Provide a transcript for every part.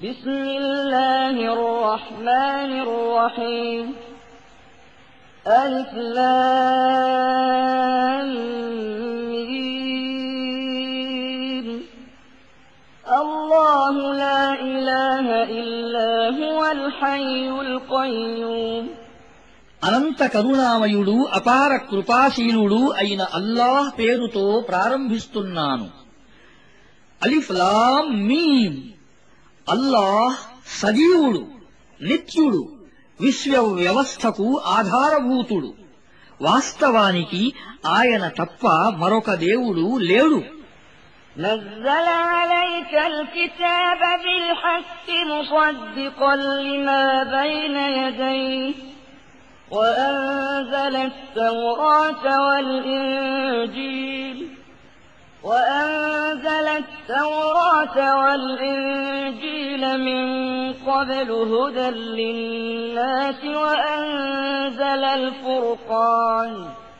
بسم الله الرحمن الرحيم ألف لام ميم الله لا إله إلا هو الحي القيوم అనంత కరుణామయుడు అపార కృపాశీలుడు అయిన అల్లాహ్ పేరుతో ప్రారంభిస్తున్నాను. అలిఫ్ లాం మీమ్. అల్లాహ్ సజీవుడు, నిత్యుడు, విశ్వ వ్యవస్థకు ఆధారభూతుడు. వాస్తవానికి ఆయన తప్ప మరొక దేవుడు లేడు. نزل عليك الكتاب بالحق مصدقا لما بين يديه وأنزل التوراة والإنجيل من قبل هدى للناس وأنزل الفرقان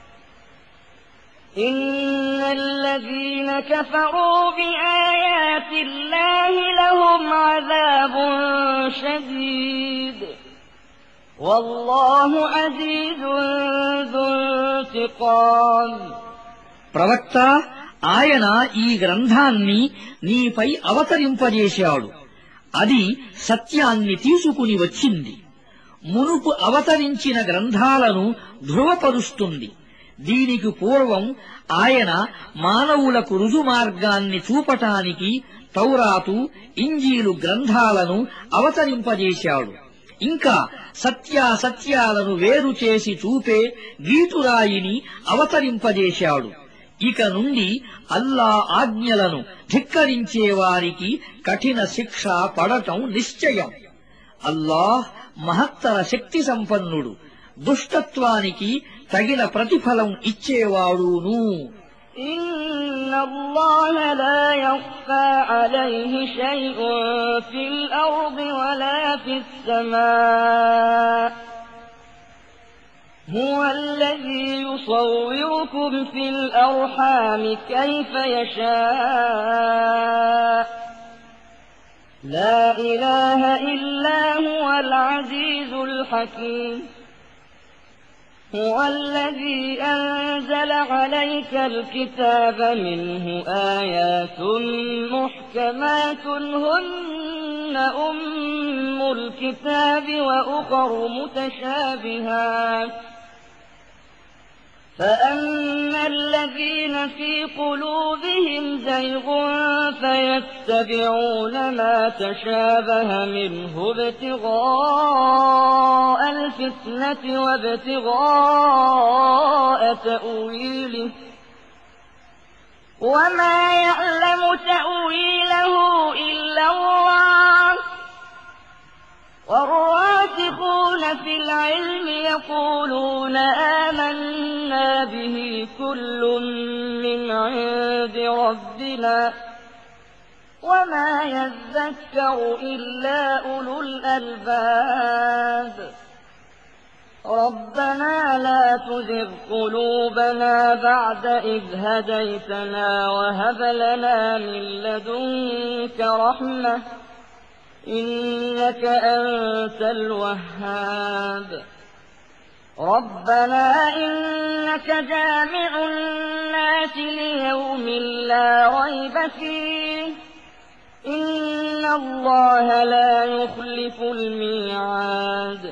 إن الذين كفروا بآيات الله لهم عذاب شديد والله عزيز ذو انتقام. ప్రవక్త, ఆయన ఈ గ్రంథాన్ని నీపై అవతరింపజేశాడు. అది సత్యాన్ని తీసుకుని వచ్చింది. మునుపు అవతరించిన గ్రంథాలను ధృవపరుస్తుంది. దీనికి పూర్వం ఆయన మానవులకు రుజుమార్గాన్ని చూపటానికి తౌరాతు, ఇంజీలు గ్రంథాలను అవతరింపజేశాడు. ఇంకా సత్యాసత్యాలను వేరు చేసి చూపే గీటురాయిని అవతరింపజేశాడు. ఇక నుండి అల్లా ఆజ్ఞలను ధిక్కరించే వారికి కఠిన శిక్ష పడటం నిశ్చయం. అల్లాహ్ మహత్తర శక్తి సంపన్నుడు, దుష్టత్వానికి తగిన ప్రతిఫలం ఇచ్చేవాడును. إن الله لا يخفى عليه شيء في الأرض ولا في السماء هو الذي يصوركم في الأرحام كيف يشاء لا إله إلا هو العزيز الحكيم هو الذي أنزل عليك الكتاب منه آيات محكمات هن أم الكتاب وأخر متشابهات فأما الذين في قلوبهم زيغ فيتبعون ما تشابه منه ابتغاء الفتنة وابتغاء تأويله وما يعلم تأويله إلا الله والراسخون في العلم يقولون آمنا به كل من عند ربنا وما يذكر إلا أولو الألباب ربنا لا تزغ قلوبنا بعد إذ هديتنا وهب لنا من لدنك رحمة إنك أنت الوهاب ربنا إنك جامع الناس ليوم لا ريب فيه إن الله لا يخلف الميعاد.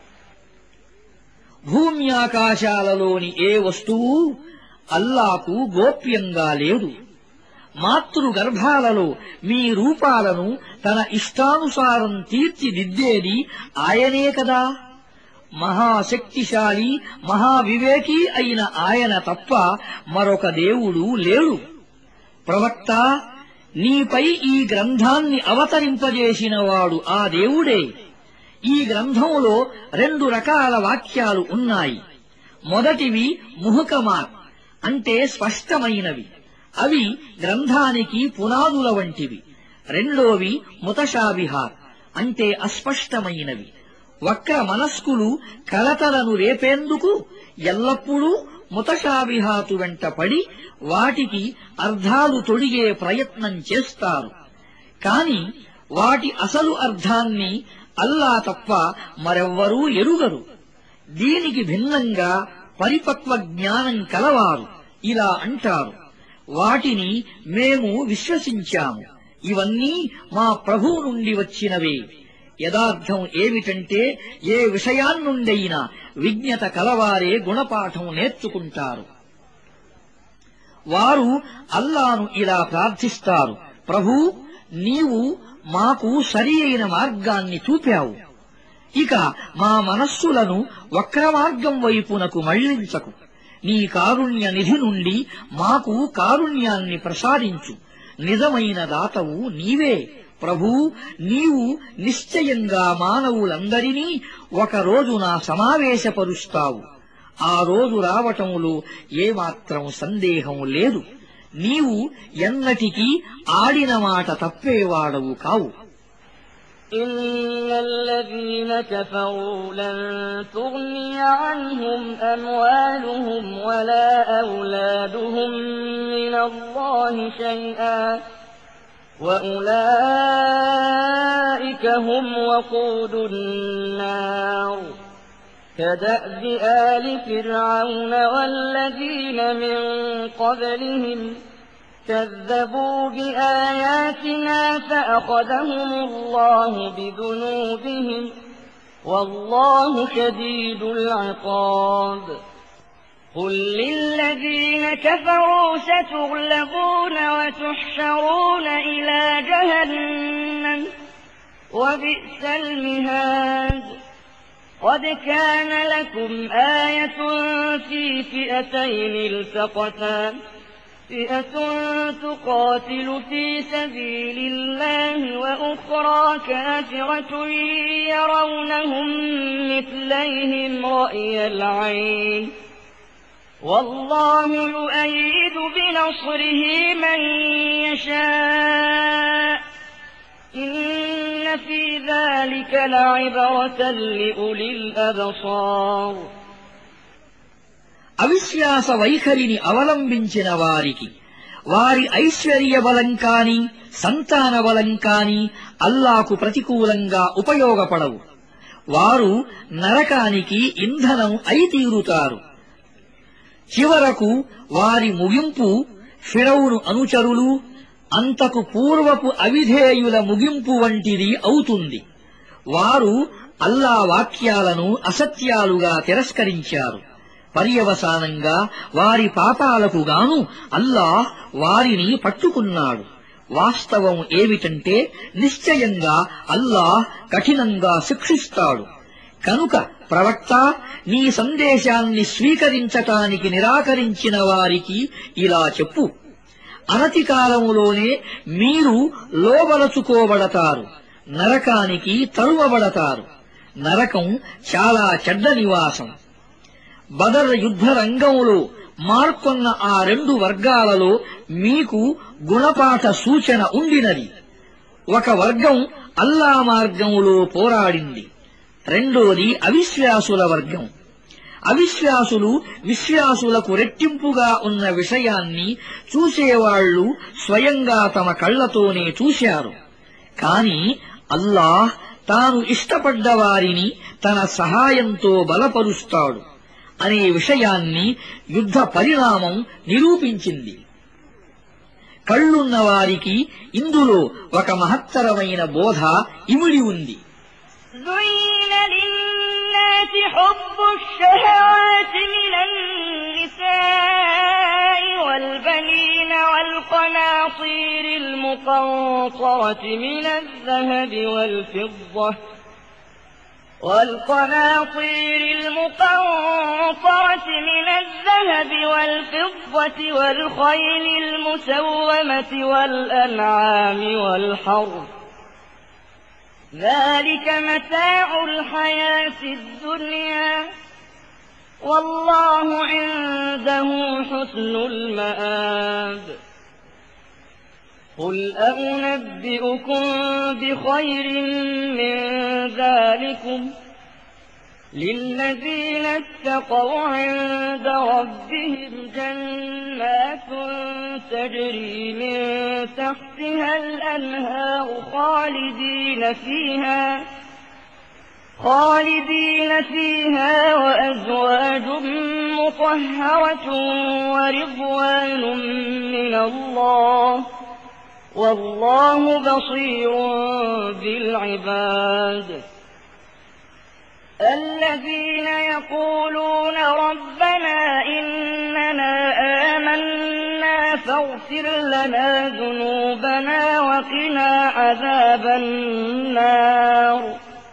భూమి ఆకాశాలలోని ఏ వస్తువు అల్లాకు గోప్యంగా లేదు. మాతృగర్భాలలో మీ రూపాలను తన ఇష్టానుసారం తీర్చిదిద్దేది ఆయనే కదా. మహాశక్తిశాలి, మహావివేకీ అయిన ఆయన తప్ప మరొక దేవుడు లేడు. ప్రవక్త, నీపై ఈ గ్రంథాన్ని అవతరింపజేసినవాడు ఆ దేవుడే. ఈ గ్రంథంలో 2 రకాల వాక్యాలు ఉన్నాయి. మొదటివి ముహకమాత్, అంటే స్పష్టమైనవి. అవి గ్రంథానికి పునాదుల వంటివి. రెండోవి ముతషాబిహాత్, అంటే అస్పష్టమైనవి. వక్ర మనస్కులు కలతలను రేపేందుకు ఎల్లప్పుడూ ముతషాబిహాతు వెంట పడి వాటికి అర్థాలు తొడిగే ప్రయత్నం చేస్తారు. కాని వాటి అసలు అర్థాన్ని అల్లా తప్ప మరెవ్వరూ ఎరుగరు. దీనికి భిన్నంగా పరిపక్వ జ్ఞానం కలవారు ఇలా అంటారు, వాటిని మేము విశ్వసించాము, ఇవన్నీ మా ప్రభువు నుండి వచ్చినవే. యదార్థం ఏమిటంటే ఏ విషయాన్నుండైనా విజ్ఞత కలవారే గుణపాఠం నేర్చుకుంటారు. వారు అల్లాను ఇలా ప్రార్థిస్తారు, ప్రభూ, నీవు మాకు సరి అయిన మార్గాన్ని చూపావు, ఇక మా మనస్సులను వక్రమార్గం వైపునకు మళ్లించకు. నీ కారుణ్య నిధి నుండి మాకు కారుణ్యాన్ని ప్రసాదించు. నిజమైన దాతవు నీవే ప్రభూ. నీవు నిశ్చయంగా మానవులందరినీ ఒక రోజున సమావేశపరుస్తావు. ఆ రోజు రావటంలో ఏమాత్రం సందేహం లేదు. నీవు ఎన్నటికీ ఆడిన మాట తప్పేవాడవు కావు. إن الذين كفروا لن تغني عنهم أموالهم ولا أولادهم من الله شيئا وأولئك هم وقود النار كدأب آل فرعون والذين من قبلهم كذبوا بآياتنا فأخذهم الله بذنوبهم والله شديد العقاب قل للذين كفروا ستغلبون وتحشرون إلى جهنم وبئس المهاد قد كان لكم آية في فئتين التقتا فئة تقاتل في سبيل الله وأخرى كافرة يرونهم مثليهم رأي العين والله يؤيد بنصره من يشاء إن في ذلك لعبرة لأولي الأبصار. అవిశ్వాస వైఖరిని అవలంబించిన వారికి వారి ఐశ్వర్య బలం కాని సంతాన బలం కాని అల్లాకు ప్రతికూలంగా ఉపయోగపడవు. వారు నరకానికి ఇంధనం అయి తీరుతారు. చివరకు వారి ముగింపు ఫిరౌను అనుచరులు అంతకు పూర్వపు అవిధేయుల ముగింపు వంటిది అవుతుంది. వారు అల్లా వాక్యాలను అసత్యాలుగా తిరస్కరించారు. పర్యవసానంగా వారి పాపాలకు గాను అల్లాహ్ వారిని పట్టుకున్నాడు. వాస్తవం ఏమిటంటే నిశ్చయంగా అల్లాహ్ కఠినంగా శిక్షిస్తాడు. కనుక ప్రవక్త, నీ సందేశాన్ని స్వీకరించటానికి నిరాకరించిన వారికి ఇలా చెప్పు, అనతి కాలములోనే మీరు లోబలచుకోబడతారు, నరకానికి తరువబడతారు. నరకం చాలా చెడ్డ నివాసం. బదర్ యుద్ధ రంగంలో మార్కొన్న ఆ రెండు వర్గాలలో మీకు గుణపాఠ సూచన ఉండినది. ఒక వర్గం అల్లా మార్గంలో పోరాడింది, రెండోది అవిశ్వాసుల వర్గం. అవిశ్వాసులు విశ్వాసులకు రెట్టింపుగా ఉన్న విషయాన్ని చూసేవాళ్లు స్వయంగా తమ కళ్లతోనే చూశారు. కాని అల్లాహ్ తాను ఇష్టపడ్డ వారిని తన సహాయంతో బలపరుస్తాడు అనే విషయాన్ని యుద్ధ పరిణామం నిరూపించింది. కళ్లున్న వారికి ఇందులో ఒక మహత్తరమైన బోధ ఇమిడి ఉంది. زين للناس حب الشهوات من النساء والبنين والقناطير المقنطرة من الذهب والفضة والخيل المسومة والأنعام والحرث ذلك متاع الحياة الدنيا والله عنده حسن المآب قل أنبئكم بخير من ذلكم للذين اتقوا عند ربهم جنات تجري من تحتها الأنهار خالدين فيها وأزواج مطهرة ورضوان من الله والله بصير بالعباد الذين يقولون ربنا إننا آمنا فاغفر لنا ذنوبنا وقنا عذاب النار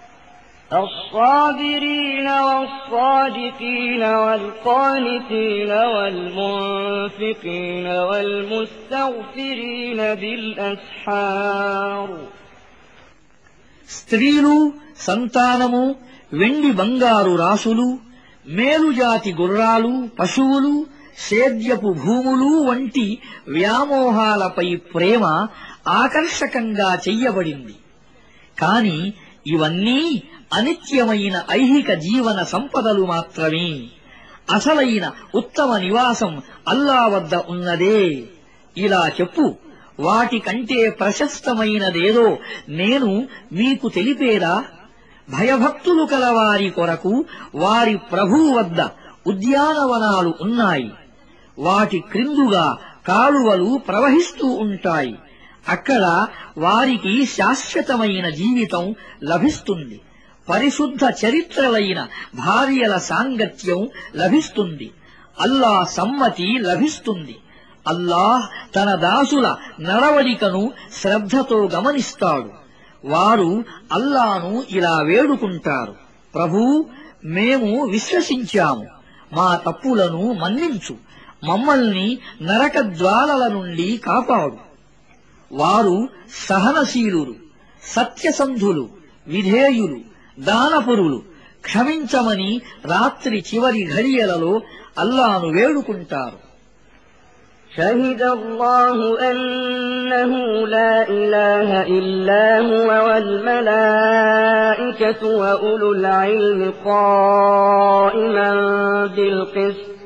الصابرين والصادقين والقانتين والمنفقين والمستغفرين بالأسحار స్త్రీలు సంతానము వెండి బంగారు రాసులు మేలుజాతి గుర్రాలు పశువులు సేద్యపు భూములు వంటి వ్యామోహాలపై ప్రేమ ఆకర్షకంగా చెయ్యబడింది. కాని ఇవన్నీ అనిత్యమైన ఐహిక జీవన సంపదలు మాత్రమే. అసలైన ఉత్తమ నివాసం అల్లా వద్ద ఉన్నదే. ఇలా చెప్పు, వాటికంటే ప్రశస్తమైనదేదో నేను మీకు తెలిపేదా? భయభక్తులు కలవారి కొరకు వారి ప్రభువు వద్ద ఉద్యానవనాలు ఉన్నాయి. వాటి క్రిందుగా కాలువలు ప్రవహిస్తూ ఉంటాయి. అక్కడ వారికి శాశ్వతమైన జీవితం లభిస్తుంది. పరిశుద్ధ చరిత్రలైన భార్యల సాంగత్యం లభిస్తుంది. అల్లాహ్ సమ్మతి లభిస్తుంది. అల్లాహ్ తన దాసుల నడవడికను శ్రద్ధతో గమనిస్తాడు. వారు అల్లాను ఇలా వేడుకుంటారు: ప్రభూ, మేము విశ్వసించాము, మా తప్పులను మన్నించు, మమ్మల్ని నరకజ్వాలల నుండి కాపాడు. వారు సహనశీలురు, సత్యసంధులు, విధేయులు, దానపురులు. క్షమించమని రాత్రి చివరి ఘడియలలో అల్లాను వేడుకుంటారు. شهد الله أنه لا إله إلا هو والملائكة وأولو العلم قائما بالقسط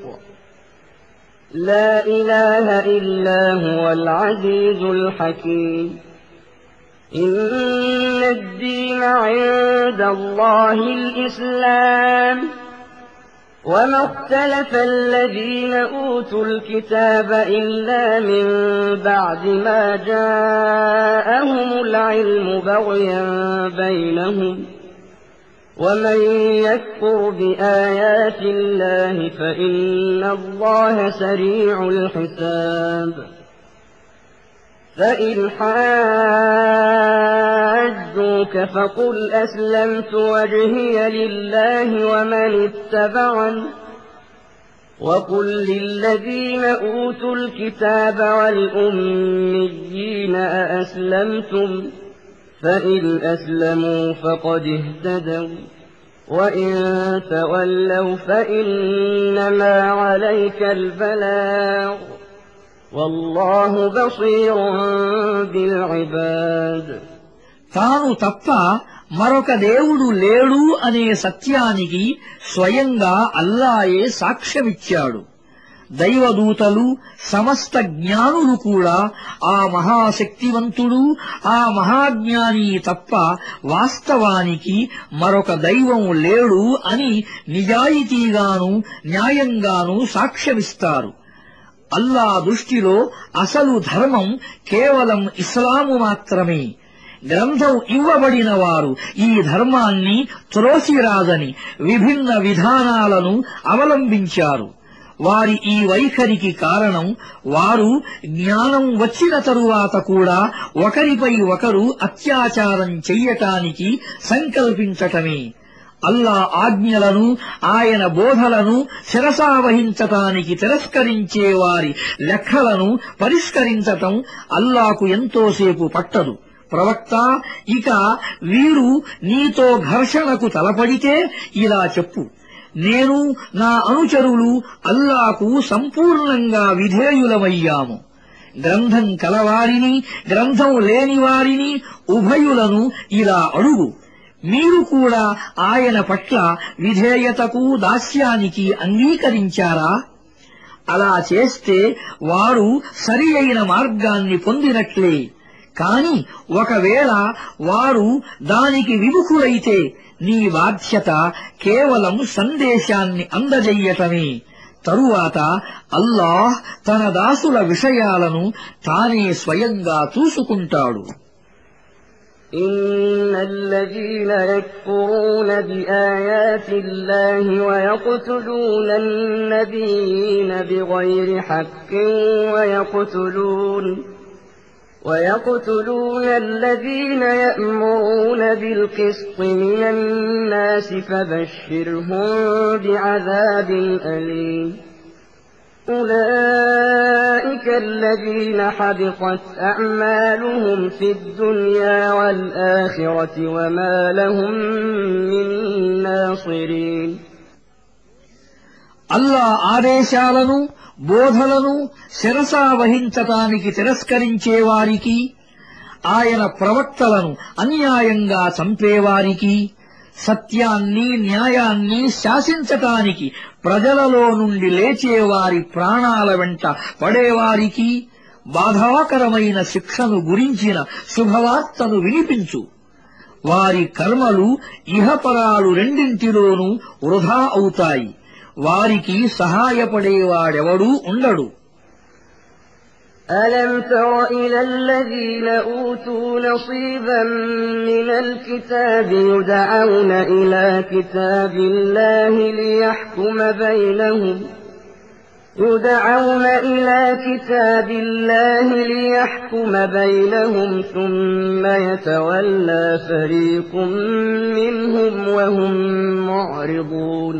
لا إله إلا هو العزيز الحكيم إن الدين عند الله الإسلام وما اختلف الذين أوتوا الكتاب إلا من بعد ما جاءهم العلم بغيا بينهم ومن يكفر بآيات الله فإن الله سريع الحساب فإن حاجوك فقل أسلمت وجهي لله ومن اتبعني وقل للذين أوتوا الكتاب والأميين أأسلمتم فإن أسلموا فقد اهتدوا وإن تولوا فإنما عليك البلاغ والله بصير بالعباد తాను తప్ప మరొక దేవుడు లేడు అనే సత్యానికి స్వయంగా అల్లాయే సాక్ష్యమిచ్చాడు. దైవదూతలు, సమస్త జ్ఞానులు కూడా ఆ మహాశక్తివంతుడు, ఆ మహాజ్ఞాని తప్ప వాస్తవానికి మరొక దైవం లేడు అని నిజాయితీగాను న్యాయంగాను సాక్ష్యమిస్తారు. అల్లా దృష్టిలో అసలు ధర్మం కేవలం ఇస్లాము మాత్రమే. గ్రంథం ఇవ్వబడిన వారు ఈ ధర్మాన్ని త్రోసిరాదని విభిన్న విధానాలను అవలంబించారు. వారి ఈ వైఖరికి కారణం వారు జ్ఞానం వచ్చిన తరువాత కూడా ఒకరిపై ఒకరు అత్యాచారం చెయ్యటానికి సంకల్పించటమే. అల్లా ఆజ్ఞలను, ఆయన బోధలను శిరసావహించటానికి తిరస్కరించే వారి లెక్కలను పరిష్కరించటం అల్లాకు ఎంతోసేపు పట్టదు. ప్రవక్త, ఇక వీరు నీతో ఘర్షణకు తలపడితే ఇలా చెప్పు: నేను, నా అనుచరులు అల్లాకు సంపూర్ణంగా విధేయులమయ్యాము. గ్రంథం కలవారిని, గ్రంథం లేనివారిని ఉభయులను ఇలా అడుగు: మీరు కూడా ఆయన పట్ల విధేయతకు దాస్యానికి అంగీకరించారా? అలా చేస్తే వారు సరి అయిన మార్గాన్ని పొందినట్లే. కాని ఒకవేళ వారు దానికి విముఖులైతే నీ బాధ్యత కేవలం సందేశాన్ని అందజెయ్యటమే. తరువాత అల్లాహ్ తన దాసుల విషయాలను తానే స్వయంగా చూసుకుంటాడు. إن الذين يكفرون بآيات الله ويقتلون النبيين بغير حق ويقتلون الذين يأمرون بالقسط من الناس فبشرهم بعذاب أليم أولئك الذين حبطت أعمالهم في الدنيا والآخرة وما لهم من ناصرين. అల్లా ఆదేశాలను బోధలను శిరసా వహించటానికి తిరస్కరించేవారికి, ఆయన ప్రవక్తలను అన్యాయంగా చంపేవారికి, సత్యాన్ని న్యాయాన్ని శాసించటానికి ప్రజలలో నుండి లేచేవారి ప్రాణాల వెంట పడేవారికి బాధాకరమైన శిక్షను గురించిన శుభవార్తను వినిపించు. వారి కర్మలు ఇహపరాలు రెండింటిలోనూ వృధా అవుతాయి. వారికి సహాయపడేవాడెవడూ ఉండడు. ألم تر إلى الذين أوتوا نصيبا من الكتاب يدعون إلى كتاب الله ليحكم بينهم ثم يتولى فريق منهم وهم معرضون.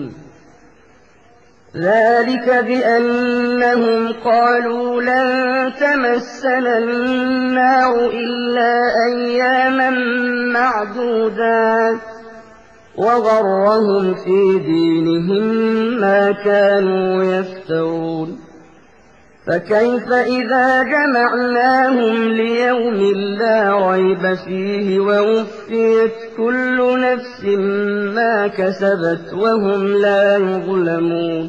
ذلك بأنهم قالوا لن تمسنا النار إلا أياما معدودات وغرهم في دينهم ما كانوا يفترون. فكيف إذا جمعناهم ليوم لا ريب فيه ووفيت كل نفس ما كسبت وهم لا يظلمون.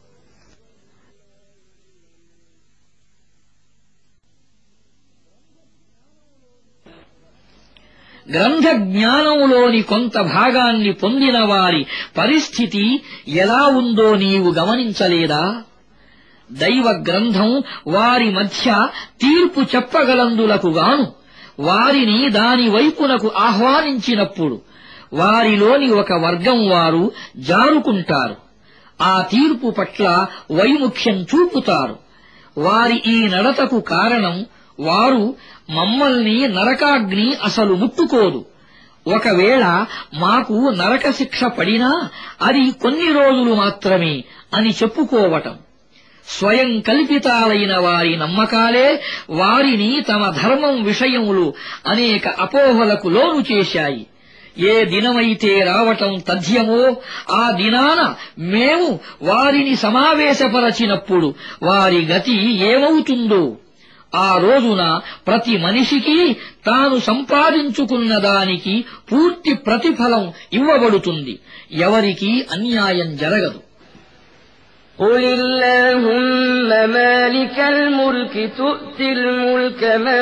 గ్రంథ జ్ఞానంలోని కొంత భాగాన్ని పొందిన వారి పరిస్థితి ఎలా ఉందో నీవు గమనించలేదా? దైవ గ్రంథం వారి మధ్య తీర్పు చెప్పగలందులకు గాను వారిని దాని వైపునకు ఆహ్వానించినప్పుడు వారిలోని ఒక వర్గం వారు జారుకుంటారు. ఆ తీర్పు పట్ల వైముఖ్యం చూపుతారు. వారి ఈ నడతకు కారణం వారు మమ్మల్ని నరకాగ్ని అసలు ముట్టుకోదు. ఒకవేళ మాకు నరక శిక్ష పడినా అది కొన్ని రోజులు మాత్రమే అని చెప్పుకోవటం. స్వయం కల్పితాలైన వారి నమ్మకాలే వారిని తమ ధర్మం విషయములు అనేక అపోహలకు లోను చేశాయి. ఏ దినమైతే రావటం తథ్యమో ఆ దినాన మేము వారిని సమావేశపరచినప్పుడు వారి గతి ఏమవుతుందో. ఆ రోజున ప్రతి మనిషికి తాను సంపాదించుకున్న దానికి పూర్తి ప్రతిఫలం ఇవ్వబడుతుంది. ఎవరికీ అన్యాయం జరగదు. قل اللهم مالك الملك تؤتي الملك من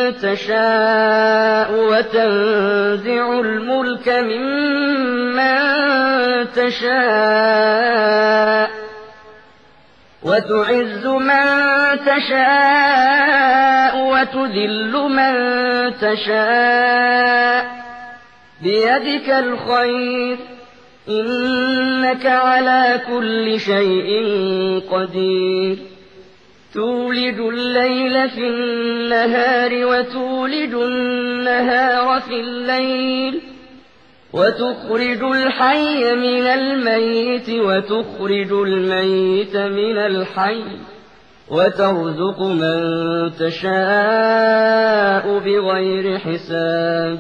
تشاء وتنزع الملك ممن تشاء وتعز من تشاء وتذل من تشاء بيدك الخير إنك على كل شيء قدير تولج الليل في النهار وتولج النهار في الليل وتخرج الحي من الميت وتخرج الميت من الحي وترزق من تشاء بغير حساب.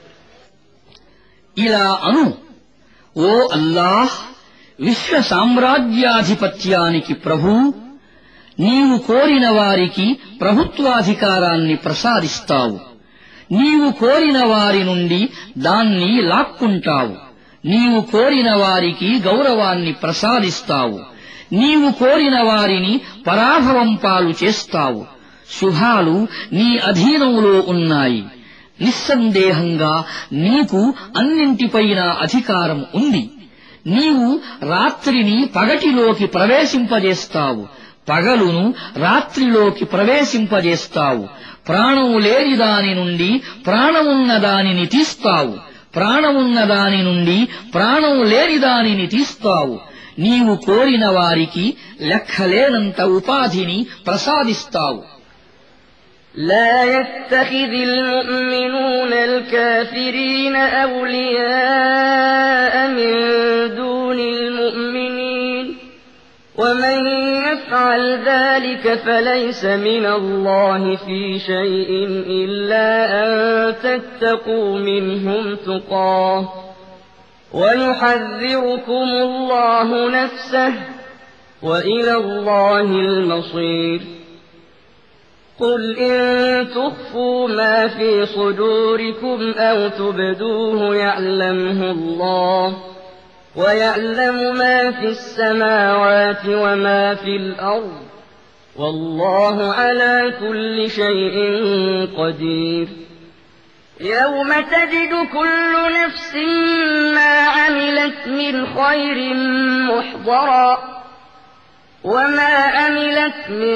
ఇలా అను, ఓ అల్లాహ్, విశ్వ సామ్రాజ్యాధిపత్యానికి ప్రభూ, నీవు కోరిన వారికి ప్రభుత్వాధికారాన్ని ప్రసాదిస్తావు. నీవు కోరిన వారి నుండి దాన్ని లాక్కుంటావు. నీవు కోరిన వారికి గౌరవాన్ని ప్రసాదిస్తావు. నీవు కోరిన వారిని పరాభవం పాలు చేస్తావు. శుభాలు నీ అధీనంలో ఉన్నాయి. నిస్సందేహంగా నీకు అన్నింటిపైన అధికారం ఉంది. నీవు రాత్రిని పగటిలోకి ప్రవేశింపజేస్తావు, పగలును రాత్రిలోకి ప్రవేశింపజేస్తావు. ప్రాణం లేని దాని నుండి ప్రాణమున్న దానిని తీస్తావు, ప్రాణమున్న దాని నుండి ప్రాణం లేని దానిని తీస్తావు. నీవు కోరిన వారికి లెక్కలేనంత ఉపాధిని ప్రసాదిస్తావు. لا يتخذ المؤمنون الكافرين أولياء من دون المؤمنين ومن يفعل ذلك فليس من الله في شيء إلا أن تتقوا منهم تقاه ويحذركم الله نفسه وإلى الله المصير قل إن تخفوا ما في صدوركم أو تبدوه يعلمه الله ويعلم ما في السماوات وما في الأرض والله على كل شيء قدير يوم تجد كل نفس ما عملت من خير محضرا وما عملت من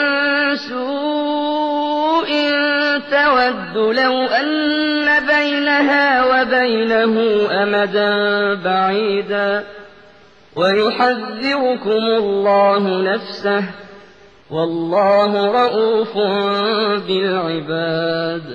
سوء تود لو أن بينها وبينه أمدا بعيدا ويحذركم الله نفسه والله رؤوف بالعباد.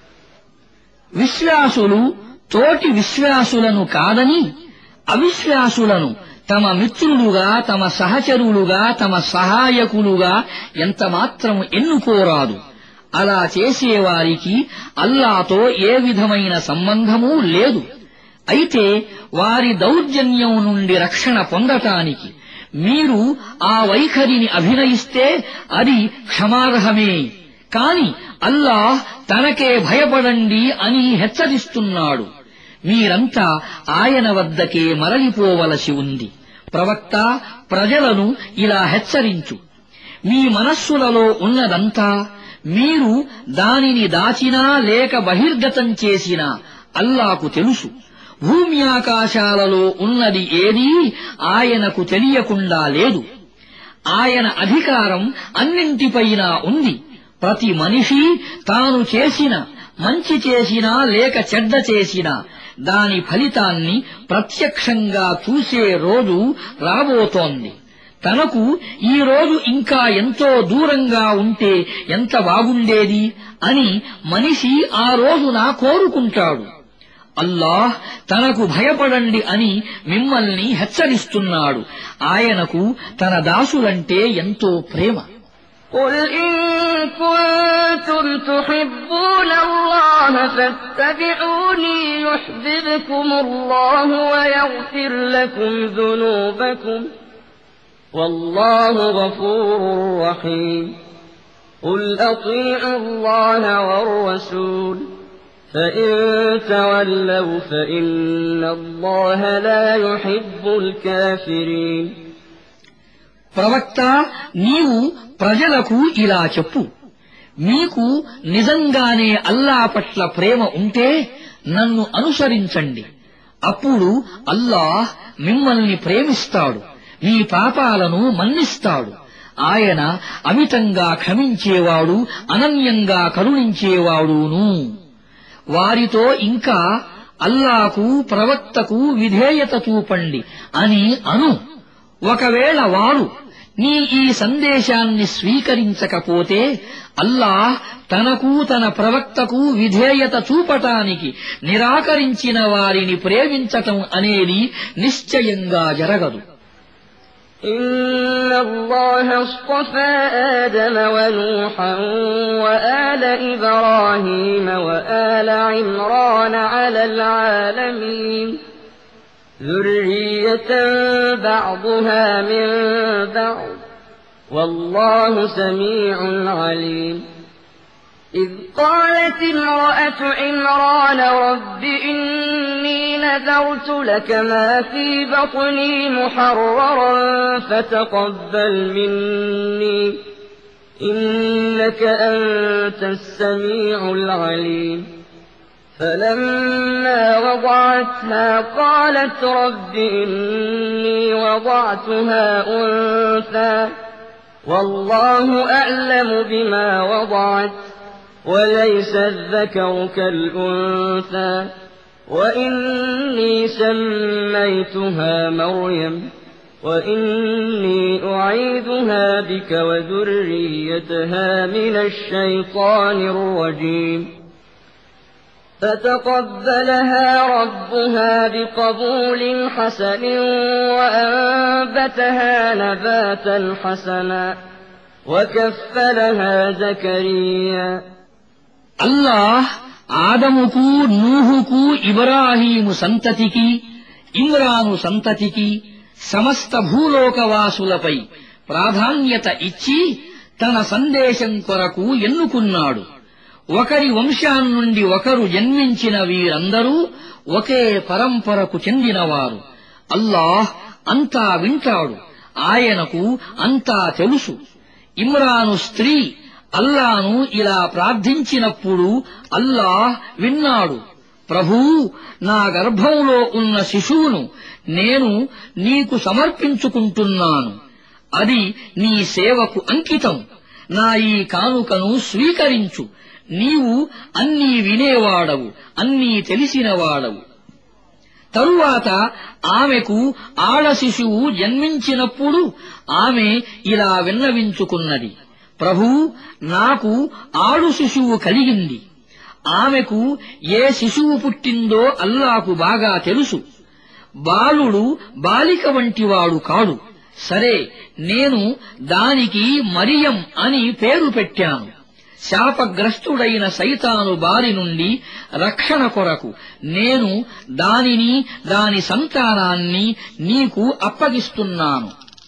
విశ్వాసులు తోటి విశ్వాసులను కాదని అవిశ్వాసులను తమ మిత్రులుగా, తమ సహచరులుగా, తమ సహాయకులుగా ఎంతమాత్రం ఎన్నుకోరాదు. అలా చేసేవారికి అల్లాతో ఏ విధమైన సంబంధమూ లేదు. అయితే వారి దౌర్జన్యం నుండి రక్షణ పొందటానికి మీరు ఆ వైఖరిని అభినయిస్తే అది క్షమార్హమే. కాని అల్లాహ్ తనకే భయపడండి అని హెచ్చరిస్తున్నాడు. మీరంతా ఆయన వద్దకే మరలిపోవలసి ఉంది. ప్రవక్త, ప్రజలను ఇలా హెచ్చరించు. మీ మనస్సులలో ఉన్నదంతా మీరు దానిని దాచినా లేక బహిర్గతం చేసినా అల్లాకు తెలుసు. భూమి ఆకాశాలలో ఉన్నది ఏదీ ఆయనకు తెలియకుండా లేదు. ఆయన అధికారం అన్నింటిపైనా ఉంది. ప్రతి మనిషి తాను చేసిన మంచి చేసినా లేక చెడ్డ చేసినా దాని ఫలితాన్ని ప్రత్యక్షంగా చూసే రోజు రాబోతోంది. తనకు ఈ రోజు ఇంకా ఎంతో దూరంగా ఉంటే ఎంత బాగుండేది అని మనిషి ఆ రోజున కోరుకుంటాడు. అల్లాహ్ తనకు భయపడండి అని మిమ్మల్ని హెచ్చరిస్తున్నాడు. ఆయనకు తన దాసులంటే ఎంతో ప్రేమ. قل إن كنتم تحبون الله فاتبعوني يحببكم الله ويغفر لكم ذنوبكم والله غفور رحيم قل أطيعوا الله والرسول فإن تولوا فإن الله لا يحب الكافرين. ప్రవక్త, నీవు ప్రజలకు ఇలా చెప్పు. మీకు నిజంగానే అల్లా పట్ల ప్రేమ ఉంటే నన్ను అనుసరించండి. అప్పుడు అల్లాహ్ మిమ్మల్ని ప్రేమిస్తాడు, మీ పాపాలను మన్నిస్తాడు. ఆయన అమితంగా క్షమించేవాడు, అనన్యంగా కరుణించేవాడును. వారితో ఇంకా అల్లాకు, ప్రవక్తకు విధేయత చూపండి అని అను. ఒకవేళ వారు నీ ఈ సందేశాన్ని స్వీకరించకపోతే అల్లాహ్ తనకు తన ప్రవక్తకు విధేయత చూపటానికి నిరాకరించిన వారిని ప్రేమించటం అనేది నిశ్చయంగా జరగదు. إن الله اصطفى آدم ونوحا وآل إبراهيم وآل عمران على العالمين ذرية بعضها من بعض والله سميع عليم. إذ قالت امرأة عمران رب إني نذرت لك ما في بطني محررا فتقبل مني إنك أنت السميع العليم فلما وضعتها قالت رب إني وضعتها أنثى والله أعلم بما وضعت وليس الذكر كالأنثى وإني سميتها مريم وإني أعيذها بك وذريتها من الشيطان الرجيم فتقبلها ربها بقبول حسن وأنبتها نباتا حسنا وكفلها زكريا అల్లాహ్ ఆదముకు నూహుకు ఇబ్రాహీము సంతతికి ఇమ్రాను సంతతికి సమస్త భూలోకవాసులపై ప్రాధాన్యత ఇచ్చి తన సందేశం కొరకు ఎన్నుకున్నాడు. ఒకరి వంశాన్నుండి ఒకరు జన్మించిన వీరందరూ ఒకే పరంపరకు చెందినవారు. అల్లాహ్ అంతా వింటాడు, ఆయనకు అంతా తెలుసు. ఇమ్రాను స్త్రీ అల్లాను ఇలా ప్రార్థించినప్పుడు అల్లాహ్ విన్నాడు. ప్రభూ, నా గర్భంలో ఉన్న శిశువును నేను నీకు సమర్పించుకుంటున్నాను. అది నీ సేవకు అంకితం. నా ఈ కానుకను స్వీకరించు. నీవు అన్నీ వినేవాడవు, అన్నీ తెలిసినవాడవు. తరువాత ఆమెకు ఆడ శిశువు జన్మించినప్పుడు ఆమె ఇలా విన్నవించుకున్నది, ప్రభూ, నాకు ఆడు శిశువు కలిగింది. ఆమెకు ఏ శిశువు పుట్టిందో అల్లాకు బాగా తెలుసు. బాలుడు బాలిక వంటివాడు కాడు. సరే, నేను దానికి మరియం అని పేరు పెట్టాను. శాపగ్రస్తుడైన సైతాను బారి నుండి రక్షణ కొరకు నేను దానిని దాని సంతానాన్ని నీకు అప్పగిస్తున్నాను.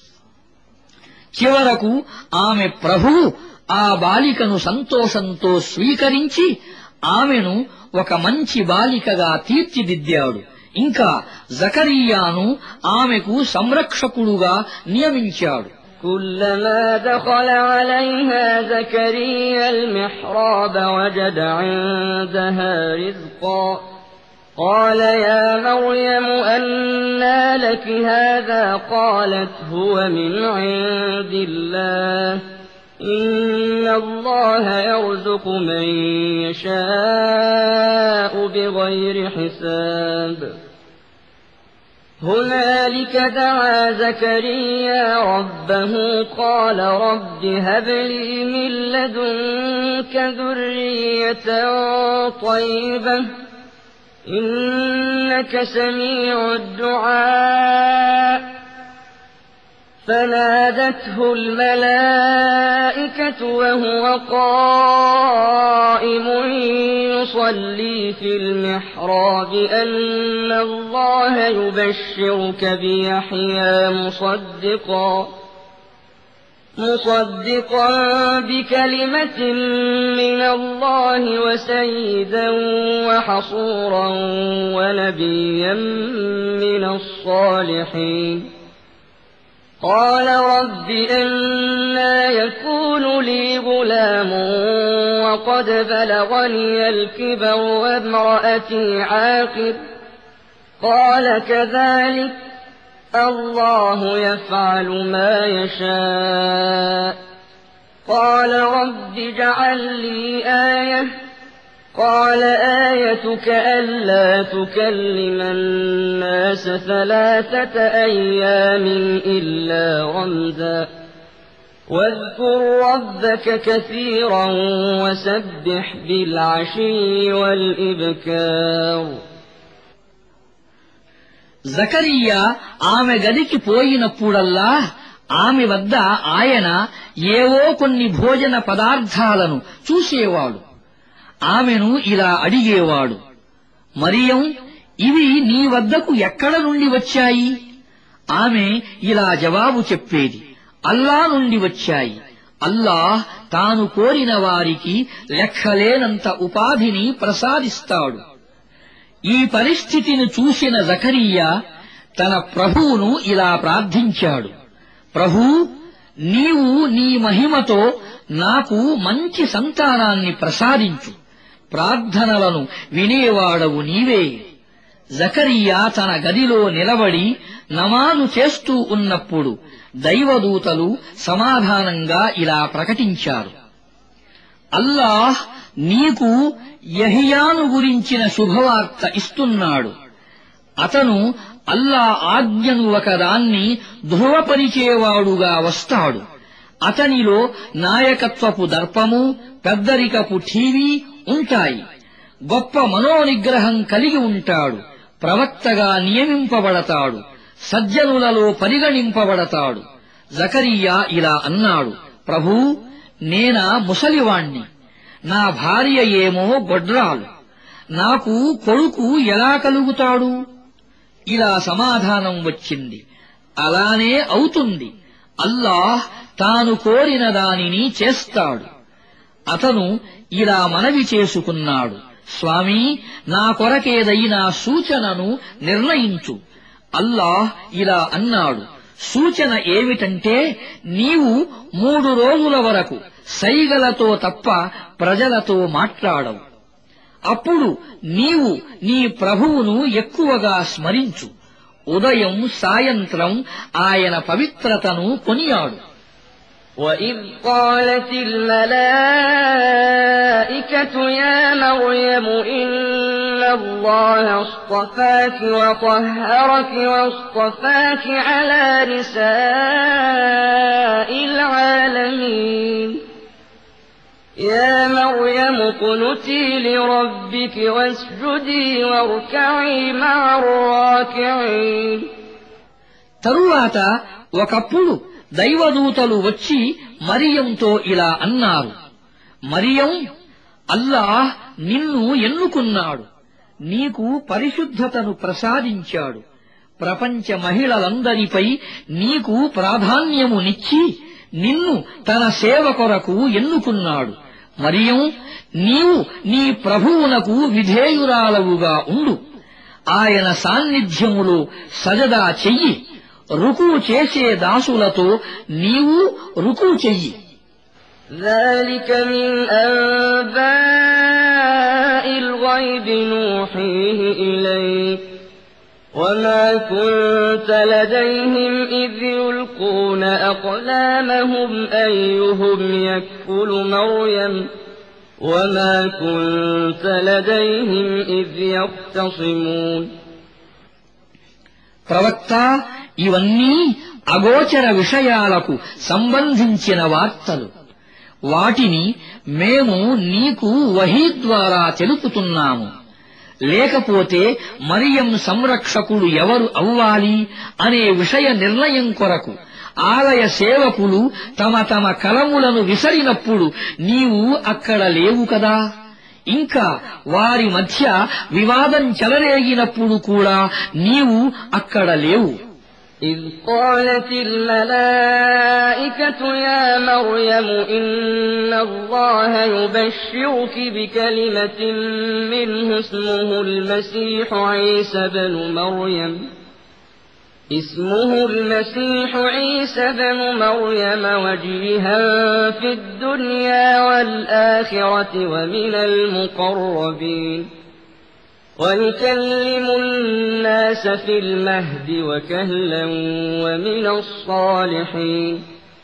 చివరకు ఆమె ప్రభువు ఆ బాలికను సంతోషంతో స్వీకరించి ఆమెను ఒక మంచి బాలికగా తీర్చిదిద్దాడు. ఇంకా జకరియాను ఆమెకు సంరక్షకుడుగా నియమించాడు. كلما دخل عليها زكريا المحراب وجد عندها رزقا قال يا مريم أنى لك هذا قالت هو من عند الله إن الله يرزق من يشاء بغير حساب هنالك دعا زكريا ربه قال رب هب لي من لدنك ذرية طيبة إنك سميع الدعاء فنادته الملائكة وهو قائم يصلي في المحراب أن الله يبشرك بيحيى مصدقا بكلمة من الله وسيدا وحصورا ونبيا من الصالحين قال رب أنى يكون لي غلام وقد بلغني الكبر وامرأتي عاقر قال كذلك الله يفعل ما يشاء قال رب اجعل لي آية قال آيتك ألا تكلم الناس 3 أيام إلا رمزا واذكر ربك كثيرا وسبح بالعشي والإبكار జకరియా ఆమె గదికి పోయినప్పుడల్లా ఆమె వద్ద ఆయన ఏవో కొన్ని భోజన పదార్థాలను చూసేవాడు. ఆమెను ఇలా అడిగేవాడు, మరియం, ఇవి నీ వద్దకు ఎక్కడ నుండి వచ్చాయి? ఆమె ఇలా జవాబు చెప్పేది, అల్లా నుండి వచ్చాయి. అల్లాహ్ తాను కోరిన వారికి లెక్కలేనంత ఉపాధిని ప్రసాదిస్తాడు. ఈ పరిస్థితిని చూసిన జకరియా తన ప్రభువును ఇలా ప్రార్థించాడు: ప్రభూ, నీవు నీ మహిమతో నాకు మంచి సంతానాన్ని ప్రసాదించు. ప్రార్థనలను వినేవాడవు నీవే. జకరియా తన గదిలో నిలబడి నమాజు చేస్తూ ఉన్నప్పుడు దైవదూతలు సమాధానంగా ఇలా ప్రకటించారు: అల్లాహ్ నీకు యహియాను గురించిన శుభవార్త ఇస్తున్నాడు. అతను అల్లా ఆజ్ఞను ఒకదాన్ని ధృవపరిచేవాడుగా వస్తాడు. అతనిలో నాయకత్వపు దర్పము, పెద్దరికపు ఠీవీ ఉంటాయి. గొప్ప మనోనిగ్రహం కలిగి ఉంటాడు. ప్రవక్తగా నియమింపబడతాడు. సజ్జనులలో పరిగణింపబడతాడు. జకరియా ఇలా అన్నాడు: ప్రభూ, నేనా ముసలివాణ్ణి, నా భార్య ఏమో గొడ్రాలు, నాకు కొడుకు ఎలా కలుగుతాడు? ఇలా సమాధానం వచ్చింది: అలానే అవుతుంది. అల్లాహ్ తాను కోరిన దానిని చేస్తాడు. అతను ఇలా మనవి చేసుకున్నాడు: స్వామీ, నా కొరకేదైనా సూచనను నిర్ణయించు. అల్లాహ్ ఇలా అన్నాడు: సూచన ఏమిటంటే, నీవు 3 రోజుల వరకు సైగలతో తప్ప ప్రజలతో మాట్లాడవు. అప్పుడు నీవు నీ ప్రభువును ఎక్కువగా స్మరించు. ఉదయం సాయంత్రం ఆయన పవిత్రతను కొనియాడు. وَإِذْ قَالَتِ الْمَلَائِكَةُ يَا مَرْيَمُ إِنَّ اللَّهَ اصْطَفَاكِ وَطَهَّرَكِ وَاصْطَفَاكِ عَلَى نِسَاءِ الْعَالَمِينَ يَا مَرْيَمُ اقْنُتِي لِرَبِّكِ وَاسْجُدِي وَارْكَعِي مَعَ الرَّاكِعِينَ. తరువాత ఒకప్పుడు దైవదూతలు వచ్చి మరియంతో ఇలా అన్నారు: మరియం, అల్లాహ్ నిన్ను ఎన్నుకున్నాడు. నీకు పరిశుద్ధతను ప్రసాదించాడు. ప్రపంచ మహిళలందరిపై నీకు ప్రాధాన్యమునిచ్చి నిన్ను తన సేవ కొరకు ఎన్నుకున్నాడు. మరియం, నీవు నీ ప్రభువునకు విధేయురాలవుగా ఉండు. ఆయన సాన్నిధ్యములో సజదా చెయ్యి. రుకు చేసే దాసులతో నీవు రుకు చెయ్యి. ذَلِكَ مِنْ أَنْبَاءِ الْغَيْبِ نُوحِيهِ إِلَيْكَ وَمَا كُنْتَ لَدَيْهِمْ إِذْ يُلْقُونَ أَقْلَامَهُمْ أَيُّهُمْ يَكْفُلُ مَرْيَمَ وَمَا كُنْتَ لَدَيْهِمْ إِذْ يَخْتَصِمُونَ. ప్రవక్త, ఇవన్నీ అగోచర విషయాలకు సంబంధించిన వార్తలు. వాటిని మేము నీకు వహీ ద్వారా తెలుపుతున్నాము. లేకపోతే మరియం సంరక్షకుడు ఎవరు అవ్వాలి అనే విషయ నిర్ణయం కొరకు ఆలయ సేవకులు తమ తమ కలములను విసరినప్పుడు నీవు అక్కడ లేవు కదా. ఇంకా వారి మధ్య వివాదం చెలరేగినప్పుడు కూడా నీవు అక్కడ లేవు. إذ قالت الملائكة يا مريم إن الله يبشرك بكلمة منه اسمه المسيح عيسى بن مريم وجيها في الدنيا والآخرة ومن المقربين ويكلم الناس في المهد وكهلا ومن الصالحين.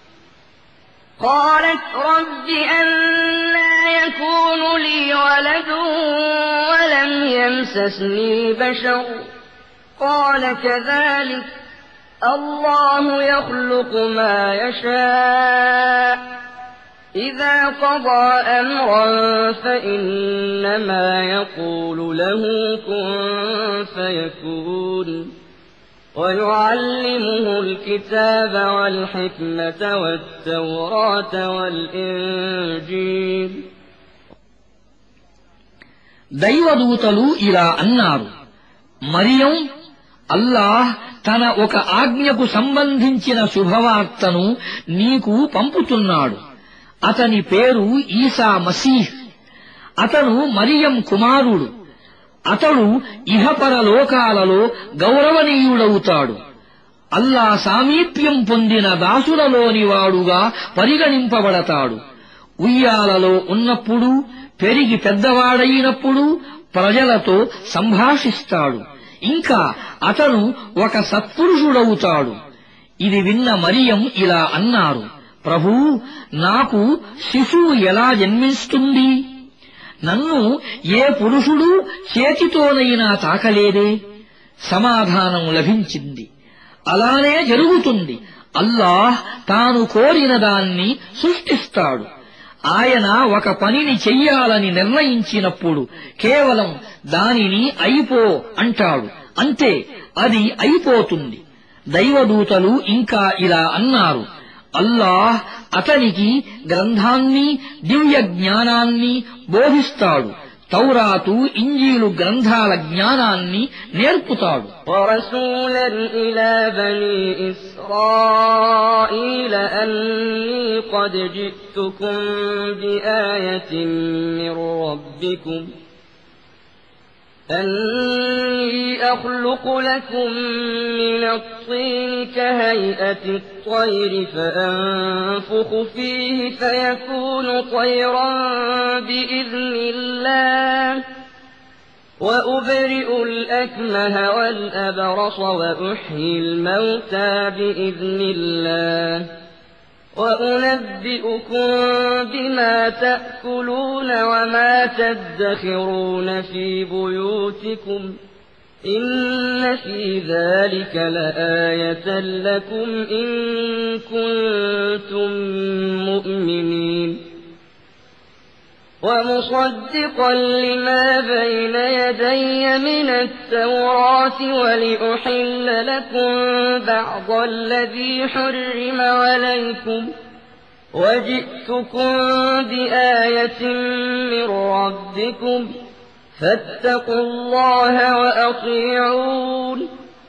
قالت رب أنى يكون لي ولد ولم يمسسني بشر قال كذلك الله يخلق ما يشاء إذا قضى أمرا فإنما يقول له كن فيكون. ويعلمه الكتاب والحكمة والتوراة والإنجيل. దైవదూతలు ఇలా అన్నారు: మరియం, అల్లాహ్ తన ఒక ఆజ్ఞకు సంబంధించిన శుభవార్తను నీకు పంపుతున్నాడు. అతని పేరు ఈసా మసీహ్. అతను మరియం కుమారుడు. అతడు ఇహపరలోకాలలో గౌరవనీయుడవుతాడు. అల్లా సామీప్యం పొందిన దాసులలోని వాడుగా పరిగణింపబడతాడు. ఉయ్యాలలో ఉన్నప్పుడు, పెరిగి పెద్దవాడైనప్పుడు ప్రజలతో సంభాషిస్తాడు. ఇంకా అతను ఒక సత్పురుషుడవుతాడు. ఇది విన్న మరియం ఇలా అన్నారు: ప్రభూ, నాకు శిశువు ఎలా జన్మిస్తుంది? నన్ను ఏ పురుషుడు చేతితోనైనా తాకలేదే. సమాధానం లభించింది: అలానే జరుగుతుంది. అల్లాహ్ తాను కోరిన దాన్ని సృష్టిస్తాడు. ఆయన ఒక పనిని చెయ్యాలని నిర్ణయించినప్పుడు కేవలం దానిని అయిపో అంటాడు. అంతే, అది అయిపోతుంది. దైవదూతలు ఇంకా ఇలా అన్నారు: అల్లాహ్ అతనికి గ్రంథాన్ని, దివ్య జ్ఞానాన్ని బోధిస్తాడు. తౌరాతు, ఇంజీలు గ్రంథాల జ్ఞానాన్ని నేర్పుతాడు. ورسولا إلى بني إسرائيل أني قد جئتكم بآية من ربكم أني أخلق لكم من الطين كهيئة الطير فأنفخ فيه فيكون طيرا بإذن الله وأبرئ الأكمه والأبرص وأحيي الموتى بإذن الله وأنبئكم بما تأكلون وما تدخرون في بيوتكم إن في ذلك لآية لكم إن كنتم مؤمنين ومصدقا لما بين يدي من التوراة ولأحل لكم بعض الذي حرم عليكم وجئتكم بآية من ربكم فاتقوا الله وأطيعون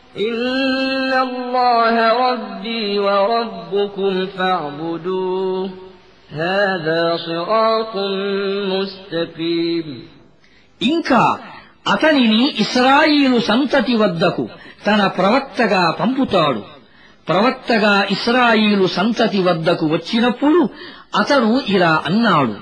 إن الله ربي وربكم فاعبدوه هذا صراط مستقيم. ఇంకా అతనిని ఇశ్రాయేలు సంతతి వద్దకు తన ప్రవక్తగా పంపుతాడు. ప్రవక్తగా ఇశ్రాయేలు సంతతి వద్దకు వచ్చినప్పుడు అతను ఇలా అన్నాడు: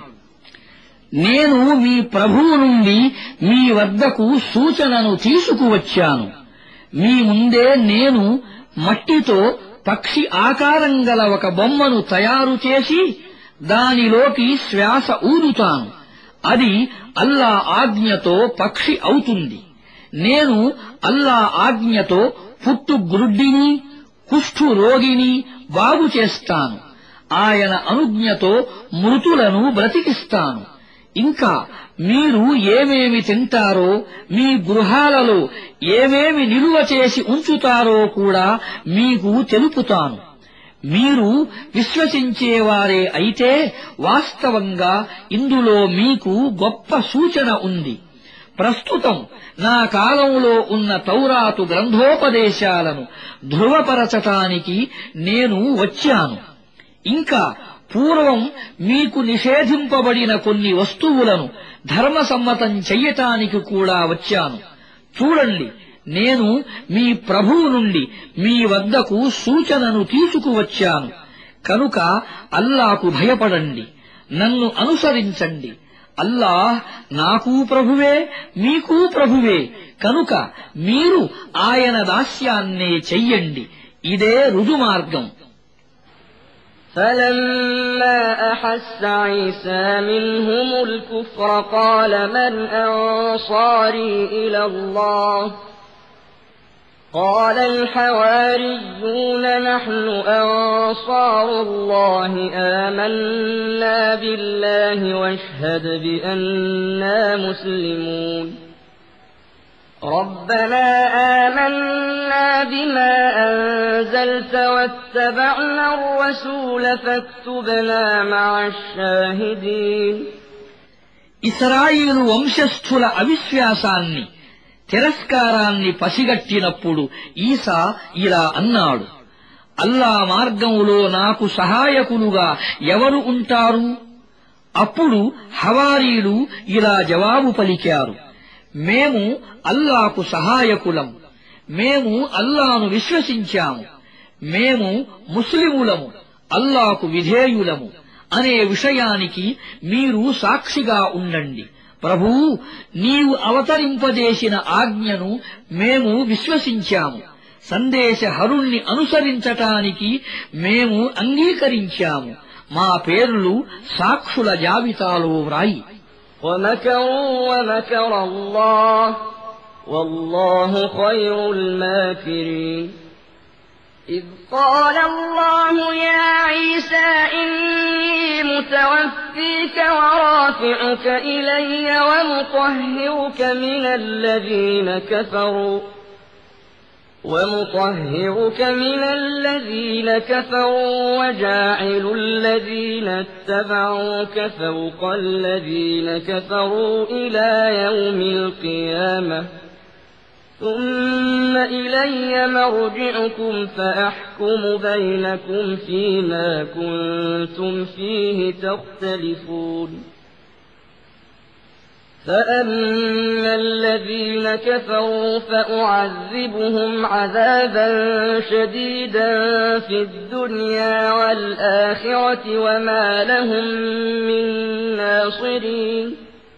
నేను మీ ప్రభువు నుండి మీ వద్దకు సూచనను తీసుకువచ్చాను. మీ ముందే నేను మట్టితో పక్షి ఆకారం గల ఒక బొమ్మను తయారు చేసి దానిలోకి శ్వాస ఊదుతాను. అది అల్లా ఆజ్ఞతో పక్షి అవుతుంది. నేను అల్లా ఆజ్ఞతో పుట్టుగ్రుడ్డిని, కుష్ఠు రోగిని బాగు చేస్తాను. ఆయన అనుజ్ఞతో మృతులను బ్రతికిస్తాను. ఇంకా మీరు ఏమేమి తింటారో, మీ గృహాలలో ఏమేమి నిలువ చేసి ఉంచుతారో కూడా మీకు తెలుపుతాను. మీరు విశ్వసించేవారే అయితే వాస్తవంగా ఇందులో మీకు గొప్ప సూచన ఉంది. ప్రస్తుతం నా కాలంలో ఉన్న తౌరాతు గ్రంథోపదేశాలను ధృవపరచటానికి నేను వచ్చాను. ఇంకా పూర్వం మీకు నిషేధింపబడిన కొన్ని వస్తువులను ధర్మసమ్మతం చెయ్యటానికి కూడా వచ్చాను. చూడండి, నేను మీ ప్రభువు నుండి మీ వద్దకు సూచనను తీసుకువచ్చాను. కనుక అల్లాకు భయపడండి, నన్ను అనుసరించండి. అల్లాహ్ నాకు ప్రభువే, మీకు ప్రభువే. కనుక మీరు ఆయన దాస్యాన్నే చెయ్యండి. ఇదే రుజుమార్గం. فلما أحس عيسى منهم الكفر قال من أنصاري إلى الله قال الحواريون نحن أنصار الله آمنا بالله واشهد بأننا مسلمون ربنا آمنا بما أنزلت واتبعنا الرسول فاكتبنا مع الشاهدين. ఇశ్రాయేలు వంశస్థుల అవిశ్వాసాన్ని, తిరస్కారాన్ని పసిగట్టినప్పుడు ఈసా ఇలా అన్నాడు: అల్లా మార్గంలో నాకు సహాయకులుగా ఎవరు ఉంటారు? అప్పుడు హవారీలు ఇలా జవాబు పలికారు, మేము అల్లాకు సహాయకులం, మేము అల్లాను విశ్వసించాము, మేము ముస్లిములము, అల్లాకు విధేయులము అనే విషయానికి మీరు సాక్షిగా ఉండండి. ప్రభూ, నీవు అవతరింపజేసిన ఆజ్ఞను మేము విశ్వసించాము, సందేశహరుణ్ణి అనుసరించటానికి మేము అంగీకరించాము, మా పేర్లు సాక్షుల జాబితాలో వ్రాయి. وَمَكَرُوا وَمَكَرَ اللَّهُ وَاللَّهُ خَيْرُ الْمَاكِرِينَ إِذْ قَالَ اللَّهُ يَا عِيسَىٰ إِنِّي مُتَوَفِّيكَ وَرَافِعُكَ إِلَيَّ وَمُطَهِّرُكَ مِنَ الَّذِينَ كَفَرُوا وَجَاعِلُ الَّذِينَ اتَّبَعُوكَ فَوْقَ الَّذِينَ كَفَرُوا إِلَىٰ يَوْمِ الْقِيَامَةِ ثُمَّ إِلَيَّ مَرْجِعُكُمْ فَأَحْكُمُ بَيْنَكُمْ فِيمَا كُنتُمْ فِيهِ تَخْتَلِفُونَ فَأَمَّا الَّذِينَ كَفَرُوا فَأُعَذِّبُهُمْ عَذَابًا شَدِيدًا فِي الدُّنْيَا وَالْآخِرَةِ وَمَا لَهُم مِّن نَّاصِرِينَ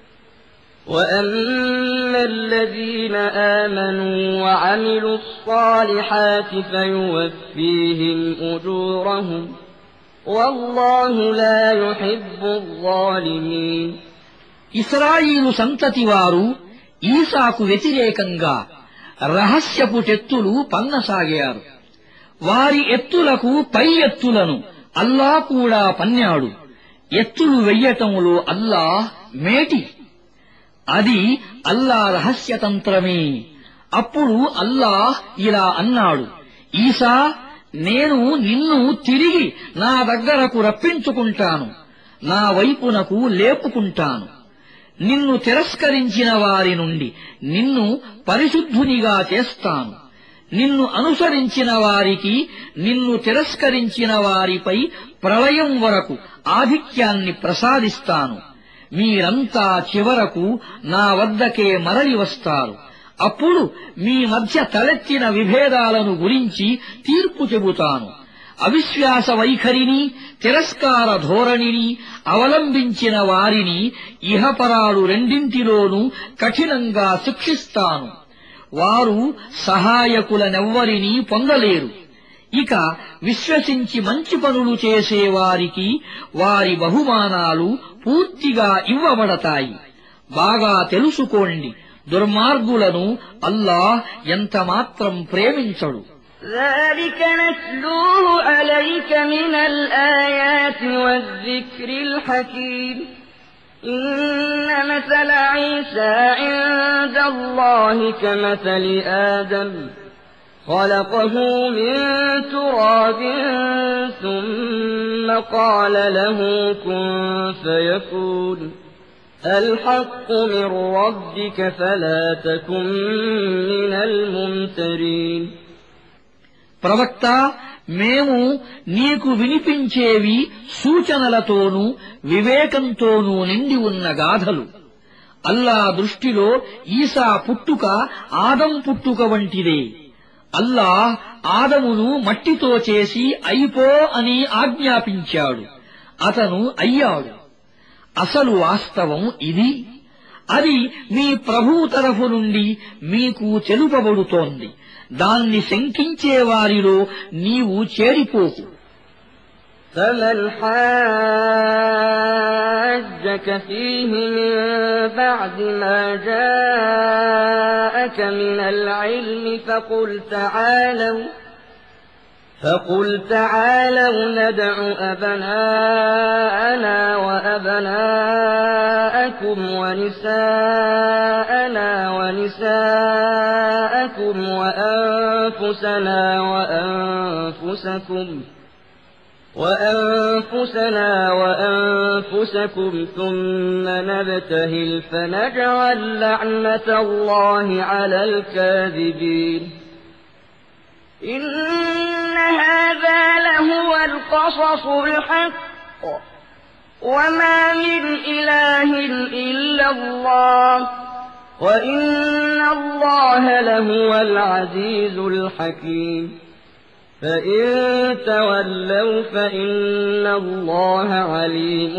وَأَمَّا الَّذِينَ آمَنُوا وَعَمِلُوا الصَّالِحَاتِ فَيُوَفِّيهِمْ أُجُورَهُمْ وَاللَّهُ لَا يُحِبُّ الظَّالِمِينَ ఇశ్రాయీలు సంతతి వారు ఈసాకు వ్యతిరేకంగా రహస్యపు టెత్తులు పన్నసాగారు. వారి ఎత్తులకు పై ఎత్తులను అల్లా కూడా పన్నాడు. ఎత్తులు వెయ్యటంలో అల్లాహ్ మేటి. అది అల్లా రహస్యతంత్రమే. అప్పుడు అల్లాహ్ ఇలా అన్నాడు, ఈసా, నేను నిన్ను తిరిగి నా దగ్గరకు రప్పించుకుంటాను, నా వైపునకు లేపుకుంటాను. నిన్ను తిరస్కరించిన వారి నుండి నిన్ను పరిశుద్ధునిగా చేస్తాను. నిన్ను అనుసరించిన వారికి నిన్ను తిరస్కరించిన వారిపై ప్రళయం వరకు ఆధిక్యాన్ని ప్రసాదిస్తాను. మీరంతా చివరకు నా వద్దకే మరలి వస్తారు. అప్పుడు మీ మధ్య తలెత్తిన విభేదాలను గురించి తీర్పు చెబుతాను. అవిశ్వాస వైఖరిని, తిరస్కార ధోరణిని అవలంబించిన వారిని ఇహపరాలు రెండింటిలోనూ కఠినంగా శిక్షిస్తాను. వారు సహాయకులనెవ్వరినీ పొందలేరు. ఇక విశ్వసించి మంచి పనులు చేసేవారికి వారి బహుమానాలు పూర్తిగా ఇవ్వబడతాయి. బాగా తెలుసుకోండి, దుర్మార్గులను అల్లాహ్ ఎంతమాత్రం ప్రేమించడు. ذلك نتلوه عليك من الآيات والذكر الحكيم إن مثل عيسى عند الله كمثل آدم خلقه من تراب ثم قال له كن فيكون الحق من ربك فلا تكن من الممترين ప్రవక్త, మేము నీకు వినిపించేవి సూచనలతోనూ వివేకంతోనూ నిండి ఉన్న గాథలు. అల్లా దృష్టిలో ఈసా పుట్టుక ఆదం పుట్టుక వంటిదే. అల్లాహ్ ఆదమును మట్టితో చేసి అయిపో అని ఆజ్ఞాపించాడు. అతను అయ్యాడు. అసలు వాస్తవం ఇది. అది మీ ప్రభువు తరఫు నుండి మీకు తెలుపబడుతోంది. దాన్ని శంకించే వారిలో నీవు చేరిపోకు. فمن حاجك فيه من بعد ما جاءك من العلم فقل تعالوا ندع أبناءنا وأبناءكم ونساءنا ونساءكم وأنفسنا وأنفسكم ثم نبتهل فنجعل لعنة الله على الكاذبين إن هذا لهو القصص الحق وما من إله إلا الله وإن الله لهو العزيز الحكيم فإن تولوا فإن الله عليم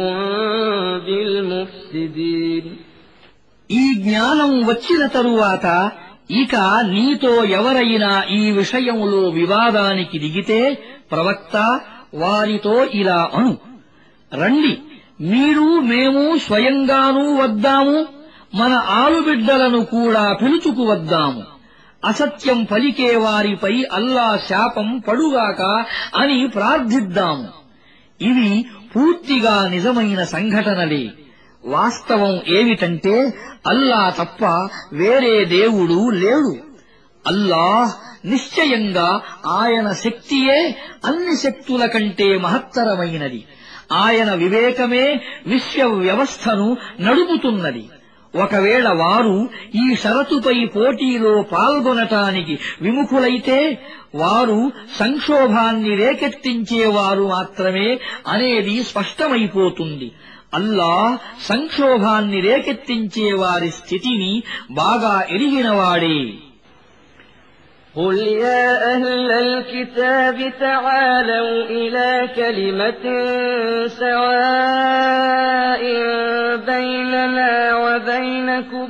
بالمفسدين ఈ జ్ఞానం వచ్చిన తరువాత ఇక నీతో ఎవరైనా ఈ విషయంలో వివాదానికి దిగితే ప్రవక్త వారితో ఇలా అను, రండి, మీరు మేము స్వయంగానూ వద్దాము, మన ఆలుబిడ్డలను కూడా పిలుచుకు వద్దాము, అసత్యం పలికే వారిపై అల్లా శాపం పడుగాక అని ప్రార్థిద్దాము. ఇవి పూర్తిగా నిజమైన సంఘటనలే. వాస్తవం ఏమిటంటే అల్లా తప్ప వేరే దేవుడు లేడు. అల్లాహ్ నిశ్చయంగా ఆయన శక్తియే అన్ని శక్తుల కంటే మహత్తరమైనది. ఆయన వివేకమే విశ్వ వ్యవస్థను నడుపుతున్నది. ఒకవేళ వారు ఈ షరతుపై పోటీలో పాల్గొనటానికి విముఖులైతే వారు సంక్షోభాన్ని రేకెత్తించేవారు మాత్రమే అనేది స్పష్టమైపోతుంది. అల్లాహ్ సంక్షోభాన్ని రేకెత్తించే వారి స్థితిని బాగా ఎరిగినవాడే. قل يا أهل الكتاب تعالوا إلى كلمة سواء بيننا وبينكم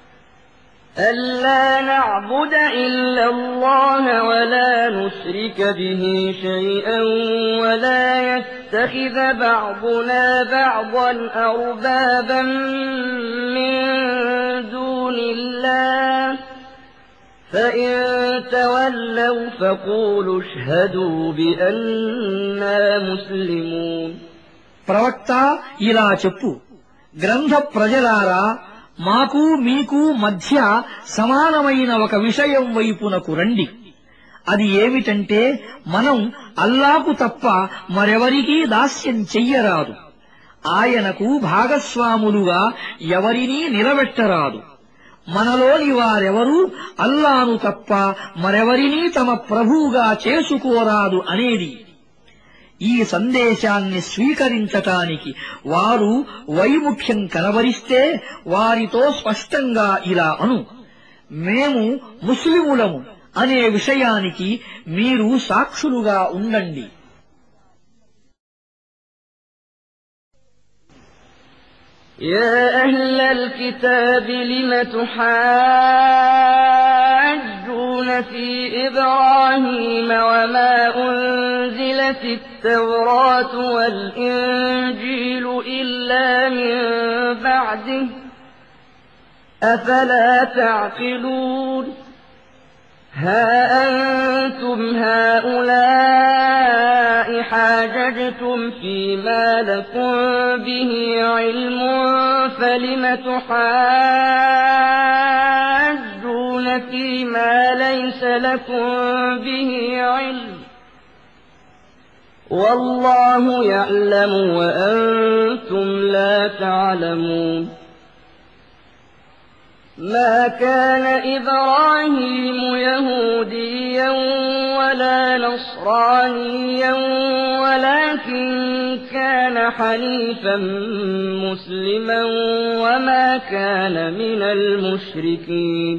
ألا نعبد إلا الله ولا نشرك به شيئا ولا يتخذ بعضنا بعضا أربابا من دون الله فإن تولوا فقولوا اشهدوا بأننا مسلمون ప్రవక్త ఇలా చెప్పు, గ్రంథ ప్రజలారా, మాకు మీకు మధ్య సమానమైన ఒక విషయం వైపునకు రండి. అది ఏమిటంటే మనం అల్లాకు తప్ప మరెవరికీ దాస్యం చెయ్యరాదు, ఆయనకు భాగస్వాములుగా ఎవరినీ నిలబెట్టరాదు. మనలోని వారెవరూ అల్లాను తప్ప మరెవరినీ తమ ప్రభువుగా చేసుకోరాదు అనేది. ఈ సందేశాన్ని స్వీకరించటానికి వారు వైముఖ్యం కనబరిస్తే వారితో స్పష్టంగా ఇలా అను, మేము ముస్లిములము అనే విషయానికి మీరు సాక్షులుగా ఉండండి. يا أهل الكتاب لم تحاجون في إبراهيم وما أنزلت التوراة والإنجيل إلا من بعده أفلا تعقلون ها أنتم هؤلاء حاججتم فيما لكم به علم فلم تحاجون فيما ليس لكم به علم والله يعلم وأنتم لا تعلمون ما كان إبراهيم يهوديا ولا نصرانيا ولكن كان حنيفا مسلما وما كان من المشركين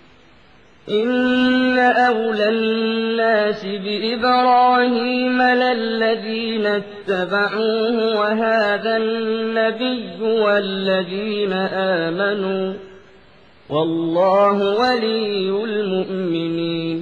إن أولى الناس بإبراهيم للذين اتبعوه وهذا النبي والذين آمنوا والله ولي المؤمنين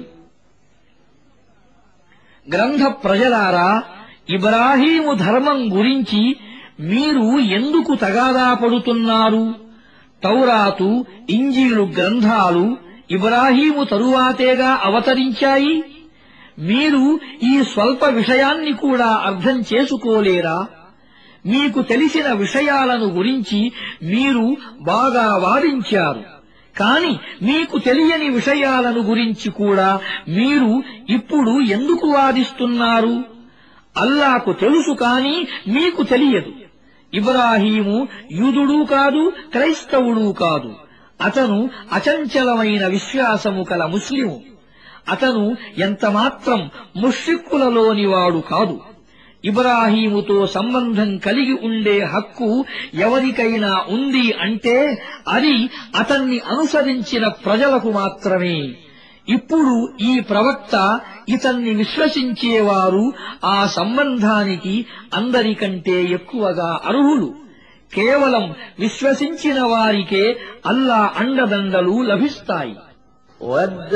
గ్రంథ ప్రజలారా, ఇబ్రాహీము ధర్మం గురించి మీరు ఎందుకు తగాదా పడుతున్నారు? తౌరాతు, ఇంజీలు గ్రంథాలు ఇబ్రాహీము తరువాతేగా అవతరించాయి. మీరు ఈ స్వల్ప విషయాన్ని కూడా అర్థం చేసుకోలేరా? మీకు తెలిసిన విషయాలను గురించి మీరు బాగా వాదించారు, కాని మీకు తెలియని విషయాలను గురించి కూడా మీరు ఇప్పుడు ఎందుకు వాదిస్తున్నారు? అల్లాకు తెలుసు కాని మీకు తెలియదు. ఇబ్రాహీము యూదుడూ కాదు, క్రైస్తవుడూ కాదు. అతను అచంచలమైన విశ్వాసము కల ముస్లిము. అతను ఎంతమాత్రం ముష్రిక్కులలోనివాడు కాదు. ఇబ్రాహీముతో సంబంధం కలిగి ఉండే హక్కు ఎవరికైనా ఉంది అంటే అది అతన్ని అనుసరించిన ప్రజలకు మాత్రమే. ఇప్పుడు ఈ ప్రవక్త ఇతన్ని విశ్వసించేవారు ఆ సంబంధానికి అందరికంటే ఎక్కువగా అర్హులు. కేవలం విశ్వసించిన వారికే అల్లా అండదండలు లభిస్తాయి. وَدَّ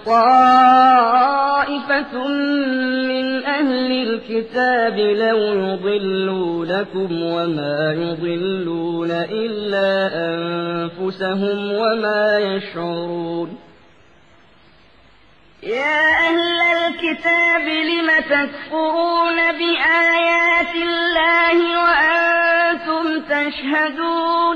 طَائِفَةٌ مِّنْ أَهْلِ الْكِتَابِ لَوْ يُضِلُّونَكُمْ وَمَا يُضِلُّونَ إِلَّا أَنفُسَهُمْ وَمَا يَشْعُرُونَ يَا أَهْلَ الْكِتَابِ لِمَ تَكْفُرُونَ بِآيَاتِ اللَّهِ وَأَنتُمْ تَشْهَدُونَ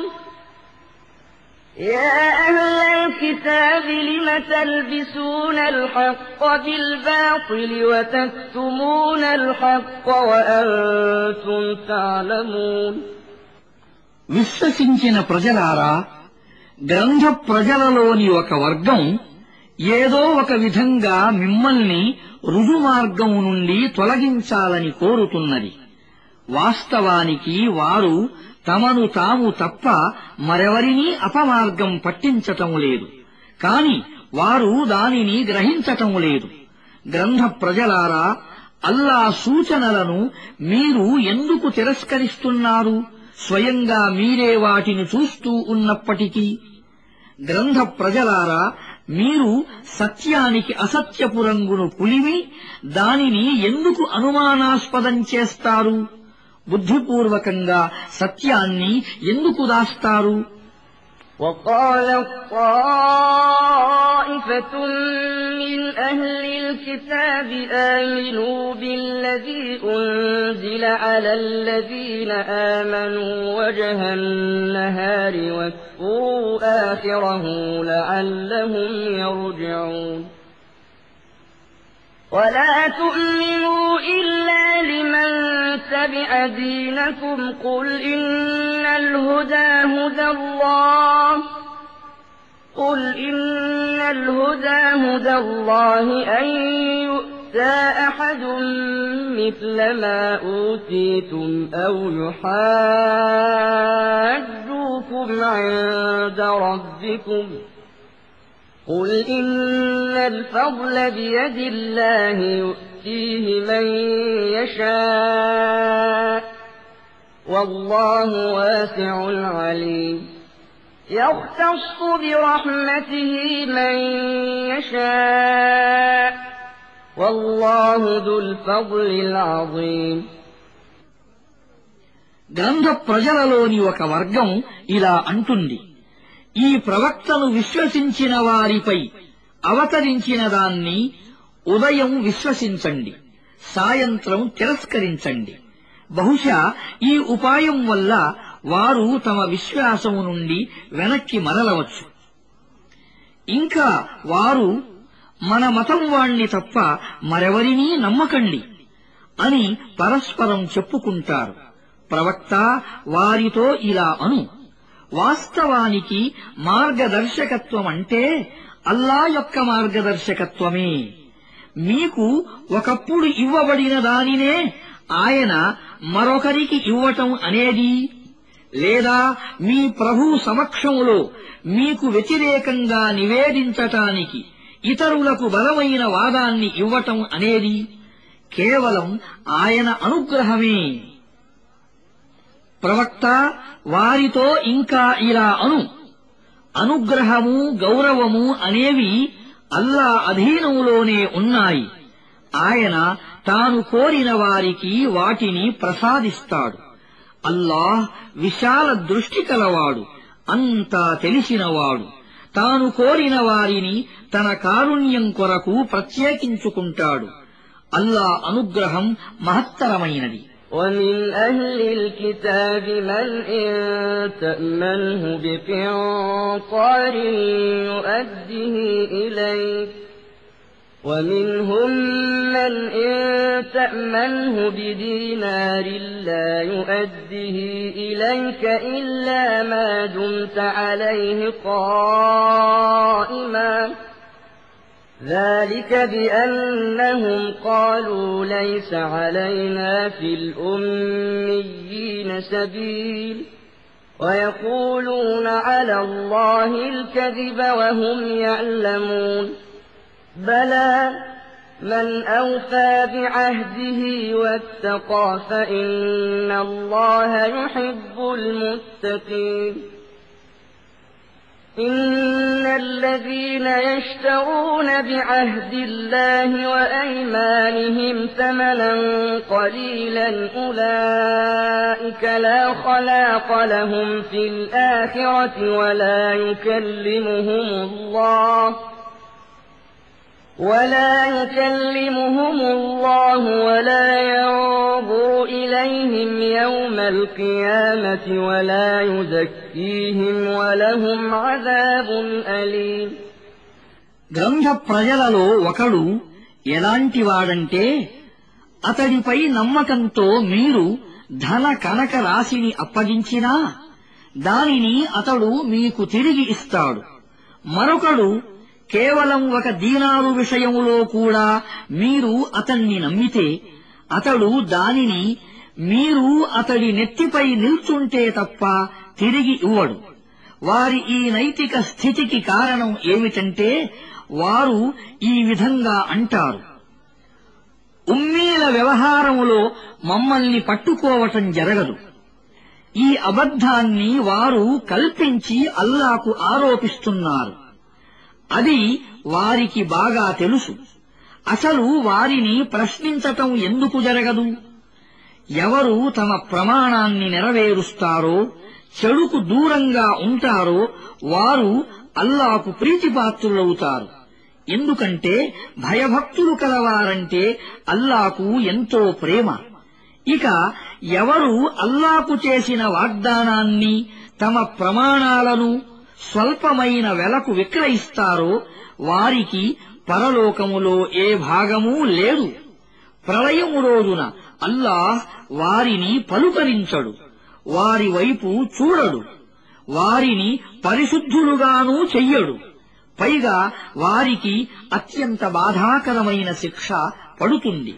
يَا أَهْلَ الْكِتَابِ لِمَ تَلْبِسُونَ الْحَقَّ بِالْبَاطِلِ وَتَكْتُمُونَ الْحَقَّ وَأَنتُمْ تَعْلَمُونَ విశ్వసించిన ప్రజలారా, గ్రంథ ప్రజలలోని ఒక వర్గం ఏదో ఒక విధంగా మిమ్మల్ని రుజుమార్గం నుండి తొలగించాలని కోరుతున్నది. వాస్తవానికి వారు తమను తాము తప్ప మరెవరినీ అపమార్గం పట్టించటం లేదు. కాని వారు దానిని గ్రహించటం లేదు. గ్రంథ ప్రజలారా, అల్లా సూచనలను మీరు ఎందుకు తిరస్కరిస్తున్నారు? స్వయంగా మీరే వాటిని చూస్తూ ఉన్నప్పటికీ. గ్రంథ ప్రజలారా, మీరు సత్యానికి అసత్యపు రంగును పులిమి దానిని ఎందుకు అనుమానాస్పదం చేస్తారు? బుద్ధిపూర్వకంగా సత్యాన్ని ఎందుకు దాస్తారు? وَقَالَتْ طَائِفَةٌ مِّنْ أَهْلِ الْكِتَابِ آمِنُوا بِالَّذِي أُنزِلَ عَلَى الَّذِينَ آمَنُوا وَجْهَ النَّهَارِ وَاكْفُرُوا آخِرَهُ لَعَلَّهُمْ يَرْجِعُونَ وَلَا تُؤْمِنُوا إِلَّا لِمَن تَبِعَ دِينَكُمْ قُلْ إِنَّ الْهُدَىٰ هُدَى اللَّهِ أَن يُؤْتَىٰ أَحَدٌ مِّثْلَ مَا أُوتِيتُمْ أَوْ يُحَاجُّوكُمْ عِندَ رَبِّكُمْ قُلْ إِنَّ الْفَضْلَ بِيَدِ اللَّهِ يُؤْتِيهِ مَن يَشَاءُ وَاللَّهُ وَاسِعٌ عَلِيمٌ يَخْتَصُّ بِرَحْمَتِهِ مَن يَشَاءُ وَاللَّهُ ذُو الْفَضْلِ الْعَظِيمِ గ్రంథ ప్రజలలోని ఒక వర్గం ఇలా అంటుంది: ఈ ప్రవక్తను విశ్వసించిన వారిపై అవతరించిన దాన్ని ఉదయం విశ్వసించండి, సాయంత్రం తిరస్కరించండి. బహుశా ఈ ఉపాయం వల్ల వారు తమ విశ్వాసము నుండి వెనక్కి మరలవచ్చు. ఇంకా వారు మన మతం వాణ్ణి తప్ప మరెవరినీ నమ్మకండి అని పరస్పరం చెప్పుకుంటారు. ప్రవక్త వారితో ఇలా అను: వాస్తవానికి మార్గదర్శకత్వం అంటే అల్లా యొక్క మార్గదర్శకత్వమే. మీకు ఒకప్పుడు ఇవ్వబడిన దానినే ఆయన మరొకరికి ఇవ్వటం అనేది, లేదా మీ ప్రభువు సమక్షంలో మీకు వ్యతిరేకంగా నివేదించటానికి ఇతరులకు బలమైన వాదాన్ని ఇవ్వటం అనేది కేవలం ఆయన అనుగ్రహమే. ప్రవక్త వారితో ఇంకా ఇలా అను: అనుగ్రహము, గౌరవము అనేవి అల్లా అధీనంలోనే ఉన్నాయి. ఆయన తాను కోరిన వారికి వాటిని ప్రసాదిస్తాడు. అల్లాహ్ విశాల దృష్టి కలవాడు, అంతా తెలిసినవాడు. తాను కోరిన వారిని తన కారుణ్యం కొరకు ప్రత్యేకించుకుంటాడు. అల్లా అనుగ్రహం మహత్తరమైనది. وَمِنْ أَهْلِ الْكِتَابِ مَنْ إِن تَأْمَنْهُ بِقِنطَارٍ يُؤَدِّهِ إِلَيْكَ وَمِنْهُم مَّنْ إِن تَأْمَنْهُ بِدِينَارٍ لَّا يُؤَدِّهِ إِلَيْكَ إِلَّا مَا دُمْتَ عَلَيْهِ قَائِمًا ذلك بأنهم قالوا ليس علينا في الأميين سبيل ويقولون على الله الكذب وهم يعلمون بلى من أوفى بعهده واتقى فإن الله يحب المتقين إن الذين يشترون بعهد الله وأيمانهم ثمنا قليلا أولئك لا خلاق لهم في الآخرة ولا يكلمهم الله ولا ينظر إليهم يوم القيامة ولا يزكيهم ولهم عذاب أليم. గ్రంథ ప్రజలలో ఒకడు ఎలాంటివాడంటే అతడిపై నమ్మకంతో మీరు ధన కనక రాశిని అప్పగించినా దానిని అతడు మీకు తిరిగి ఇస్తాడు. మరొకడు కేవలం ఒక దీనారు విషయంలో కూడా మీరు అతన్ని నమ్మితే అతడు దానిని మీరు అతడి నెత్తిపై నిల్చుంటే తప్ప తిరిగి ఇవ్వడు. వారి ఈ నైతిక స్థితికి కారణం ఏమిటంటే వారు ఈ విధంగా అంటారు, ఉమ్మీల వ్యవహారములో మమ్మల్ని పట్టుకోవటం జరగదు. ఈ అబద్ధాన్ని వారు కల్పించి అల్లాకు ఆరోపిస్తున్నారు. అది వారికి బాగా తెలుసు. అసలు వారిని ప్రశ్నించటం ఎందుకు జరగదు? ఎవరు తమ ప్రమాణాన్ని నెరవేరుస్తారో, చెడుకు దూరంగా ఉంటారో వారు అల్లాకు ప్రీతిపాత్రులవుతారు. ఎందుకంటే భయభక్తులు కలవారంటే అల్లాకు ఎంతో ప్రేమ. ఇక ఎవరు అల్లాకు చేసిన వాగ్దానాన్ని తమ ప్రమాణాలను స్వల్పమైన వెలకు విక్రయిస్తారో వారికి పరలోకములో ఏ భాగమూ లేదు. ప్రళయము రోజున అల్లాహ్ వారిని పలుకరించడు, వారి వైపు చూడడు, వారిని పరిశుద్ధులుగానూ చెయ్యడు. పైగా వారికి అత్యంత బాధాకరమైన శిక్ష పడుతుంది.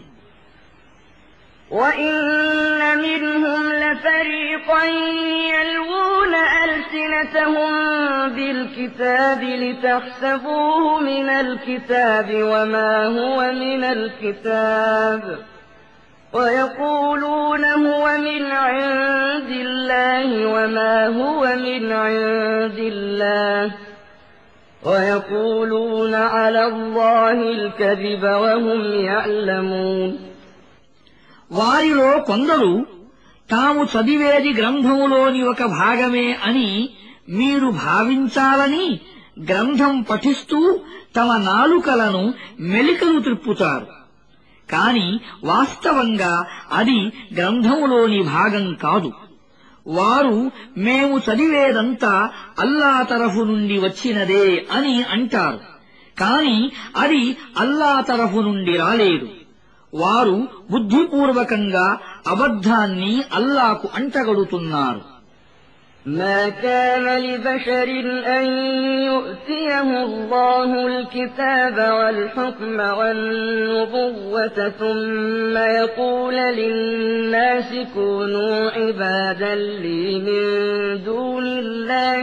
وَإِنَّ مِنْهُمْ لَفَرِيقًا يَلْوُونَ أَلْسِنَتَهُم بِالْكِتَابِ لِتَحْسَبُوهُ مِنَ الْكِتَابِ وَمَا هُوَ مِنَ الْكِتَابِ وَيَقُولُونَ هُوَ مِنْ عِندِ اللَّهِ وَمَا هُوَ مِنْ عِندِ اللَّهِ وَيَقُولُونَ عَلَى اللَّهِ الْكَذِبَ وَهُمْ يَعْلَمُونَ. వారిలో కొందరు తాము చదివేది గ్రంథములోని ఒక భాగమే అని మీరు భావించాలని గ్రంథం పఠిస్తూ తమ నాలుకలను మెలికలు త్రిప్పుతారు. కాని వాస్తవంగా అది గ్రంథములోని భాగం కాదు. వారు మేము చదివేదంతా అల్లా తరఫు నుండి వచ్చినదే అని అంటారు. కాని అది అల్లా తరఫు నుండి రాలేదు. వారు బుద్ధిపూర్వకంగా అబద్ధాన్ని అల్లాకు అంటగడుతున్నారు. ما كان لبشر أن يؤتيه الله الكتاب والحكم والنبوة ثم يقول للناس كونوا عبادا لي من دون الله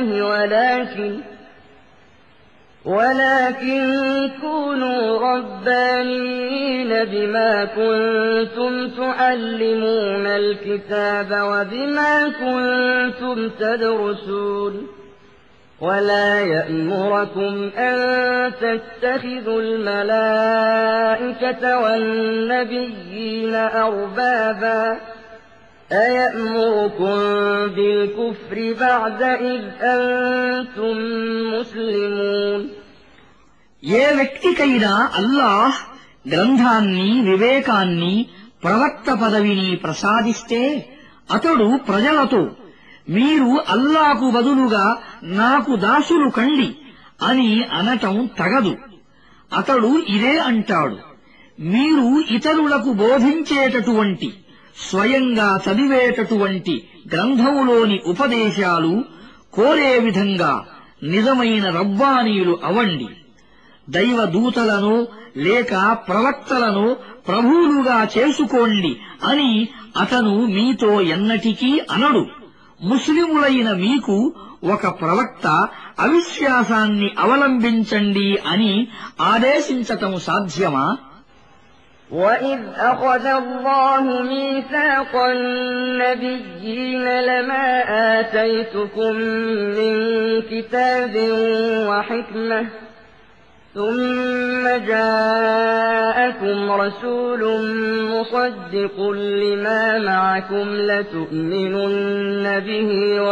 ولكن كونوا ربانيين بما كنتم تعلمون الكتاب وبما كنتم تدرسون ولا يأمركم أن تتخذوا الملائكة والنبيين أربابا أيأمركم بالكفر بعد إذ أنتم مسلمون. ఏ వ్యక్తికైనా అల్లాహ్ గ్రంథాన్ని, వివేకాన్ని, ప్రవక్త పదవిని ప్రసాదిస్తే అతడు ప్రజలతో మీరు అల్లాకు బదులుగా నాకు దాసులు కండి అని అనటం తగదు. అతడు ఇదే అంటాడు, మీరు ఇతరులకు బోధించేటటువంటి, స్వయంగా చదివేటటువంటి గ్రంథములోని ఉపదేశాలు కోరే విధంగా నిజమైన రబ్బానీయులు అవండి. దైవదూతలను లేక ప్రవక్తలను ప్రభువులుగా చేసుకోండి అని అతను మీతో ఎన్నటికీ అనడు. ముస్లిములైన మీకు ఒక ప్రవక్త అవిశ్వాసాన్ని అవలంబించండి అని ఆదేశించటం సాధ్యమా? وَإِذْ أَخَذَ اللَّهُ مِيثَاقَ النَّبِيِّينَ لَمَا آتَيْتُكُم مِّن كِتَابٍ وَحِكْمَةٍ ثُمَّ جَاءَكُمْ رَسُولٌ مُّصَدِّقٌ لِّمَا مَعَكُمْ لَتُؤْمِنُنَّ بِهِ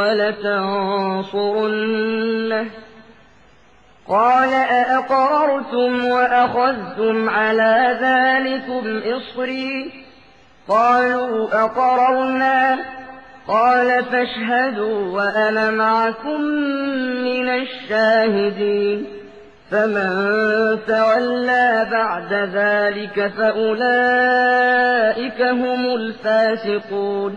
وَلَتَنصُرُنَّهُ قَالَ أَأَقْرَرْتُمْ وَأَخَذْتُمْ عَلَىٰ ذَٰلِكُمْ إِصْرِي قَالُوا أَقْرَرْنَا قَالَ فَاشْهَدُوا وَأَنَا مَعَكُم مِّنَ الشَّاهِدِينَ فَمَن تَوَلَّىٰ بَعْدَ ذَٰلِكَ فَأُولَٰئِكَ هُمُ الْفَاسِقُونَ.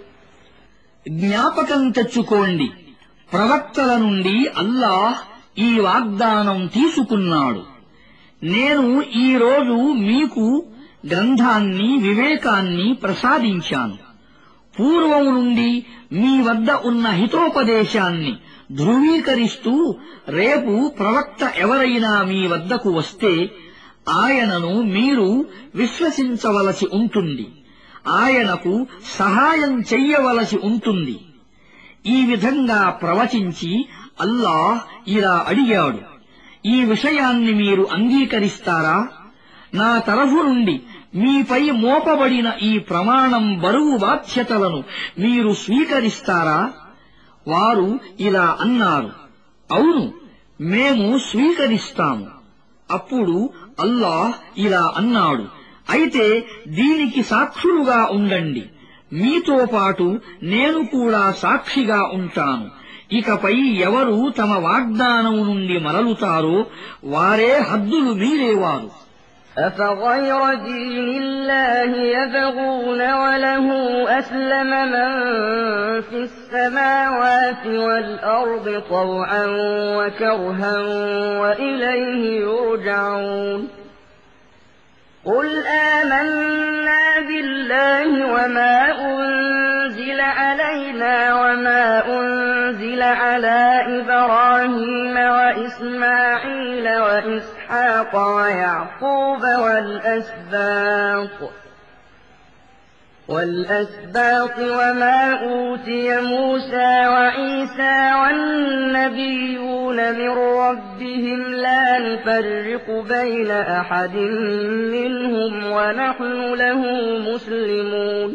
జ్ఞాపకం తెచ్చుకోండి, ప్రవక్తల నుండి అల్లాహ్ ఈ వాగ్దానం తీసుకున్నాడు. నేను ఈ రోజు మీకు గ్రంథాన్ని వివేకాన్ని ప్రసాదించాను. పూర్వం నుండి మీ వద్ద ఉన్న హితోపదేశాన్ని ధృవీకరిస్తూ రేపు ప్రవక్త ఎవరైనా మీ వద్దకు వస్తే ఆయనను మీరు విశ్వసించవలసి ఉంటుంది, ఆయనకు సహాయం చెయ్యవలసి ఉంటుంది. ఈ విధంగా ప్రవచించి అల్లాహ్ ఇలా అడిగాడు, ఈ విషయాన్ని మీరు అంగీకరిస్తారా? నా తరఫు నుండి మీపై మోపబడిన ఈ ప్రమాణం బరువు బాధ్యతలను మీరు స్వీకరిస్తారా? వారు ఇలా అన్నారు, అవును, మేము స్వీకరిస్తాము. అప్పుడు అల్లాహ్ ఇలా అన్నాడు, అయితే దీనికి సాక్షులుగా ఉండండి, మీతో పాటు నేను కూడా సాక్షిగా ఉంటాను. ఇకపై ఎవరు తమ వాగ్దానం నుండి మరలుతారో వారే హద్దులు మీరేవారు. أَفَغَيْرَ دِينِ اللَّهِ يَبْغُونَ وَلَهُ أَسْلَمَ مَن فِي السَّمَاوَاتِ وَالْأَرْضِ طَوْعًا وَكَرْهًا وَإِلَيْهِ يُرْجَعُونَ. قُلْ آمَنَّا بِاللَّهِ وَمَا أُنزِلَ عَلَيْنَا وَمَا أُنزِلَ عَلَىٰ إِبْرَاهِيمَ وَإِسْمَاعِيلَ وَإِسْحَاقَ وَيَعْقُوبَ وَالْأَسْبَاطِ وَمَا أُوتِيَ مُوسَىٰ وَعِيسَىٰ وَالنَّبِيُّونَ مِن رَّبِّهِمْ لَا نُفَرِّقُ بَيْنَ أَحَدٍ مِّنْهُمْ وَنَحْنُ لَهُ مُسْلِمُونَ.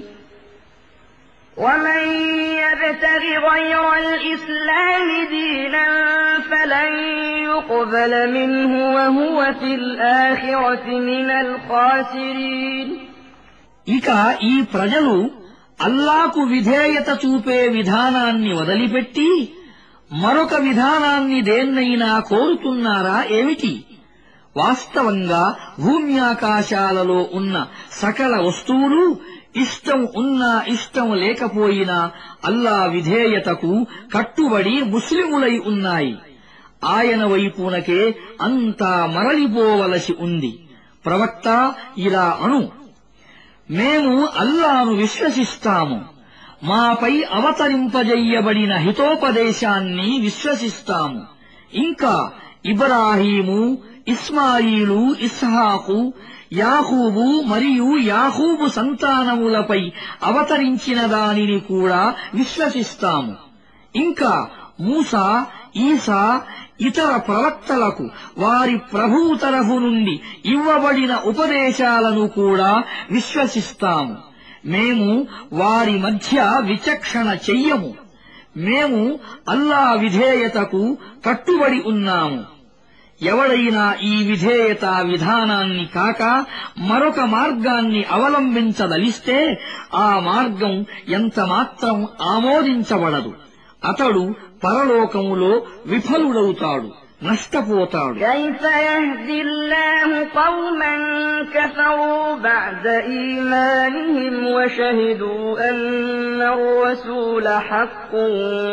وَمَن يَبْتَغِ غَيْرَ الْإِسْلَامِ دِينًا فَلَن يُقْبَلَ مِنْهُ وَهُوَ فِي الْآخِرَةِ مِنَ الْخَاسِرِينَ. ఇక ఈ ప్రజలు అల్లాకు విధేయత చూపే విధానాన్ని వదిలిపెట్టి మరొక విధానాన్ని దేన్నైనా కోరుతున్నారా ఏమిటి? వాస్తవంగా భూమ్యాకాశాలలో ఉన్న సకల వస్తువులు ఇష్టం ఉన్నా ఇష్టం లేకపోయినా అల్లా విధేయతకు కట్టుబడి ముస్లిములై ఉన్నాయి. ఆయన వైపునకే అంతా మరలిపోవలసి ఉంది. ప్రవక్త ఇలా అను, మేము అల్లాను విశ్వసిస్తాము, మాపై అవతరింపజెయ్యబడిన హితోపదేశాన్ని విశ్వసిస్తాము. ఇంకా ఇబ్రాహీము, ఇస్మాయిలు, ఇస్హాకు, యాకూబు మరియు యాకూబు సంతానములపై అవతరించిన దానిని కూడా విశ్వసిస్తాము. ఇంకా మూసా, ఈసా, ఇతర ప్రవక్తలకు వారి ప్రభువు తరఫు నుండి ఇవ్వబడిన ఉపదేశాలను కూడా విశ్వసిస్తాము. మేము వారి మధ్య విచక్షణ చెయ్యము. మేము అల్లా విధేయతకు కట్టుబడి ఉన్నాము. ఎవడైనా ఈ విధేయత విధానాన్ని కాక మరొక మార్గాన్ని అవలంబించదలిస్తే ఆ మార్గం ఎంతమాత్రం ఆమోదించబడదు. అతడు పరలోకములో విఫలుడవుతాడు, నష్టపోతాడు. كيف يهدي الله قوما كفروا بعد إيمانهم وشهدوا أن الرسول حق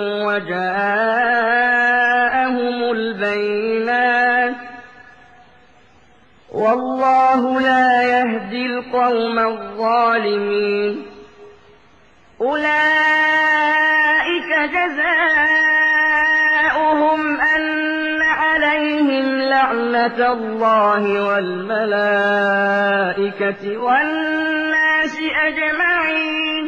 وجاءهم البينات والله لا يهدي القوم الظالمين أولئك جزاؤهم أن عليهم لعنة الله والملائكة والناس أجمعين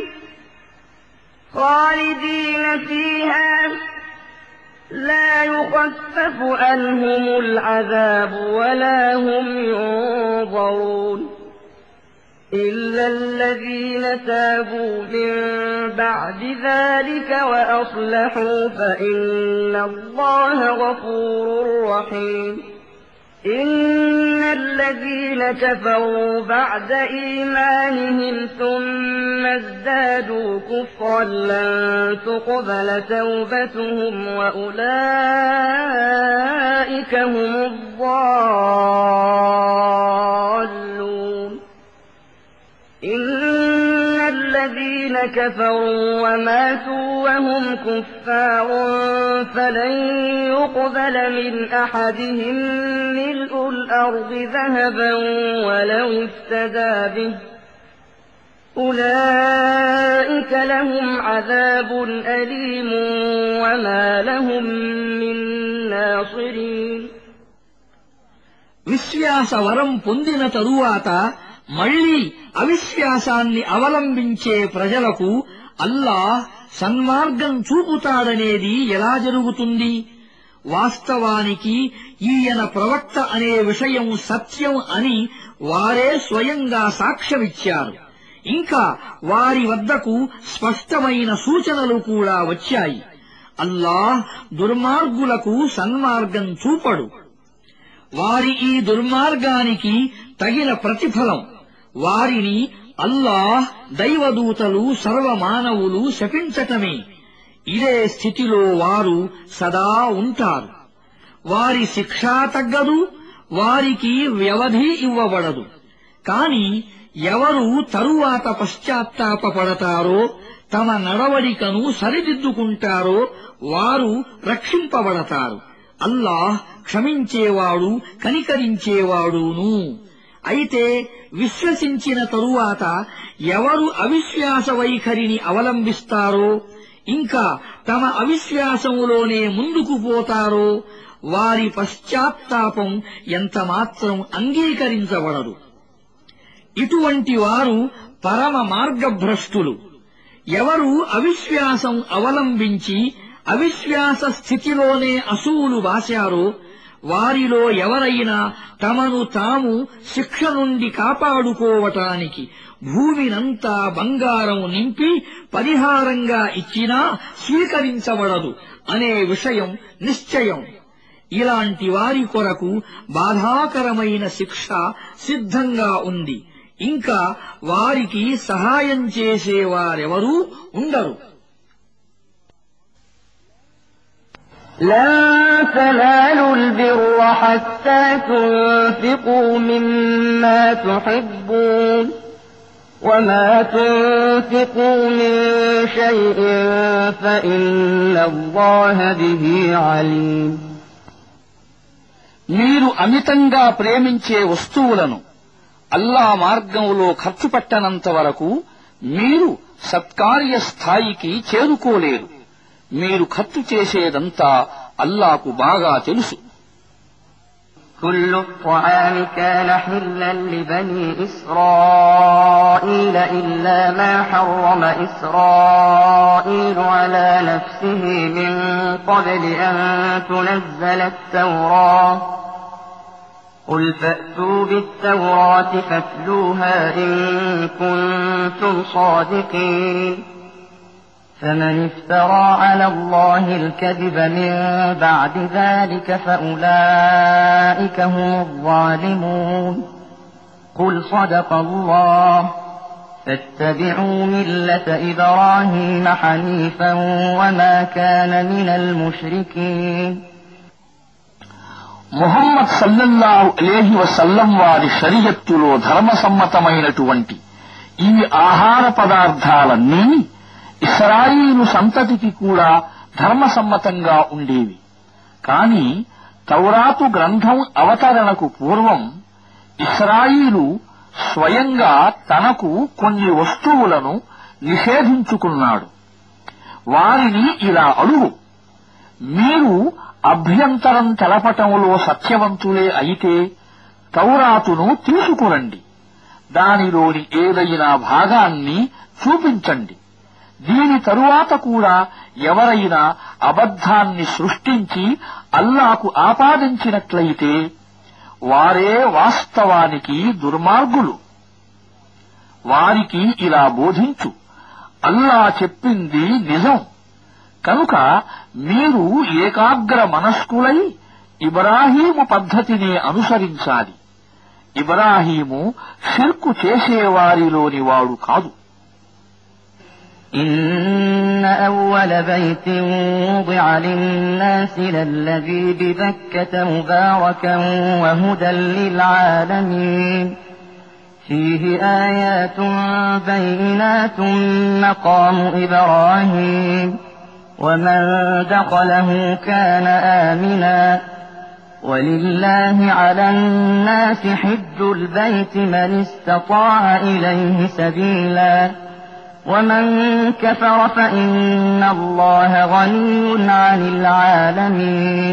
خالدين فيها لا يخفف عنهم العذاب ولا هم ينظرون إلا الذين تابوا من بعد ذلك وأصلحوا فإن الله غفور رحيم إن الذين كفروا بعد إيمانهم ثم ازدادوا كفرا لن تقبل توبتهم وأولئك هم الضالون إن الذين كفروا وماتوا وهم كفار فلن يقبل من أحدهم ملء الأرض ذهبا ولو افتدى به أولئك لهم عذاب أليم وما لهم من ناصرين విశ్వాస వరం పొందిన తరువాత మళ్లీ అవిశ్వాసాన్ని అవలంబించే ప్రజలకు అల్లాహ్ సన్మార్గం చూపుతాడనేది ఎలా జరుగుతుంది? వాస్తవానికి ఈయన ప్రవక్త అనే విషయం సత్యం అని వారే స్వయంగా సాక్ష్యమిచ్చారు. ఇంకా వారి వద్దకు స్పష్టమైన సూచనలు కూడా వచ్చాయి. అల్లాహ్ దుర్మార్గులకు సన్మార్గం చూపడు. వారి ఈ దుర్మార్గానికి తగిన ప్రతిఫలం వారిని అల్లాహ్, దైవదూతలు, సర్వమానవులు శపించటమే. ఇదే స్థితిలో వారు సదా ఉంటారు. వారి శిక్ష తగ్గదు, వారికి వ్యవధి ఇవ్వబడదు. కాని ఎవరు తరువాత పశ్చాత్తాపపడతారో, తమ నడవడికను సరిదిద్దుకుంటారో వారు రక్షింపబడతారు. అల్లాహ్ క్షమించేవాడు, కనికరించేవాడును. అయితే విశ్వసించిన తరువాత ఎవరు అవిశ్వాస వైఖరిని అవలంబిస్తారో, ఇంకా తమ అవిశ్వాసములోనే ముందుకు పోతారో వారి పశ్చాత్తాపం ఎంతమాత్రం అంగీకరించబడదు. ఇటువంటి వారు పరమ మార్గభ్రష్టులు. ఎవరు అవిశ్వాసం అవలంబించి అవిశ్వాస స్థితిలోనే అసూలు బాశారో వారిలో ఎవరైనా తమను తాము శిక్ష నుండి కాపాడుకోవటానికి భూమినంతా బంగారం నింపి పరిహారంగా ఇచ్చినా స్వీకరించబడదు అనే విషయం నిశ్చయం. ఇలాంటి వారి కొరకు బాధాకరమైన శిక్ష సిద్ధంగా ఉంది. ఇంకా వారికి సహాయం చేసేవారెవరూ ఉండరు. لن تنالوا البر حتى تنفقوا مما تحبون وما تنفقوا من شيء فإن الله به عليم మీరు అమితంగా ప్రేమించే వస్తువులను అల్లా మార్గంలో ఖర్చు పెట్టనంత వరకు మీరు సత్కార్య స్థాయికి చేరుకోలేరు. మీరు ఖర్చు చేసేదంతా అల్లాకు బాగా తెలుసు. كل الطعام كان حلا لبني إسرائيل إلا ما حرم إسرائيل على نفسه من قبل أن تنزل التوراة قل فأتوا بالتوراة فاتلوها إن كنتم صادقين فمن افترى على الله الكذب من بعد ذلك فأولئك هم الظالمون قل صدق الله فاتبعوا ملة إبراهيم حنيفا وما كان من المشركين ముహమ్మద్ సల్లల్లాహు అలైహి వసల్లం వారి షరియత్తులో ధర్మసమ్మతమైనటువంటి ఈ ఆహార పదార్థాలన్నీ ఇశ్రాయేలు సంతతికి కూడా ధర్మసమ్మతంగా ఉండేవి. కాని తౌరాతు గ్రంథం అవతరణకు పూర్వం ఇశ్రాయిలు స్వయంగా తనకు కొన్ని వస్తువులను నిషేధించుకున్నాడు. వారిని ఇలా అడుగు, మీరు అభ్యంతరం తెలపటంలో సత్యవంతులే అయితే తౌరాతును తీసుకురండి, దానిలోని ఏదైనా భాగాన్ని చూపించండి. దీని తరువాత కూడా ఎవరైనా అబద్ధాన్ని సృష్టించి అల్లాకు ఆపాదించినట్లయితే వారే వాస్తవానికి దుర్మార్గులు. వారికి ఇలా బోధించు, అల్లా చెప్పింది నిజం కనుక మీరు ఏకాగ్ర మనస్కులై ఇబ్రాహీము పద్ధతినే అనుసరించాలి. ఇబ్రాహీము షిర్కు చేసేవారిలోని వాడు కాదు. إن أول بيت وضع للناس للذي ببكة مباركا وهدى للعالمين فيه آيات بينات مقام إبراهيم ومن دخله كان آمنا ولله على الناس حج البيت من استطاع إليه سبيلا ومن كفر فإن الله غني عن العالمين.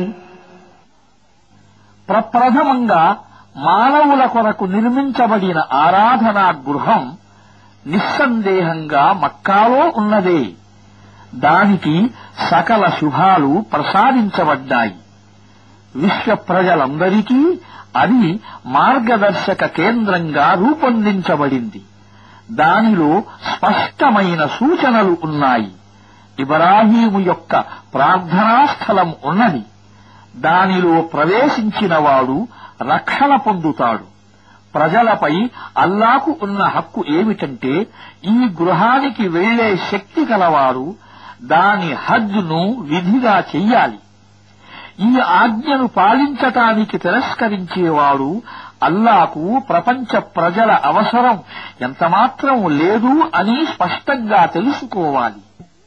ప్రప్రథమంగా మానవుల కొరకు నిర్మించబడిన ఆరాధనా గృహం నిస్సందేహంగా మక్కాలో ఉన్నదే. దానికి సకల శుభాలు ప్రసాదించబడ్డాయి. విశ్వ ప్రజలందరికీ అది మార్గదర్శక కేంద్రంగా రూపొందించబడింది. దానిలో స్పష్టమైన సూచనలు ఉన్నాయి. ఇబ్రాహీము యొక్క ప్రార్థనా స్థలం ఉన్నది. దానిలో ప్రవేశించినవాడు రక్షణ పొందుతాడు. ప్రజలపై అల్లాకు ఉన్న హక్కు ఏమిటంటే ఈ గృహానికి వెళ్లే శక్తి కలవారు దాని హజ్ను విధిగా చెయ్యాలి. ఈ ఆజ్ఞను పాలించటానికి తిరస్కరించేవాడు అల్లాకు ప్రపంచ ప్రజల అవసరం ఎంతమాత్రం లేదు అని స్పష్టంగా తెలుసుకోవాలి.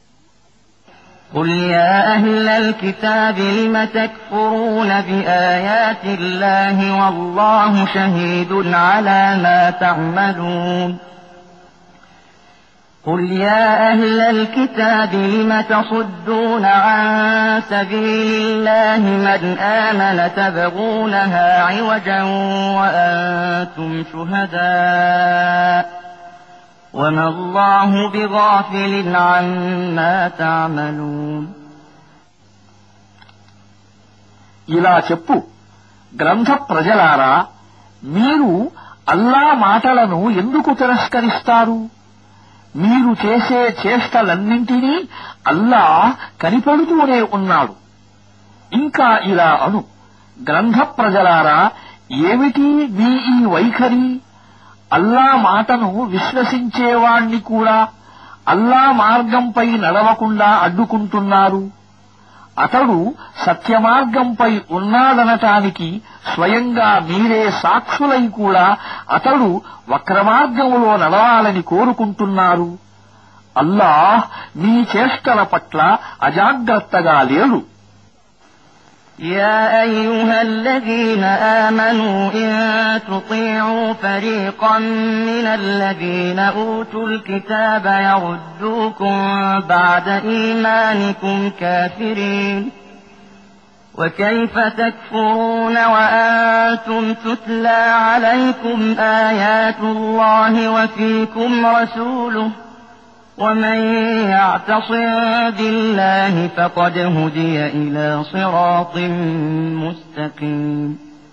قل يا أهل الكتاب لم تكفرون بآيات الله والله شهيد على ما تعملون قل يا أهل الكتاب لم تصدون عن سبيل الله من آمن تبغونها عوجا وأنتم شهداء وما الله بغافل عما تعملون. ఇలా చెప్పు, గ్రంథ ప్రజలారా, మీరు అల్లా మాటలను ఎందుకు తిరస్కరిస్తారు? మీరు చేసే చేష్టలన్నింటినీ అల్లా కనిపెడుతూనే ఉన్నాడు. ఇంకా ఇలా అను, గ్రంథ ప్రజలారా, ఏమిటి మీ ఈ వైఖరి? అల్లా మాటను విశ్వసించేవాణ్ణి కూడా అల్లా మార్గంపై నడవకుండా అడ్డుకుంటున్నారు. అతడు సత్యమార్గంపై ఉన్నాడనటానికి స్వయంగా మీరే సాక్షులై కూడా అతడు వక్రమార్గంలో నడవాలని కోరుకుంటున్నారు. అల్లాహ్ మీ చేష్టల పట్ల అజాగ్రత్తగా లేడు. يا أيها الذين آمنوا إن تطيعوا فريقا من الذين أوتوا الكتاب يردوكم بعد إيمانكم كافرين وكيف تكفرون وأنتم تتلى عليكم آيات الله وفيكم رسوله ومن يعتصم بالله فقد هدي إلى صراط مستقيم.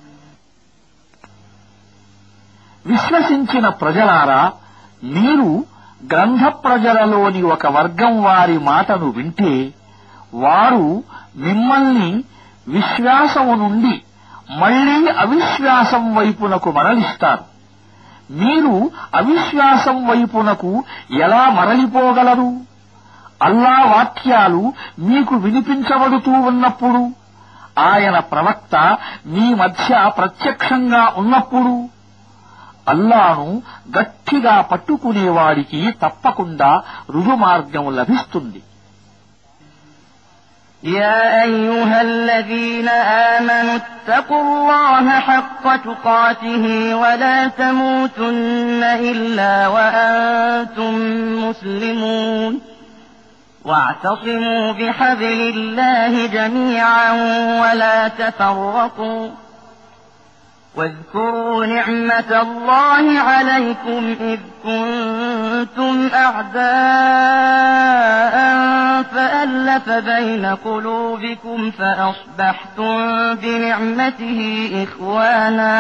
విశ్వసించిన ప్రజలారా, మీరు గ్రంథ ప్రజలలోని ఒక వర్గం వారి మాటను వింటే వారు మిమ్మల్ని విశ్వాసము నుండి మళ్లీ అవిశ్వాసం వైపునకు మరలిస్తారు. మీరు అవిశ్వాసం వైపునకు ఎలా మరలిపోగలరు? అల్లా వాక్యాలు మీకు వినిపించబడుతూ ఉన్నప్పుడు, ఆయన ప్రవక్త మీ మధ్య ప్రత్యక్షంగా ఉన్నప్పుడు అల్లాను గట్టిగా పట్టుకునేవాడికి తప్పకుండా రుజుమార్గం లభిస్తుంది. يا أيها الذين آمنوا اتقوا الله حق تقاته ولا تموتن إلا وأنتم مسلمون واعتصموا بحبل الله جميعا ولا تفرقوا واذكروا نعمة الله عليكم إذ كنتم أعداء فألف بين قلوبكم فأصبحتم بنعمته إخوانا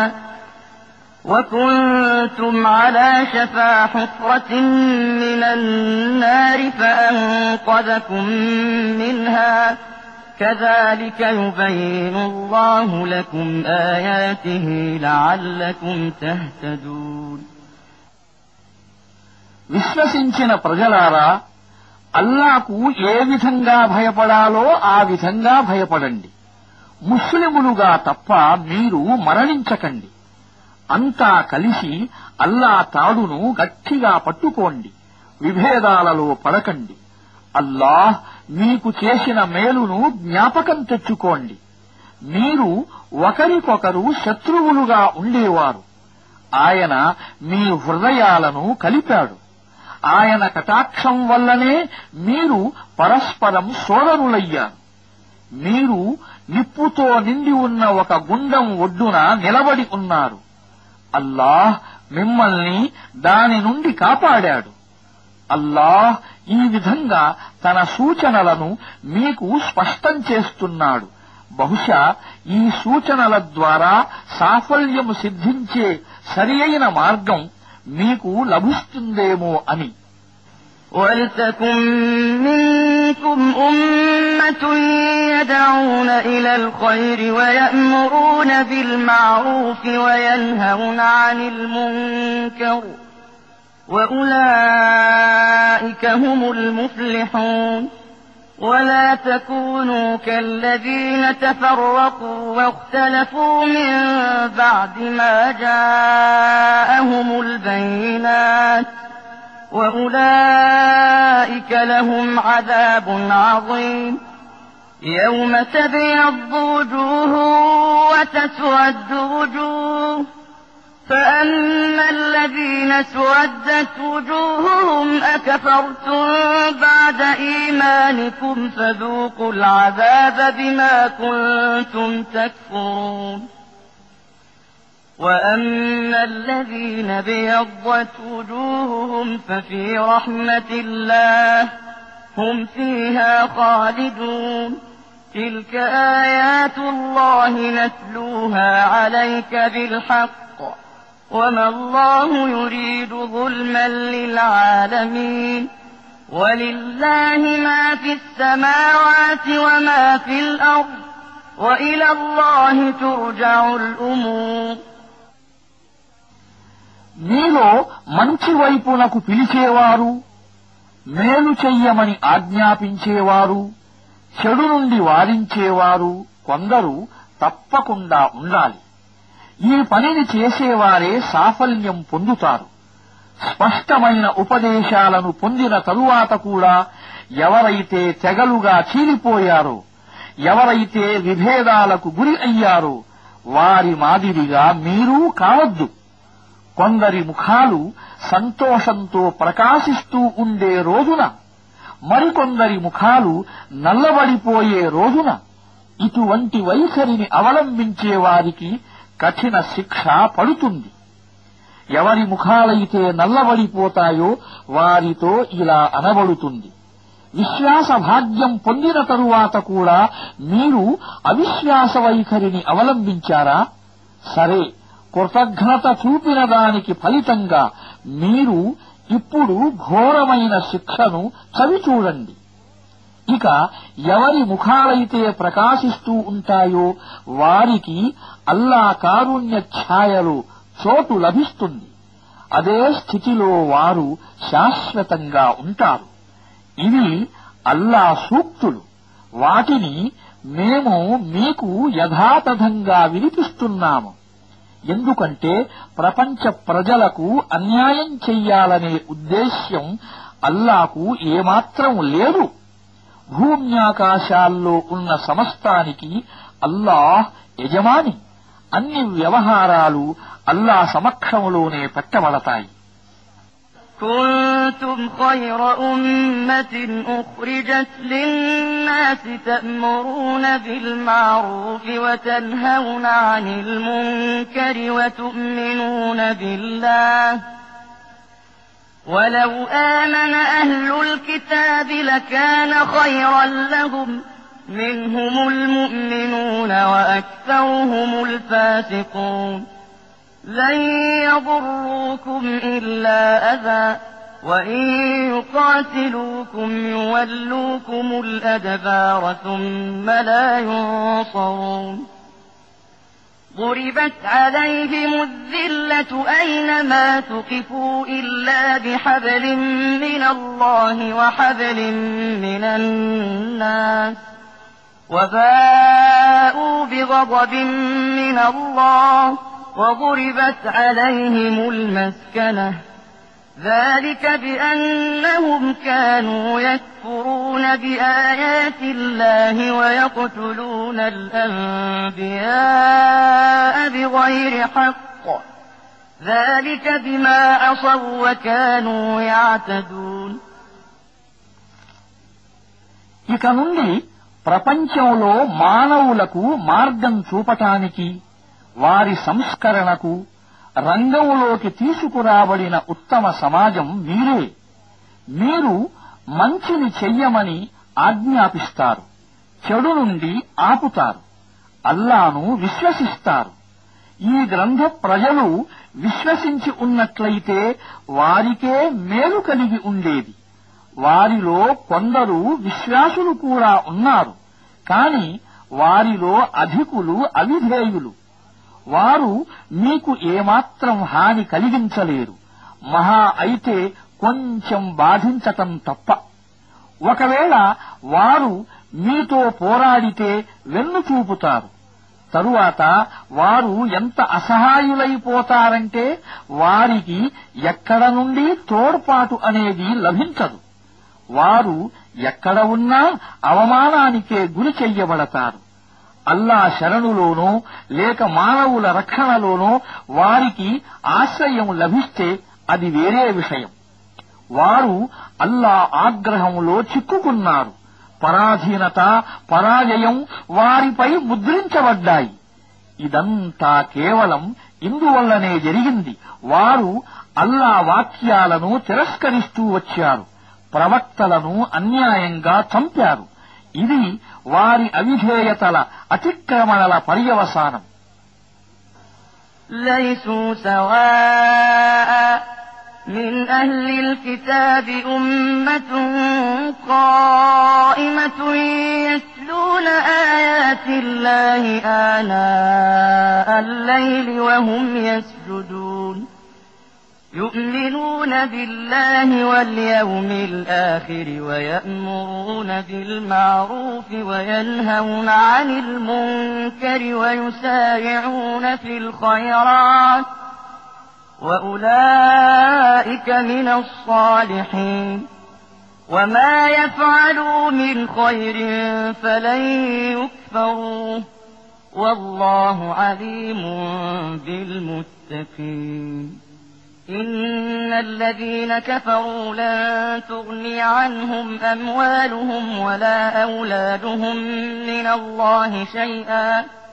وكنتم على شفا حفرة من النار فأنقذكم منها كذلك يبين الله لكم آياته لعلكم تهتدون. విశ్వసించిన ప్రజలారా, అల్లాకు ఏ విధంగా భయపడాలో ఆ విధంగా భయపడండి. ముస్లిములుగా తప్ప మీరు మరణించకండి. అంతా కలిసి అల్లా తాడును గట్టిగా పట్టుకోండి. విభేదాలలో పడకండి. అల్లాహ్ మీకు చేసిన మేలును జ్ఞాపకం తెచ్చుకోండి. మీరు ఒకరికొకరు శత్రువులుగా ఉండేవారు. ఆయన మీ హృదయాలను కలిపాడు. ఆయన కటాక్షం వల్లనే మీరు పరస్పరం సోదరులయ్యారు. మీరు నిప్పుతో నిండి ఉన్న ఒక గుండం ఒడ్డున నిలబడి ఉన్నారు. అల్లాహ్ మిమ్మల్ని దాని నుండి కాపాడాడు. అల్లాహ్ ఈ విధంగా తన సూచనలను మీకు స్పష్టం చేస్తున్నాడు. బహుశా ఈ సూచనల ద్వారా సాఫల్యం సిద్ధించే సరియైన మార్గం మీకు లభిస్తుందేమో అని. وَلْتَكُن مِّنكُمْ أُمَّةٌ يَدْعُونَ إِلَى الْخَيْرِ وَيَأْمُرُونَ بِالْمَعْرُوفِ وَيَنْهَوْنَ عَنِ الْمُنكَرِ وَأُولَٰئِكَ هُمُ الْمُفْلِحُونَ. وَلَا تَكُونُوا كَالَّذِينَ تَفَرَّقُوا وَاخْتَلَفُوا مِن بَعْدِ مَا جَاءَهُمُ الْبَيِّنَاتُ وَأُولَٰئِكَ لَهُمْ عَذَابٌ عَظِيمٌ. يَوْمَ تَبْيَضُّ وُجُوهٌ وَتَسْوَدُّ وُجُوهٌ فَأَمَّا الَّذِينَ اسْوَدَّتْ وُجُوهُهُمْ أَكَفَرْتُم بَعْدَ إِيمَانِكُمْ فَذُوقُوا الْعَذَابَ بِمَا كُنتُمْ تَكْفُرُونَ. وَأَمَّا الَّذِينَ ابْيَضَّتْ وُجُوهُهُمْ فَفِي رَحْمَةِ اللَّهِ هُمْ فِيهَا خَالِدُونَ. تِلْكَ آيَاتُ اللَّهِ نَتْلُوهَا عَلَيْكَ بِالْحَقِّ وَمَا اللَّهُ يُرِيدُ ظُلْمًا لِّلْعَالَمِينَ. وَلِلَّهِ مَا فِي السَّمَاوَاتِ وَمَا فِي الْأَرْضِ وَإِلَى اللَّهِ تُرْجَعُ الْأُمُورُ. మీలో మంచి వైపునకు పిలిచేవారు, మేలు చెయ్యమని ఆజ్ఞాపించేవారు, చెడు నుండి వారించేవారు కొందరు తప్పకుండా ఉండాలి. ఈ పనిని చేసేవారే సాఫల్యం పొందుతారు. స్పష్టమైన ఉపదేశాలను పొందిన తరువాత కూడా ఎవరైతే తెగలుగా చీలిపోయారో, ఎవరైతే విభేదాలకు గురి అయ్యారో వారి మాదిరిగా మీరూ కావద్దు. కొందరి ముఖాలు సంతోషంతో ప్రకాశిస్తూ ఉండే రోజున, మరికొందరి ముఖాలు నల్లబడిపోయే రోజున ఇటువంటి వైఖరిని అవలంబించే వారికి కఠిన శిక్ష పడుతుంది. ఎవరి ముఖాలైతే నల్లబడిపోతాయో వారితో ఇలా అనబడుతుంది: విశ్వాస భాగ్యం పొందిన తరువాత కూడా మీరు అవిశ్వాస వైఖరిని అవలంబించారా? సరే, కృతజ్ఞత చూపిన దానికి ఫలితంగా మీరు ఇప్పుడు ఘోరమైన శిక్షను చవిచూడండి. ఇక ఎవరి ముఖాలైతే ప్రకాశిస్తూ ఉంటాయో వారికి అల్లా కారుణ్య ఛాయలో చోటు లభిస్తుంది. అదే స్థితిలో వారు శాశ్వతంగా ఉంటారు. ఇవి అల్లా సూక్తులు. వాటిని మేము మీకు యథాతథంగా వినిపిస్తున్నాము. ఎందుకంటే ప్రపంచ ప్రజలకు అన్యాయం చెయ్యాలనే ఉద్దేశ్యం అల్లాకు ఏమాత్రం లేదు. భూమ్యాకాశాల్లో ఉన్న సమస్తానికి అల్లాహ్ యజమాని. అన్ని వ్యవహారాలు అల్లాహ్ సమక్షంలోనే పెట్టబడతాయి. كنتم خير أمة أخرجت للناس تأمرون بالمعروف وتنهون عن المنكر وتؤمنون بالله ولو آمن أهل الكتاب لكان خيرا لهم منهم المؤمنون وأكثرهم الفاسقون لن يضروكم إلا أذى وإن يقاتلوكم يولوكم الأدبار ثم لا ينصرون ضربت عليهم الذلة أينما ثقفوا إلا بحبل من الله وحبل من الناس وباءوا بغضب من الله وضربت عليهم المسكنة ذلك بأنهم كانوا يكفرون بآيات الله ويقتلون الأنبياء بغير حق ذلك بما عصوا وكانوا يعتدون. ఇక నుండి ప్రపంచంలో మానవులకు మార్గం చూపటానికి వారి సంస్కరణకు రంగంలోకి తీసుకురాబడిన ఉత్తమ సమాజం మీరే. మీరు మంచిని చెయ్యమని ఆజ్ఞాపిస్తారు, చెడు నుండి ఆపుతారు, అల్లాను విశ్వసిస్తారు. ఈ గ్రంథ ప్రజలు విశ్వసించి ఉన్నట్లయితే వారికే మేలు కలిగి ఉండేది. వారిలో కొందరు విశ్వాసులు కూడా ఉన్నారు, కాని వారిలో అధికులు అవిధేయులు. వారు మీకు ఏమాత్రం హాని కలిగించలేరు, మహా అయితే కొంచెం బాధించటం తప్ప. ఒకవేళ వారు మీతో పోరాడితే వెన్ను చూపుతారు. తరువాత వారు ఎంత అసహాయులైపోతారంటే వారికి ఎక్కడ నుండి తోడ్పాటు అనేది లభించదు. వారు ఎక్కడ ఉన్నా అవమానానికే గురి చెయ్యబడతారు. అల్లా శరణులోనో లేక మానవుల రక్షణలోనో వారికి ఆశ్రయం లభిస్తే అది వేరే విషయం. వారు అల్లా ఆగ్రహంలో చిక్కుకున్నారు. పరాధీనత, పరాజయం వారిపై ముద్రించబడ్డాయి. ఇదంతా కేవలం ఇందువల్లనే జరిగింది. వారు అల్లా వాక్యాలను తిరస్కరిస్తూ వచ్చారు, ప్రవక్తలను అన్యాయంగా చంపారు. ఇది వారి అవిధేయతల అతిక్రమణల పర్యవసానం. ليسوا سواء من أهل الكتاب أمة قائمة يتلون آيات الله آناء الليل وهم يسجدون يؤمنون بالله واليوم الآخر ويأمرون بالمعروف وينهون عن المنكر ويسارعون في الخيرات وأولئك من الصالحين وما يفعلوا من خير فلن يكفروه والله عليم بالمتقين. إن الذين كفروا لن تغني عنهم أموالهم ولا أولادهم من الله شيئا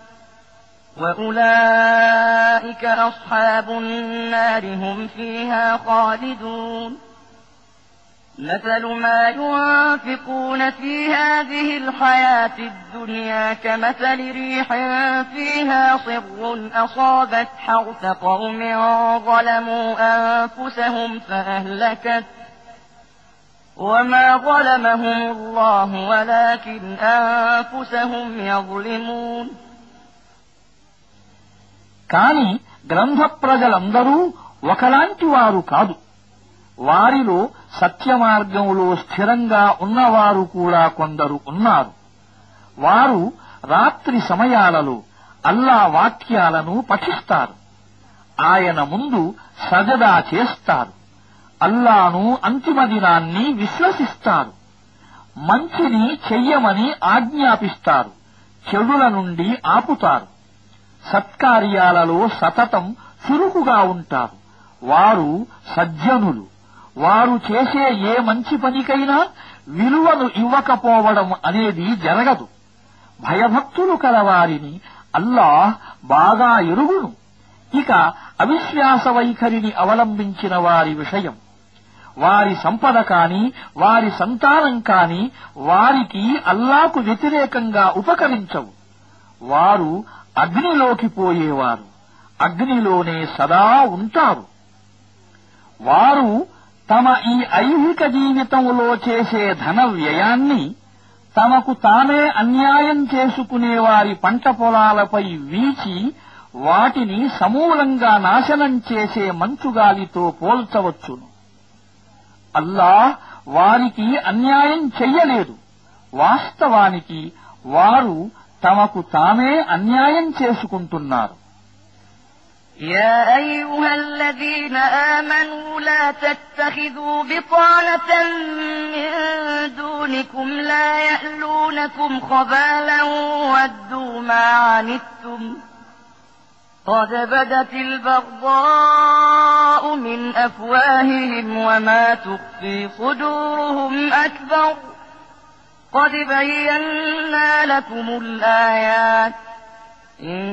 وأولئك أصحاب النار هم فيها خالدون. مثل ما ينفقون في هذه الحياة الدنيا كمثل ريح فيها صر أصابت حرث قوم ظلموا أنفسهم فأهلكت وما ظلمهم الله ولكن أنفسهم يظلمون. కాని గ్రంథ ప్రజలందరూ ఒకలాంటి వారు కాదు. వారిలో సత్యమార్గంలో స్థిరంగా ఉన్నవారు కూడా కొందరు ఉన్నారు. వారు రాత్రి సమయాలలో అల్లా వాక్యాలను పఠిస్తారు, ఆయన ముందు సజదా చేస్తారు, అల్లాను అంతిమ దినాన్ని విశ్వసిస్తారు. మంచిని చెయ్యమని ఆజ్ఞాపిస్తారు, చెడుల నుండి ఆపుతారు. సత్కార్యాలలో సతతం చురుకుగా ఉంటారు. వారు సజ్జనులు. వారు చేసే ఏ మంచి పనికైనా విలువను ఇవ్వకపోవడం అనేది జరగదు. భయభక్తులు కలవారిని అల్లాహ్ బాగా ఎరుగును. ఇక అవిశ్వాస వైఖరిని అవలంబించిన వారి విషయం, వారి సంపద కాని వారి సంతానం కాని వారికి అల్లాకు వ్యతిరేకంగా ఉపకరించవు. వారు అగ్నిలోకి పోయేవారు, అగ్నిలోనే సదా ఉంటారు. వారు తమ ఈ ఐహిక జీవితంలో చేసే ధన వ్యయాన్ని తమకు తామే అన్యాయం చేసుకునే వారి పంట పొలాలపై వీచి వాటిని సమూలంగా నాశనం చేసే మంచుగాలితో పోల్చవచ్చును. అల్లాహ్ వారికి అన్యాయం చెయ్యలేదు. వాస్తవానికి వారు తమకు తామే అన్యాయం చేసుకుంటున్నారు. يا أيها الذين آمنوا لا تتخذوا بطانة من دونكم لا يألونكم خبالا ودوا ما عنتم قد بدت البغضاء من أفواههم وما تخفي صدورهم أكبر قد بينا لكم الآيات إن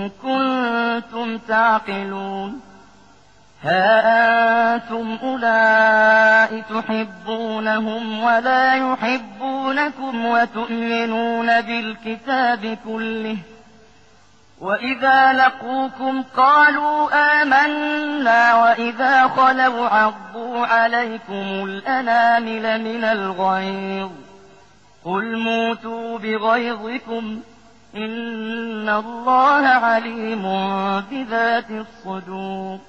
كنتم تعقلون ها أنتم أولئك تحبونهم ولا يحبونكم وتؤمنون بالكتاب كله وإذا لقوكم قالوا آمنا وإذا خلوا عضوا عليكم الأنامل من الغيظ قل موتوا بغيظكم إن الله عليم بذات الصدور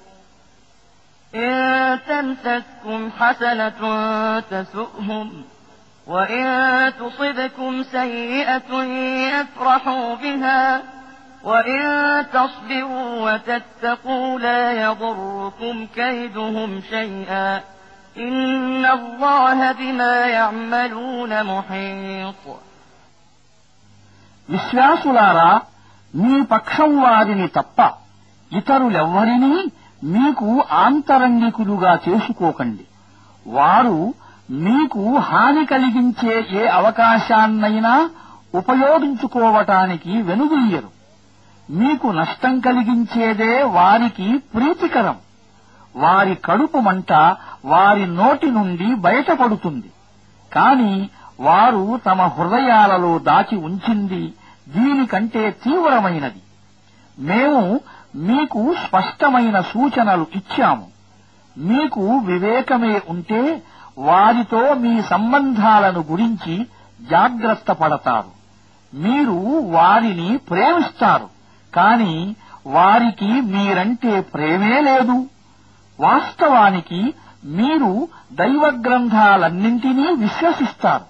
إن تمسسكم حسنة تسؤهم وإن تصبكم سيئة يفرحوا بها وإن تصبروا وتتقوا لا يضركم كيدهم شيئا إن الله بما يعملون محيط. విశ్వాసులారా, మీ పక్షం వారిని తప్ప ఇతరులెవ్వరినీ మీకు ఆంతరంగికులుగా చేసుకోకండి. వారు మీకు హాని కలిగించే ఏ అవకాశాన్నైనా ఉపయోగించుకోవటానికి వెనుదీయరు. మీకు నష్టం కలిగించేదే వారికి ప్రీతికరం. వారి కడుపు మంట వారి నోటి నుండి బయటపడుతుంది. కాని వారు తమ హృదయాలలో దాచి ఉంచింది దీనికంటే తీవ్రమైనది. మేము మీకు స్పష్టమైన సూచనలు ఇచ్చాము. మీకు వివేకమే ఉంటే వారితో మీ సంబంధాలను గురించి జాగ్రత్త పడతారు. మీరు వారిని ప్రేమిస్తారు, కాని వారికి మీరంటే ప్రేమే లేదు. వాస్తవానికి మీరు దైవ గ్రంథాలన్నింటినీ విశ్వసిస్తారు.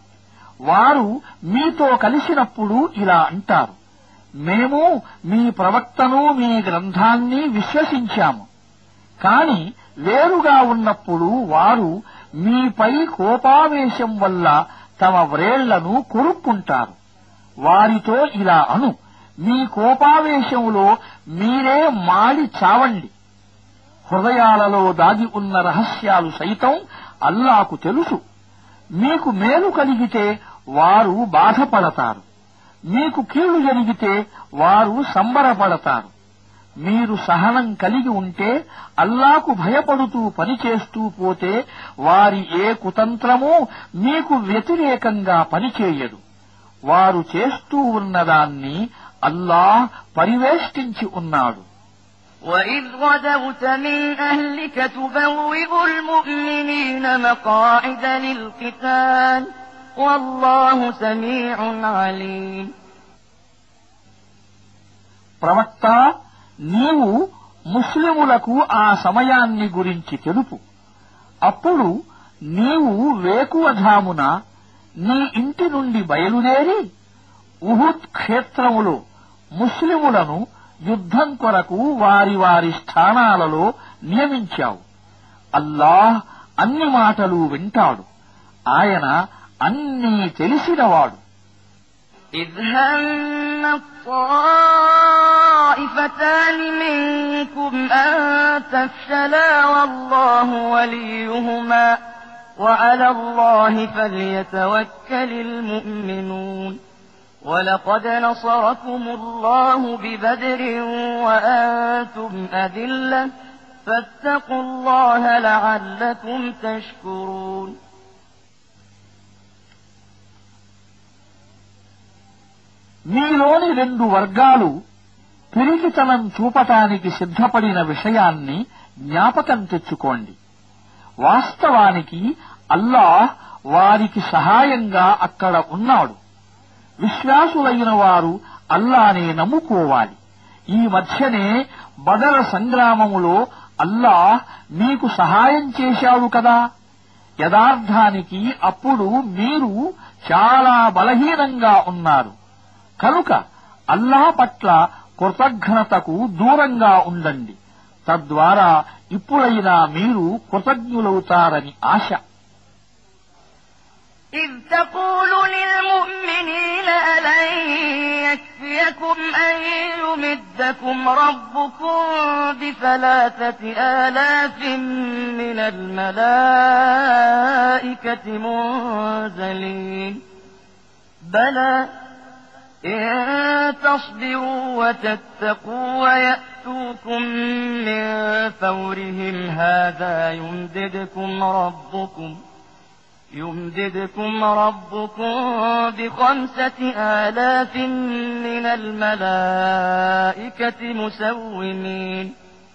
వారు మీతో కలిసినప్పుడు ఇలా అంటారు, మేము మీ ప్రవక్తను మీ గ్రంథాన్ని విశ్వసించాము. కాని వేరుగా ఉన్నప్పుడు వారు మీపై కోపావేశం వల్ల తమ వ్రేళ్లను కొరుక్కుంటారు. వారితో ఇలా అను, మీ కోపావేశంలో మీరే మాడి చావండి. హృదయాలలో దాగి ఉన్న రహస్యాలు సైతం అల్లాకు తెలుసు. మీకు మేలు కలిగితే వారు బాధపడతారు, మీకు కీడు జరిగితే వారు సంబరపడతారు. మీరు సహనం కలిగి ఉంటే అల్లాకు భయపడుతూ పనిచేస్తూ పోతే వారి ఏ కుతంత్రమూ మీకు వ్యతిరేకంగా పనిచేయదు. వారు చేస్తూ ఉన్నదాన్ని అల్లాహ్ పరివేష్టించి ఉన్నాడు. وَإِذْ غَدَوْتَ مِنْ أَهْلِكَ تُبَوِّئُ الْمُؤْمِنِينَ مَقَاعِدَ لِلْقِتَالِ وَاللَّهُ سَمِيعٌ عَلِيمٌ. ప్రవక్త, నీవు ముస్లిములకు ఆ సమయాన్ని గురించి తెలుపు. అప్పుడు నీవు వేకువజామున నీ ఇంటి నుండి బయలుదేరి ఉహుద్ క్షేత్రములో ముస్లిములను యుద్ధం కొరకు వారి వారి స్థానాలలో నియమించావు. అల్లాహ్ అన్ని మాటలు వింటాడు. ఆయన అన్నీ తెలిసినవాడు. إذ هم الطائفتان منكم أن تفشلا والله وليهما وعلى الله فليتوكل المؤمنون ولقد نصركم الله ببدر وأنتم أذلة فاتقوا الله لعلكم تشكرون మీలోని రెండు వర్గాలు పిరికితనం చూపటానికి సిద్ధపడిన విషయాన్ని జ్ఞాపకం తెచ్చుకోండి. వాస్తవానికి అల్లాహ్ వారికి సహాయంగా అక్కడ ఉన్నాడు. విశ్వాసులైన వారు అల్లానే నమ్ముకోవాలి. ఈ మధ్యనే బదర్ సంగ్రామములో అల్లాహ్ మీకు సహాయం చేశాడు కదా. యథార్థానికి అప్పుడు మీరు చాలా బలహీనంగా ఉన్నారు. కనుక అల్లాహ్ పట్ల కృతజ్ఞతకు దూరంగా ఉండండి. తద్వారా ఇప్పుడైనా మీరు కృతజ్ఞులవుతారని ఆశ. إذ تقول للمؤمنين ألن يكفيكم أن يمدكم ربكم بثلاثة آلاف من الملائكة منزلين بلى إن تصبروا وتتقوا ويأتوكم من فورهم هذا يمددكم ربكم ب5,000 من الملائكة مسومين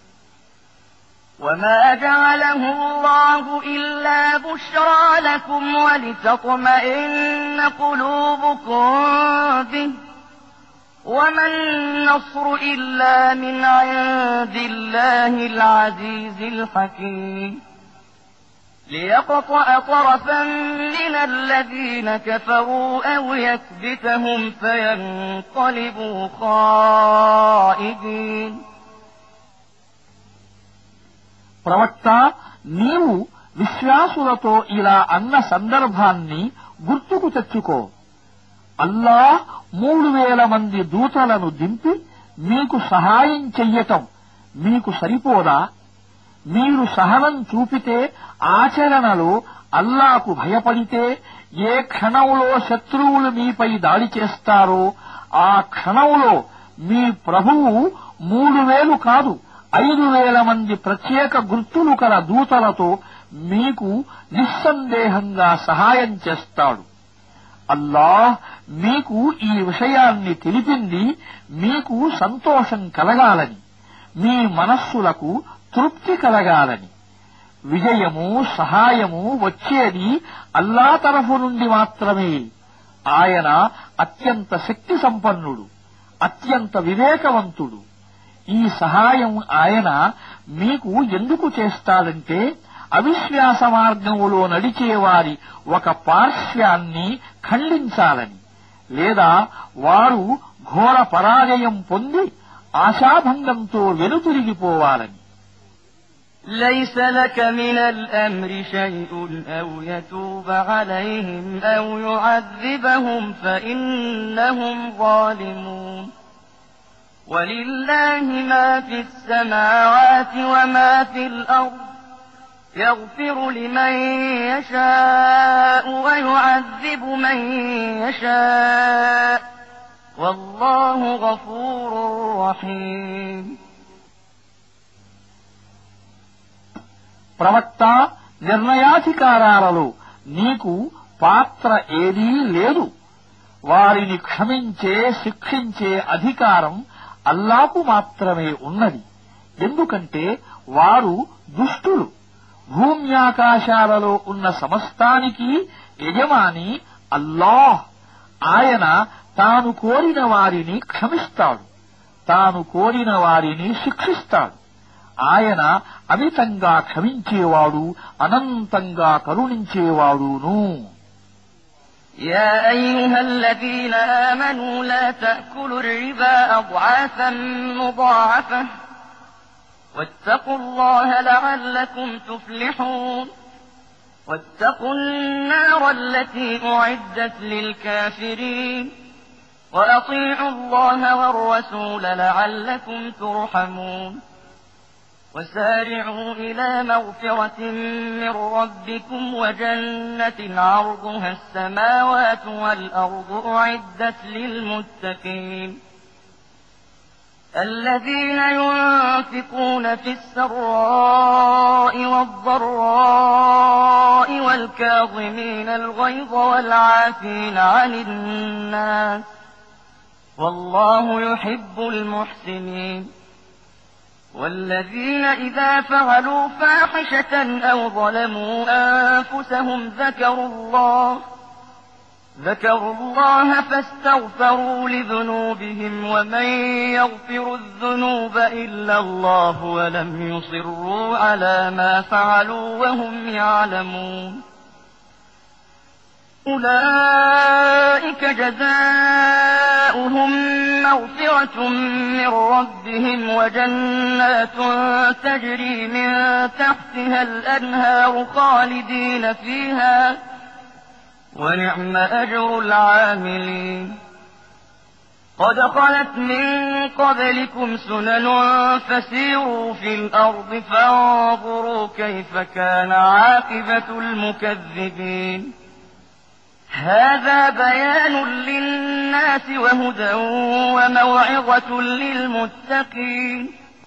وما جعله الله إلا بشرى لكم ولتطمئن قلوبكم به وما النصر إلا من عند الله العزيز الحكيم ليقطع طرفا من الذين كفروا أو يكبتهم فينقلبوا خائبين ప్రవక్త, నీవు విశ్వాసులతో ఇలా అన్న సందర్భాన్ని గుర్తుకు తెచ్చుకో. అల్లాహ్ 3,000 మంది దూతలను దింపి మీకు సహాయం చెయ్యటం మీకు సరిపోదా? మీరు సహనం చూపితే, ఆచరణలో అల్లాహకు భయపడితే, ఏ క్షణంలో శత్రువులు మీపై దాడి చేస్తారో ఆ క్షణంలో మీ ప్రభువు 3,000 కాదు 5,000 మంది ప్రత్యేక గుర్తులు కల దూతలతో మీకు నిస్సందేహంగా సహాయం చేస్తాడు. అల్లాహ్ మీకు ఈ విషయాన్ని తెలిపింది మీకు సంతోషం కలగాలని, మీ మనస్సులకు తృప్తి కలగాలని. విజయము, సహాయము వచ్చేది అల్లాహ్ తరఫు నుండి మాత్రమే. ఆయన అత్యంత శక్తి సంపన్నుడు, అత్యంత వివేకవంతుడు. ఈ సహాయం ఆయన మీకు ఎందుకు చేస్తాడంటే, అవిశ్వాస మార్గములో నడిచేవారి ఒక పార్శ్వాన్ని ఖండించాలని, లేదా వారు ఘోర పరాజయం పొంది ఆశాభంగంతో వెనుతిరిగిపోవాలని. ليس لك من الأمر شيء أو يتوب عليهم أو يعذبهم فإنهم ظالمون ولله ما في السماوات وما في الأرض يغفر لمن يشاء ويعذب من يشاء والله غفور رحيم ప్రవక్త, నిర్ణయాధికారాలలో నీకు పాత్ర ఏదీ లేదు. వారిని క్షమించే, శిక్షించే అధికారం అల్లాహకు మాత్రమే ఉన్నది. ఎందుకంటే వారు దుష్టులు. భూమ్యాకాశాలలో ఉన్న సమస్తానికి యజమాని అల్లాహ్. ఆయన తాను కోరిన వారిని క్షమిస్తాడు, తాను కోరిన వారిని శిక్షిస్తాడు. ఆయన అమితంగా క్షమించేవాడు, అనంతంగా కరుణించేవాడును. يا أيها الذين آمنوا لا تأكلوا الربا أضعافا مضاعفة واتقوا الله لعلكم تفلحون واتقوا النار التي أعدت للكافرين وأطيعوا الله والرسول لعلكم ترحمون وسارعوا إلى مغفرة من ربكم وجنة عرضها السماوات والأرض أعدت للمتقين الذين ينفقون في السراء والضراء والكاظمين الغيظ والعافين عن الناس والله يحب المحسنين والذين إذا فعلوا فاحشة أو ظلموا أنفسهم ذكروا الله فاستغفروا لذنوبهم ومن يغفر الذنوب إلا الله ولم يصروا على ما فعلوا وهم يعلمون أولئك جزاؤهم مغفرة من ربهم وجنات تجري من تحتها الأنهار خالدين فيها ونعم أجر العاملين قد خلت من قبلكم سنن فسيروا في الأرض فانظروا كيف كان عاقبة المكذبين هذا بيان للناس وهدى وموعظة للمتقين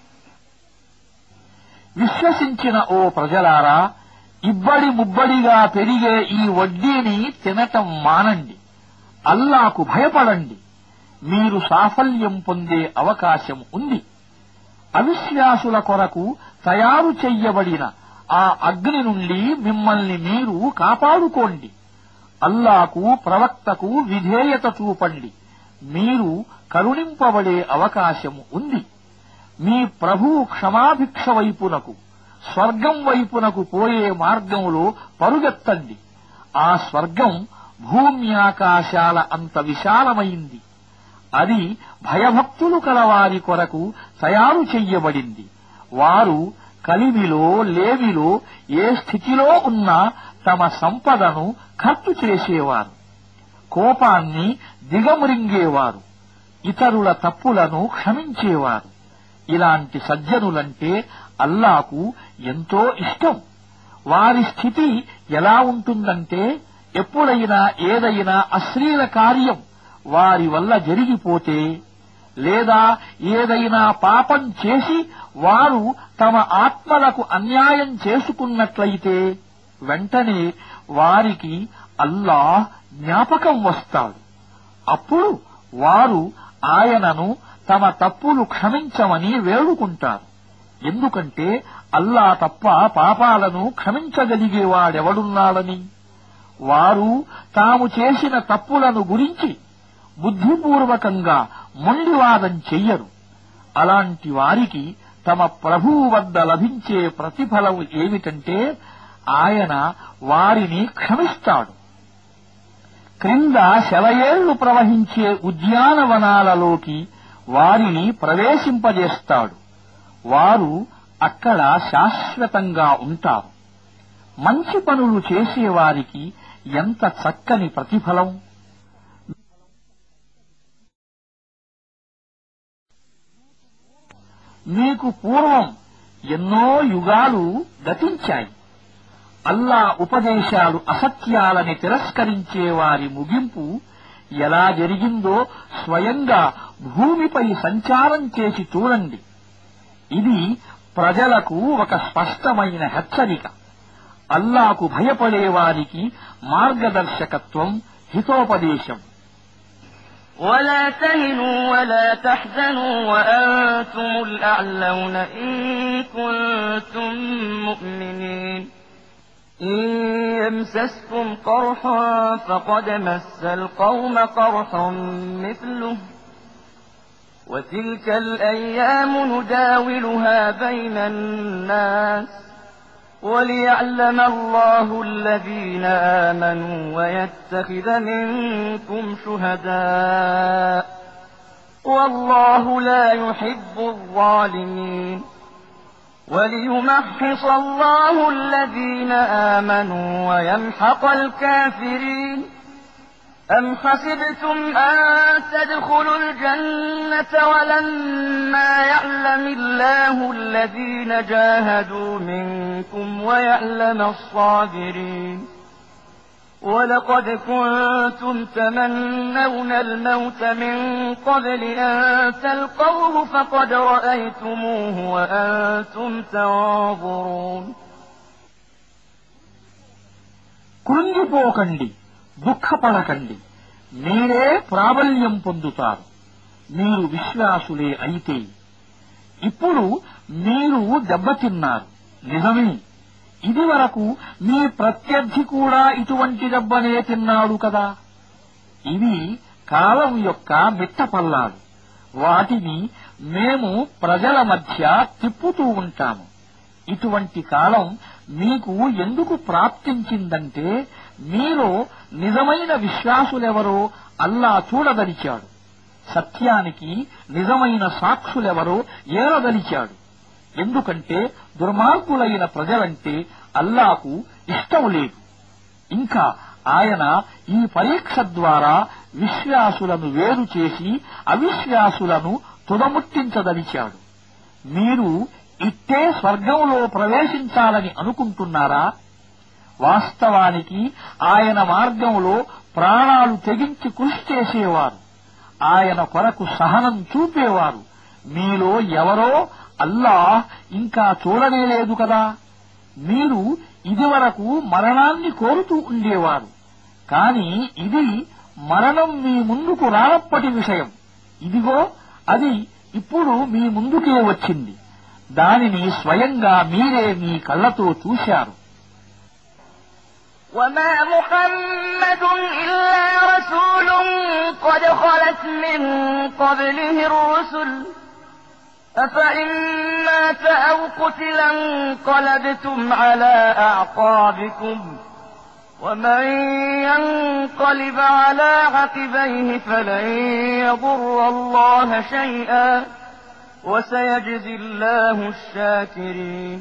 విశ్వసించిన ఓ ప్రజలారా, ఇబ్బడి ముబ్బడిగా పెరిగే ఈ వడ్డీని తినటం మానండి. అల్లాకు భయపడండి. మీరు సాఫల్యం పొందే అవకాశం ఉంది. అవిశ్వాసుల కొరకు తయారు చెయ్యబడిన ఆ అగ్ని నుండి మిమ్మల్ని మీరు కాపాడుకోండి. అల్లాకు ప్రవక్తకు విధేయత చూపండి. మీరు కరుణింపబడే అవకాశం ఉంది. మీ ప్రభువు క్షమాభిక్ష వైపునకు, స్వర్గం వైపునకు పోయే మార్గంలో పరుగెత్తండి. ఆ స్వర్గం భూమ్యాకాశాల అంత విశాలమైంది. అది భయభక్తులు కలవారి కొరకు తయారు చెయ్యబడింది. వారు కలిమిలో లేమిలో ఏ స్థితిలో ఉన్నా తమ సంపదను ఖర్చు చేసేవారు, కోపాన్ని దిగమురింగేవారు, ఇతరుల తప్పులను క్షమించేవారు. ఇలాంటి సజ్జనులంటే అల్లాకు ఎంతో ఇష్టం. వారి స్థితి ఎలా ఉంటుందంటే, ఎప్పుడైనా ఏదైనా అశ్లీల కార్యం వారి వల్ల జరిగిపోతే, లేదా ఏదైనా పాపం చేసి వారు తమ ఆత్మలకు అన్యాయం చేసుకున్నట్లయితే వెంటనే వారికి అల్లాహ్ జ్ఞాపకం వస్తాడు. అప్పుడు వారు ఆయనను తమ తప్పులు క్షమించమని వేడుకుంటారు. ఎందుకంటే అల్లా తప్ప పాపాలను క్షమించగలిగేవాడెవడున్నాడని. వారు తాము చేసిన తప్పులను గురించి బుద్ధిపూర్వకంగా మొండివాదం చెయ్యరు. అలాంటి వారికి తమ ప్రభువు వద్ద లభించే ప్రతిఫలం ఏమిటంటే, ఆయన వారిని క్షమిస్తాడు. క్రింద సెలయేళ్లు ప్రవహించే ఉద్యానవనాలలోకి వారిని ప్రవేశింపజేస్తాడు. వారు అక్కడ శాశ్వతంగా ఉంటారు. మంచి పనులు చేసేవారికి ఎంత చక్కని ప్రతిఫలం! మీకు పూర్వం ఎన్నో యుగాలు గతించాయి. అల్లా ఉపదేశాలు అసత్యాలని తిరస్కరించే వారి ముగింపు ఎలా జరిగిందో స్వయంగా భూమిపై సంచారం చేసి చూడండి. ఇది ప్రజలకు ఒక స్పష్టమైన హెచ్చరిక. అల్లాకు భయపడేవారికి మార్గదర్శకత్వం, హితోపదేశం. ولا تهنوا ولا تحزنوا وأنتم الأعلون إن كنتم مؤمنين إن يمسسكم قرح فقد مس القوم قرح مثله وتلك الأيام نداولها بين الناس وليعلم الله الذين آمنوا ويتخذ منكم شهداء والله لا يحب الظالمين وَلِيُمَحِّصَ اللَّهُ الَّذِينَ آمَنُوا وَيَمْحَقَ الْكَافِرِينَ أَمْ حَسِبْتُمْ أَن تَدْخُلُوا الْجَنَّةَ وَلَمَّا يَعْلَمِ اللَّهُ الَّذِينَ جَاهَدُوا مِنكُمْ وَيَعْلَمَ الصَّابِرِينَ وَلَقَدْ كُنتُمْ تَمَنَّوْنَ الْمَوْتَ مِن قَبْلِ أَن تَلْقَوْهُ فَقَدْ رَأَيْتُمُوهُ وَأَنتُمْ تَنظُرُونَ కృంగిపోకండి, దుఃఖపడకండి, మీరే ప్రాబల్యం పొందుతారు. మీరు విశ్వాసులే అయితే. ఇప్పుడు మీరు దెబ్బతిన్నారు, నిజమే. ఇదివరకు మీ ప్రత్యర్థి కూడా ఇటువంటి దెబ్బనే తిన్నాడు కదా. ఇవి కాలం యొక్క మిట్టపల్లాలు. వాటిని మేము ప్రజల మధ్య తిప్పుతూ ఉంటాము. ఇటువంటి కాలం మీకు ఎందుకు ప్రాప్తించిందంటే మీలో నిజమైన విశ్వాసులెవరో అల్లా చూడదలిచాడు. సత్యానికి నిజమైన సాక్షులెవరో ఏరదలిచాడు. ఎందుకంటే దుర్మార్గులైన ప్రజలంటే అల్లాకు ఇష్టం లేదు. ఇంకా ఆయన ఈ పరీక్ష ద్వారా విశ్వాసులను వేరు చేసి అవిశ్వాసులను తుదముట్టించదలిచాడు. మీరు ఇట్టే స్వర్గంలో ప్రవేశించాలని అనుకుంటున్నారా? వాస్తవానికి ఆయన మార్గంలో ప్రాణాలు తెగించి కృషి చేసేవారు, ఆయన కొరకు సహనం చూపేవారు మీలో ఎవరో అల్లాహ్ ఇంకా చూడనేలేదు కదా. మీరు ఇదివరకు మరణాన్ని కోరుతూ ఉండేవారు, కాని ఇది మరణం మీ ముందుకు రానప్పటి విషయం. ఇదిగో అది ఇప్పుడు మీ ముందుకే వచ్చింది. దానిని స్వయంగా మీరే మీ కళ్ళతో చూశారు. وَمَا مُحَمَّدٌ إِلَّا رَسُولٌ قَدْ خَلَتْ مِن قَبْلِهِ الرُّسُلُ أَفَإِن مَّاتَ أَوْ قُتِلَ انقَلَبْتُمْ عَلَىٰ أَعْقَابِكُمْ وَمَن يَنقَلِبْ عَلَىٰ عَقِبَيْهِ فَلَن يَضُرَّ اللَّهَ شَيْئًا وَسَيَجْزِي اللَّهُ الشَّاكِرِينَ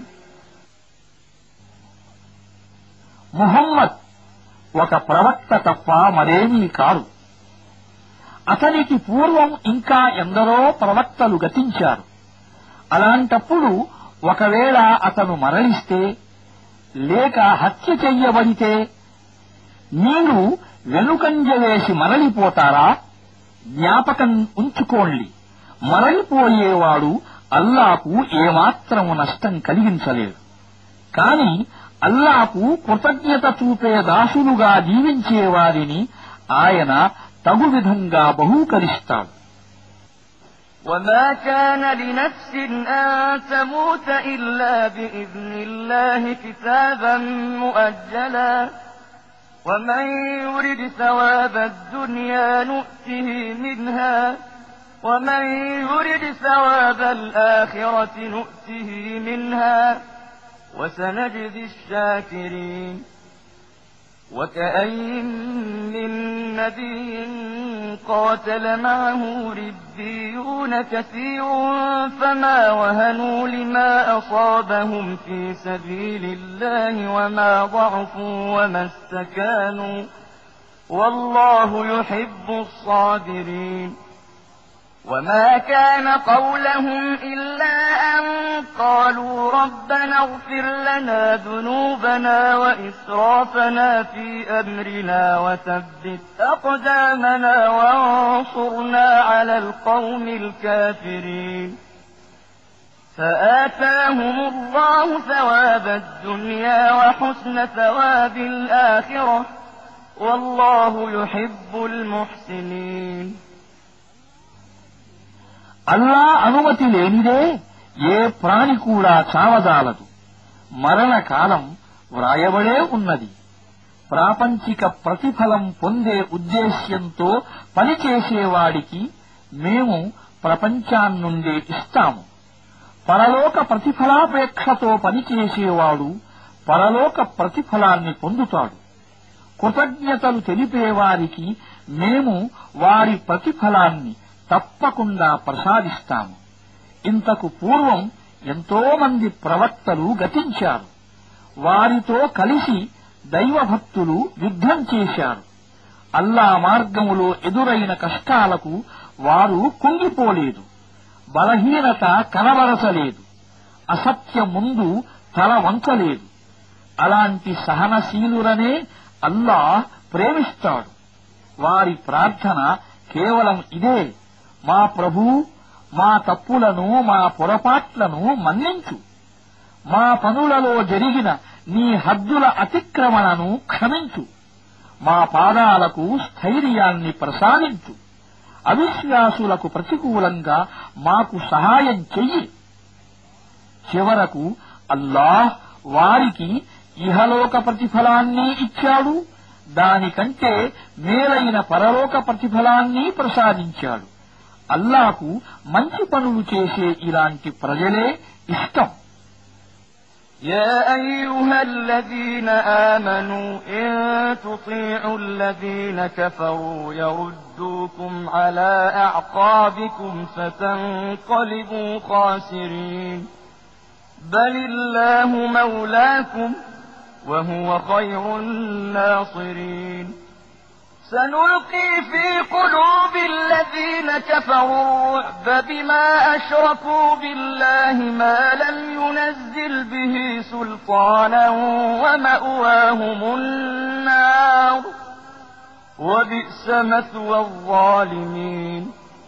ముహమ్మద్ ఒక ప్రవక్త తప్ప మరేమీ కాదు. అతనికి పూర్వం ఇంకా ఎందరో ప్రవక్తలు గతించారు. అలాంటప్పుడు ఒకవేళ అతను మరణిస్తే లేక హత్య చెయ్యబడితే మీరు వెనుకంజ వేసి మరలిపోతారా? జ్ఞాపకం ఉంచుకోండి, మరలిపోయేవాడు అల్లాకు ఏమాత్రము నష్టం కలిగించలేడు. కాని అల్లాకు కృతజ్ఞత చూపే దాసులుగా జీవించే వారిని ఆయన తగు విధంగా బహూకరిస్తాడు. وَمَا كَانَ لِنَفْسٍ أَن تَمُوتَ إِلَّا بِإِذْنِ اللَّهِ كِتَابًا مُؤَجَّلًا وَمَن يُرِدْ ثَوَابَ الدُّنْيَا نُؤْتِهِ مِنْهَا وَمَن يُرِدْ ثَوَابَ الْآخِرَةِ نُؤْتِهِ مِنْهَا وَسَنَجْزِي الشَّاكِرِينَ وَكَأَيِّن مِّن نَّبِيٍّ قَاتَلَ مَعَهُ رِبِّيُّونَ كَثِيرٌ فَمَا وَهَنُوا لِمَا أَصَابَهُمْ فِي سَبِيلِ اللَّهِ وَمَا ضَعُفُوا وَمَا اسْتَكَانُوا وَاللَّهُ يُحِبُّ الصَّابِرِينَ وَمَا كَانَ قَوْلَهُمْ إِلَّا أَن قَالُوا رَبَّنَا اغْفِرْ لَنَا ذُنُوبَنَا وَإِسْرَافَنَا فِي أَمْرِنَا وَثَبِّتْ أَقْدَامَنَا وَانصُرْنَا عَلَى الْقَوْمِ الْكَافِرِينَ فَآتَاهُمُ اللَّهُ ثَوَابَ الدُّنْيَا وَحُسْنَ ثَوَابِ الْآخِرَةِ وَاللَّهُ يُحِبُّ الْمُحْسِنِينَ అల్లా అనుమతి లేనిదే ఏ ప్రాణి కూడా చావదాలదు. మరణకాలం వ్రాయబడే ఉన్నది. ప్రాపంచిక ప్రతిఫలం పొందే ఉద్దేశ్యంతో పనిచేసేవాడికి మేము ప్రపంచాన్నుండే ఇస్తాము. పరలోక ప్రతిఫలాపేక్షతో పనిచేసేవాడు పరలోక ప్రతిఫలాన్ని పొందుతాడు. కృతజ్ఞతలు తెలిపేవారికి మేము వారి ప్రతిఫలాన్ని తప్పకుండా ప్రసాదిస్తాము. ఇంతకు పూర్వం ఎంతో మంది ప్రవక్తలు గతించారు. వారితో కలిసి దైవభక్తులు యుద్ధం చేశారు. అల్లా మార్గములో ఎదురైన కష్టాలకు వారు కుంగిపోలేదు. బలహీనత కనబరచలేదు. అసత్యం ముందు తల వంచలేదు. అలాంటి సహనశీలురనే అల్లాహ్ ప్రేమిస్తాడు. వారి ప్రార్థన కేవలం ఇదే: మా ప్రభూ, మా తప్పులను, మా పొరపాట్లను మన్నించు. మా పనులలో జరిగిన నీ హద్దుల అతిక్రమణను క్షమించు. మా పాదాలకు స్థైర్యాన్ని ప్రసాదించు. అవిశ్వాసులకు ప్రతికూలంగా మాకు సహాయం చెయ్యి. చివరకు అల్లాహ్ వారికి ఇహలోక ప్రతిఫలాన్ని ఇచ్చాడు. దానికంటే మేలైన పరలోక ప్రతిఫలాన్ని ప్రసాదించాడు. అల్లాహకు మంచి పనులు చేసే ఇలాంటి ప్రజలే ఇష్టం. يا أيها الذين آمنوا إن تطيعوا الذين كفروا يردوكم على أعقابكم فتنقلبوا خاسرين بل الله مولاكم وهو خير الناصرين سنلقي في قلوب الذين كفروا الرعب بما أشركوا بالله ما لم ينزل به سلطانا ومأواهم النار وبئس مثوى الظالمين.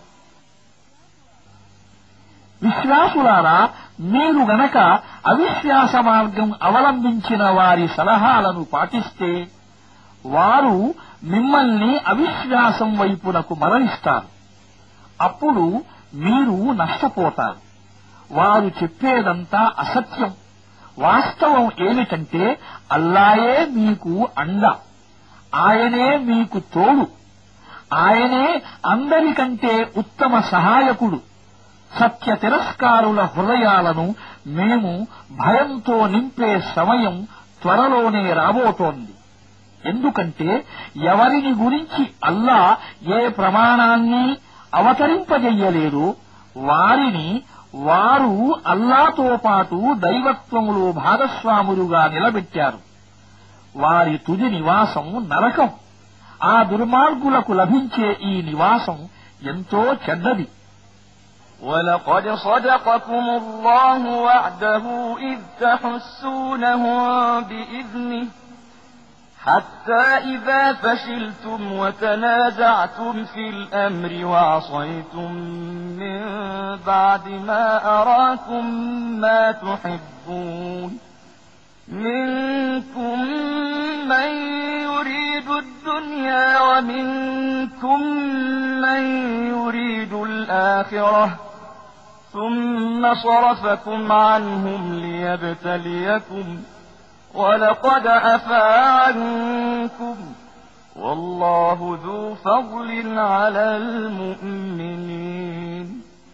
విశ్వాసులారా, మీరు గనక అవిశ్వాస మార్గం అవలంబించిన వారి సలహాలను పాటిస్తే వారు మిమ్మల్ని అవిశ్వాసం వైపునకు మరలిస్తారు. అప్పుడు మీరు నష్టపోతారు. వారు చెప్పేదంతా అసత్యం. వాస్తవం ఏమిటంటే అల్లాయే మీకు అండ, ఆయనే మీకు తోడు, ఆయనే అందరికంటే ఉత్తమ సహాయకుడు. సత్య తిరస్కారుల హృదయాలను మేము భయంతో నింపే సమయం త్వరలోనే రాబోతోంది. ఎందుకంటే ఎవరిని గురించి అల్లా ఏ ప్రమాణాన్ని అవతరింపజెయ్యలేదో వారిని వారు అల్లాతో పాటు దైవత్వములో భాగస్వాములుగా నిలబెట్టారు. వారి తుది నివాసం నరకం. ఆ దుర్మార్గులకు లభించే ఈ నివాసం ఎంతో చెడ్డది. وَلَقَدْ صَدَقَكُمُ اللَّهُ وَعْدَهُ إِذْ تَحُسُّونَهُم بِإِذْنِهِ حَتَّى إِذَا فَشِلْتُمْ وَتَنَازَعْتُمْ فِي الْأَمْرِ وَعَصَيْتُم مِّن بَعْدِ مَا أَرَاكُم مَّا تُحِبُّونَ مِنكُم مَّن يُرِيدُ الدُّنْيَا وَمِنكُم مَّن يُرِيدُ الْآخِرَةَ ثُمَّ صَرَفَكُمْ عَنْهُمْ لِيَبْتَلِيَكُمْ وَلَقَدْ عَفَا عَنكُمْ وَاللَّهُ ذُو فَضْلٍ عَلَى الْمُؤْمِنِينَ.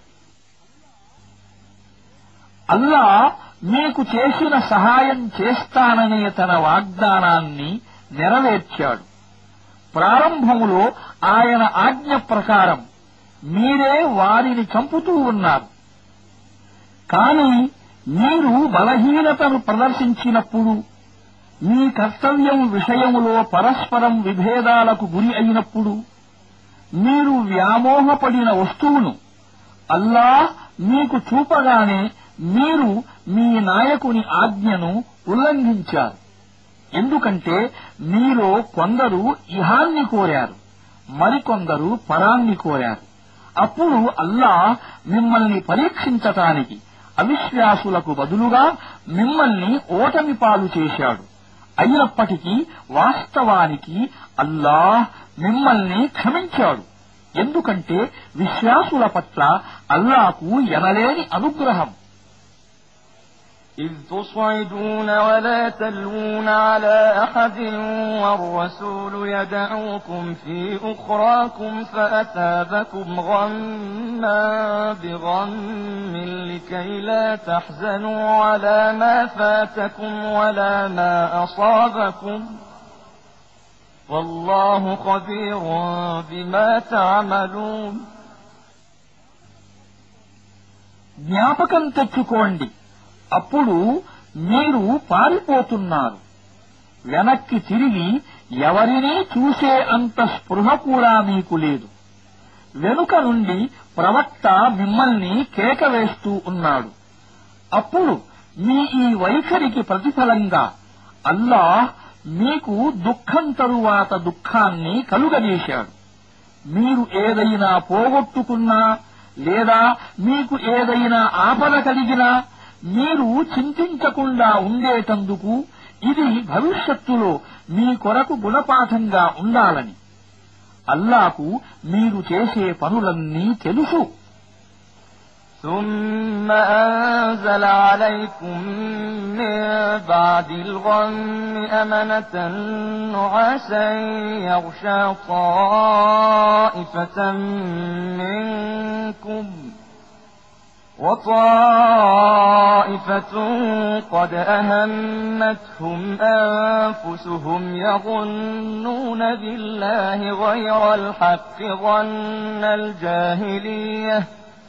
అల్లాహ్ మీకు చేసిన సహాయం చేస్తాననే తన వాగ్దానాన్ని నెరవేర్చాడు. ప్రారంభములో ఆయన ఆజ్ఞ ప్రకారం మీరే వారిని చంపుతూ ఉన్నారు. కాని మీరు బలహీనతను ప్రదర్శించినప్పుడు, మీ కర్తవ్యం విషయములో పరస్పరం విభేదాలకు గురి అయినప్పుడు, మీరు వ్యామోహపడిన వస్తువును అల్లాహ్ మీకు చూపగానే మీరు మీ నాయకుని ఆజ్ఞను ఉల్లంఘించారు. ఎందుకంటే మీలో కొందరు ఇహాన్ని కోరారు, మరికొందరు పరాన్ని కోరారు. అప్పుడు అల్లాహ్ మిమ్మల్ని పరీక్షించటానికి అవిశ్వాసులకు బదులుగా మిమ్మల్ని ఓటమి పాలు చేశాడు. అయినప్పటికీ వాస్తవానికి అల్లాహ్ మిమ్మల్ని క్షమించాడు. ఎందుకంటే విశ్వాసుల పట్ల అల్లాహకు ఎనలేని అనుగ్రహం. إذ تصعدون ولا تلوون على أحد والرسول يدعوكم في أخراكم فأثابكم غما بغم لكي لا تحزنوا على ما فاتكم ولا ما أصابكم والله خبير بما تعملون. జ్ఞాపకం తెచ్చుకోండి, అప్పుడు మీరు పారిపోతున్నారు. వెనక్కి తిరిగి ఎవరినీ చూసే అంత స్పృహ కూడా మీకు లేదు. వెనుక నుండి ప్రవక్త మిమ్మల్ని కేకవేస్తూ ఉన్నాడు. అప్పుడు మీ ఈ వైఖరికి ప్రతిఫలంగా అల్లాహ్ మీకు దుఃఖం తరువాత దుఃఖాన్ని కలుగజేశాడు. మీరు ఏదైనా పోగొట్టుకున్నా లేదా మీకు ఏదైనా ఆపద కలిగినా మీరు చింతించకుండా ఉండేటందుకు ఇది భవిష్యత్తులో మీ కొరకు గుణపాఠంగా ఉండాలని. అల్లాకు మీరు చేసే పనులన్నీ తెలుసు. ثم أنزل عليكم من بعد الغم أمنة نعاسا يغشى طائفة منكم وطائفة قد أهمتهم أنفسهم يظنون بالله غير الحق ظن الجاهلية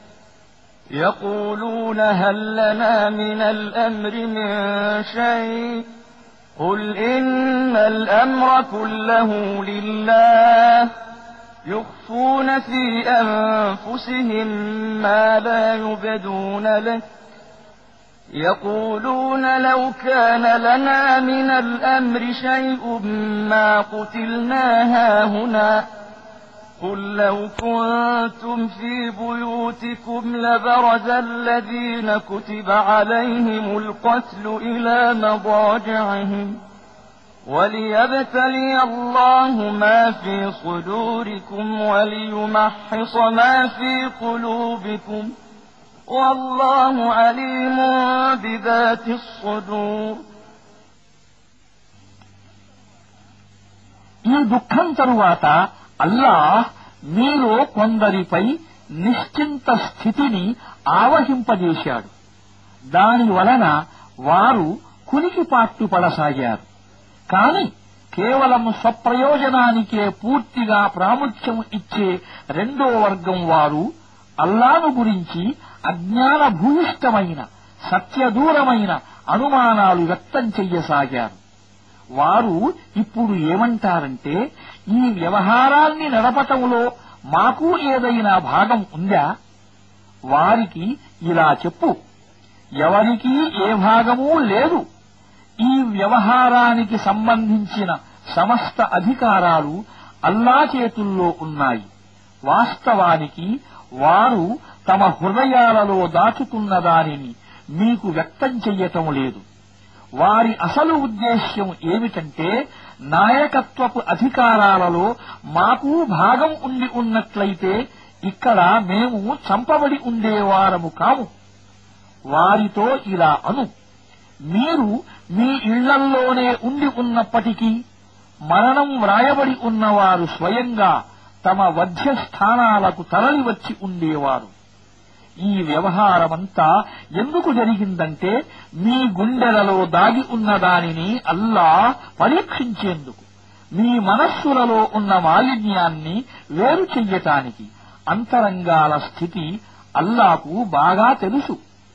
يقولون هل لنا من الأمر من شيء قل إن الأمر كله لله يخفون في أنفسهم ما لا يبدون لك يقولون لو كان لنا من الأمر شيء ما قتلنا هاهنا قل لو كنتم في بيوتكم لبرز الذين كتب عليهم القتل إلى مضاجعهم وليبتلي الله ما في صدوركم وليمحص ما في قلوبكم والله عليم بذات الصدور. ఈ దుఃఖం తరువాత అల్లాహ్ మీలో కొందరిపై నిశ్చింత స్థితిని ఆవహింపజేశాడు. దాని వలన వారు కునికిపాట్లు పడసాగారు. కాని కేవలం స్వప్రయోజనానికే పూర్తిగా ప్రాముఖ్యం ఇచ్చే రెండో వర్గం వారు అల్లాను గురించి అజ్ఞాన భూయిష్టమైన సత్యదూరమైన అనుమానాలు వ్యక్తం చెయ్యసాగారు. వారు ఇప్పుడు ఏమంటారంటే, ఈ వ్యవహారాన్ని నడపటంలో మాకు ఏదైనా భాగం ఉందా? వారికి ఇలా చెప్పు, ఎవరికీ ఏ భాగమూ లేదు. ఈ వ్యవహారానికి సంబంధించిన సమస్త అధికారాలు అల్లా చేతుల్లో ఉన్నాయి. వాస్తవానికి వారు తమ హృదయాలలో దాచుకున్న దానిని మీకు వ్యక్తం చెయ్యటం లేదు. వారి అసలు ఉద్దేశ్యం ఏమిటంటే, నాయకత్వపు అధికారాలలో మాకు భాగం ఉండి ఉన్నట్లయితే ఇక్కడ మేము చంపబడి ఉండేవారము కాము. వారితో ఇలా అను, మీరు మీ ఇళ్లల్లోనే ఉండి ఉన్నప్పటికీ మరణం వ్రాయబడి ఉన్నవారు స్వయంగా తమ వధ్యస్థానాలకు తరలివచ్చి ఉండేవారు. ఈ వ్యవహారమంతా ఎందుకు జరిగిందంటే, మీ గుండెలలో దాగి ఉన్న దానిని అల్లాహ్ పరీక్షించేందుకు, మీ మనస్సులలో ఉన్న మాలిన్యాన్ని వేరు చెయ్యటానికి. అంతరంగాల స్థితి అల్లాహకు బాగా తెలుసు.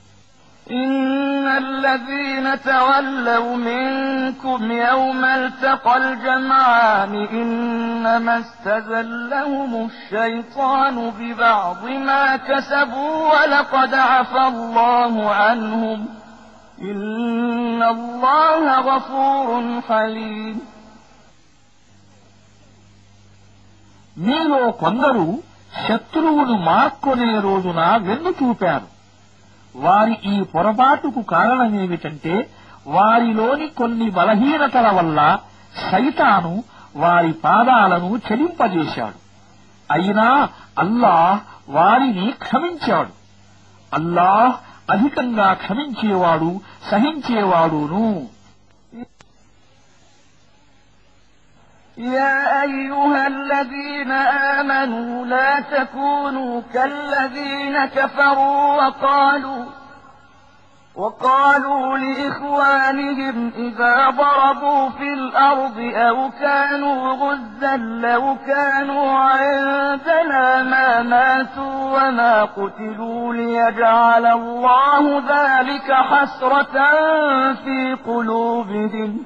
إن الذين تولوا منكم يوم التقى الجمعان إنما استزلهم الشيطان ببعض ما كسبوا ولقد عفى الله عنهم إن الله غفور حليم. మీలో కొందరు శత్రువును మార్కొనే రోజున వెన్ను చూపారు. వారి ఈ పొరపాటుకు కారణమేమిటంటే, వారిలోని కొన్ని బలహీనతల వల్ల సైతాను వారి పాదాలను చెలింపజేశాడు. అయినా అల్లాహ్ వారిని క్షమించాడు. అల్లాహ్ అధికంగా క్షమించేవాడు, సహించేవాడును. يا أيها الذين آمنوا لا تكونوا كالذين كفروا وقالوا لإخوانهم إذا ضربوا في الأرض أو كانوا غزا لو كانوا عندنا ما ماتوا وما قتلوا ليجعل الله ذلك حسرة في قلوبهم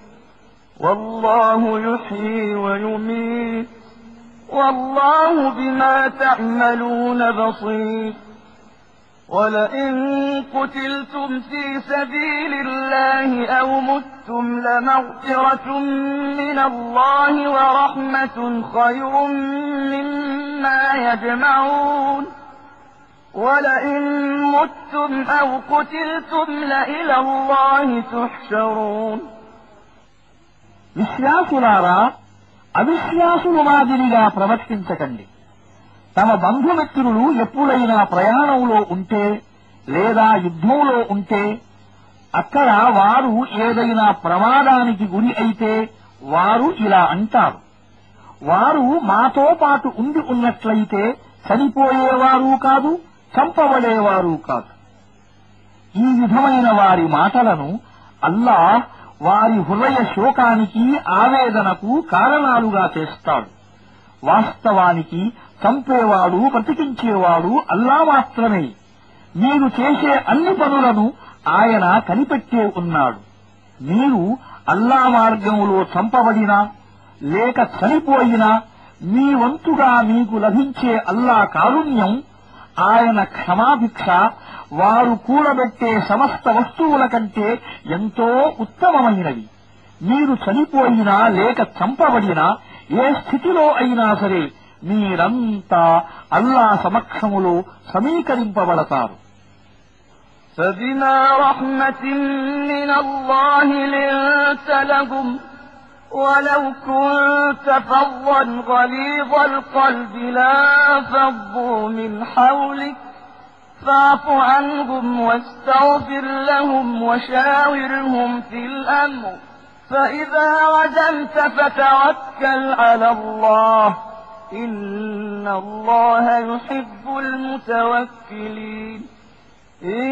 والله يحيي ويميت والله بما تعملون بصير ولئن قتلتم في سبيل الله أو متم لمغفرة من الله ورحمة خير مما يجمعون ولئن متم أو قتلتم لإلى الله تحشرون విశ్వాసులారా అవిశ్వాసుల మాదిరిగా ప్రవర్తించకండి. తమ బంధుమిత్రులు ఎప్పుడైనా ప్రయాణంలో ఉంటే లేదా యుద్ధంలో ఉంటే అక్కడ వారు ఏదైనా ప్రమాదానికి గురి అయితే వారు ఇలా అంటారు, వారు మాతో పాటు ఉండి ఉన్నట్లయితే చనిపోయేవారు కాదు, చంపబడేవారు కాదు. ఈ విధమైన వారి మాటలను అల్లాహ్ వారి హృదయ శోకానికి ఆవేదనకు కారణాలుగా చేస్తాడు. వాస్తవానికి చంపేవాడు బ్రతికించేవాడు అల్లా మాత్రమే. మీరు చేసే అన్ని పనులను ఆయన కనిపెట్టే ఉన్నాడు. మీరు అల్లా మార్గంలో చంపబడినా లేక చనిపోయినా మీ వంతుగా మీకు లభించే అల్లా కారుణ్యం, ఆయన క్షమాభిక్ష వారు కూడబెట్టే సమస్త వస్తువుల కంటే ఎంతో ఉత్తమమైనవి. మీరు చనిపోయినా లేక చంపబడినా ఏ స్థితిలో అయినా సరే మీరంతా అల్లా సమక్షములో సమీకరింపబడతారు. فبما رحمة من الله لنت لهم ولو كنت فظا غليظ القلب لانفضوا من حولك فاعف عنهم واستغفر لهم وشاورهم في الأمر فإذا عزمت فتوكل على الله إن الله يحب المتوكلين إن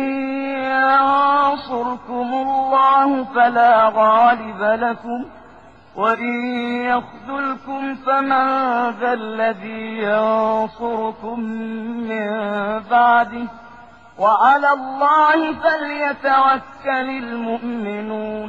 ينصركم الله فلا غالب لكم وإن يخذلكم فمن ذا الذي ينصركم من بعده وعلى الله فليتوكل المؤمنون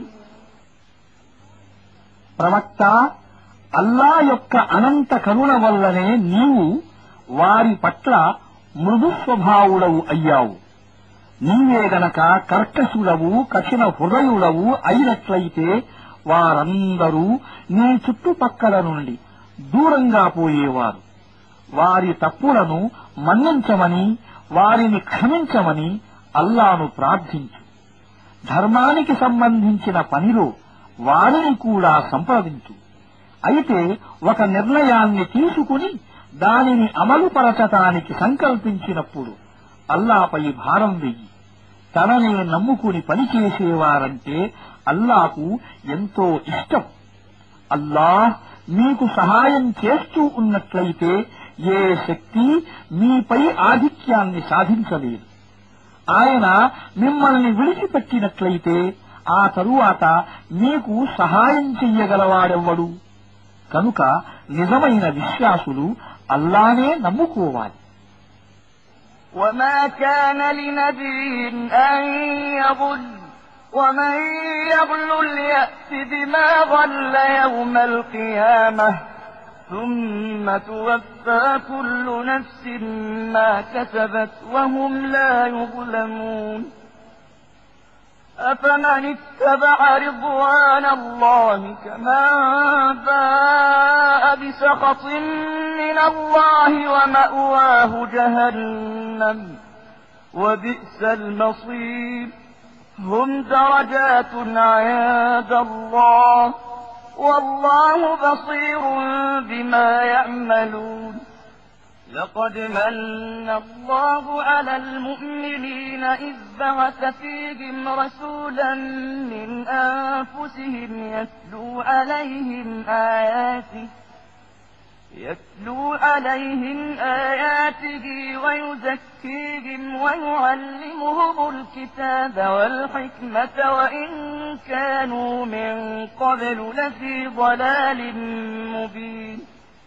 ప్రవక్త, అల్లా యొక్క అనంత కరుణ వల్లనే నీవు వారి పట్ల మృదు స్వభావుడవు అయ్యావు. నీవే గనక కర్కశుడవు కఠిన హృదయుడవు అయినట్లయితే వారందరూ నీ చుట్టుపక్కల నుండి దూరంగా పోయేవారు. వారి తప్పులను మన్నించమని వారిని క్షమించమని అల్లాను ప్రార్థించు. ధర్మానికి సంబంధించిన పనిలో వారిని కూడా సంప్రదించు. అయితే ఒక నిర్ణయాన్ని తీసుకుని దానిని అమలుపరచటానికి సంకల్పించినప్పుడు అల్లాపై భారం వెయ్యి. తననే నమ్ముకుని పనిచేసేవారంటే అల్లాకు ఎంతో ఇష్టం. అల్లాహ్ మీకు సహాయం చేస్తూ ఉన్నట్లయితే ఏ శక్తి మీపై ఆధిక్యాన్ని సాధించలేదు. ఆయన మిమ్మల్ని విడిచిపెట్టినట్లయితే ఆ తరువాత మీకు సహాయం చెయ్యగలవాడెవ్వడు? కనుక నిజమైన విశ్వాసులు అల్లానే నమ్ముకోవాలి. وما كان لنبي أن يغل ومن يغل يأت بما غل يوم القيامة ثم توفى كل نفس ما كسبت وهم لا يظلمون أفمن اتبع رضوان الله كمن باء بسخط من الله ومأواه جهنم وبئس المصير هم درجات عند الله والله بصير بما يعملون لقد من الله على المؤمنين إذ بعث فيهم رسولا من أنفسهم يتلو عليهم آياته ويزكيهم ويعلمهم الكتاب والحكمة وإن كانوا من قبل لفي ضلال مبين.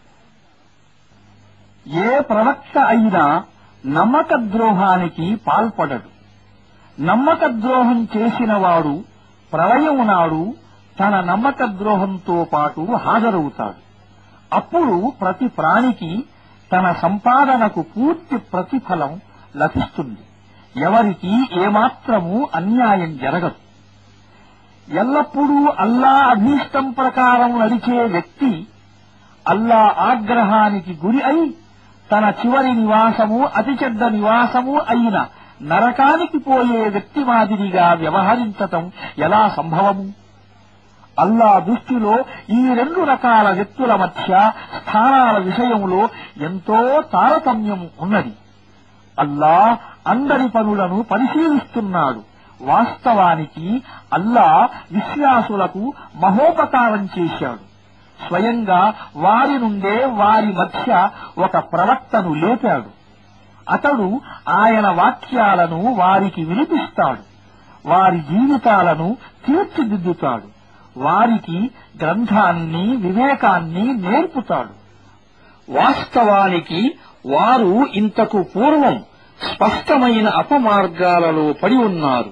ఏ ప్రవక్త అయినా నమ్మక ద్రోహానికి పాల్పడడు. నమ్మక ద్రోహం చేసినవాడు ప్రళయం నాడు తన నమ్మక ద్రోహంతో పాటు హాజరవుతాడు. అప్పుడు ప్రతి ప్రాణికి తన సంపాదనకు పూర్తి ప్రతిఫలం లభిస్తుంది. ఎవరికీ ఏమాత్రమూ అన్యాయం జరగదు. ఎల్లప్పుడూ అల్లా అభీష్టం ప్రకారం నడిచే వ్యక్తి అల్లా ఆగ్రహానికి గురి అయి తన చివరి నివాసము అతి చెడ్డ నివాసము అయిన నరకానికి పోయే వ్యక్తి మాదిరిగా వ్యవహరించటం ఎలా సంభవము? అల్లా దృష్టిలో ఈ రెండు రకాల వ్యక్తుల మధ్య స్థానాల విషయంలో ఎంతో తారతమ్యం ఉన్నది. అల్లా అందరి పనులను పరిశీలిస్తున్నాడు. వాస్తవానికి అల్లా విశ్వాసులకు మహోపకారం చేశాడు. స్వయంగా వారి నుండే వారి మధ్య ఒక ప్రవక్తను లేపాడు. అతడు ఆయన వాక్యాలను వారికి వినిపిస్తాడు. వారి జీవితాలను తీర్చిదిద్దుతాడు. వారికి గ్రంథాన్ని వివేకాన్ని నేర్పుతాడు. వాస్తవానికి వారు ఇంతకు పూర్వం స్పష్టమైన అపమార్గాలలో పడి ఉన్నారు.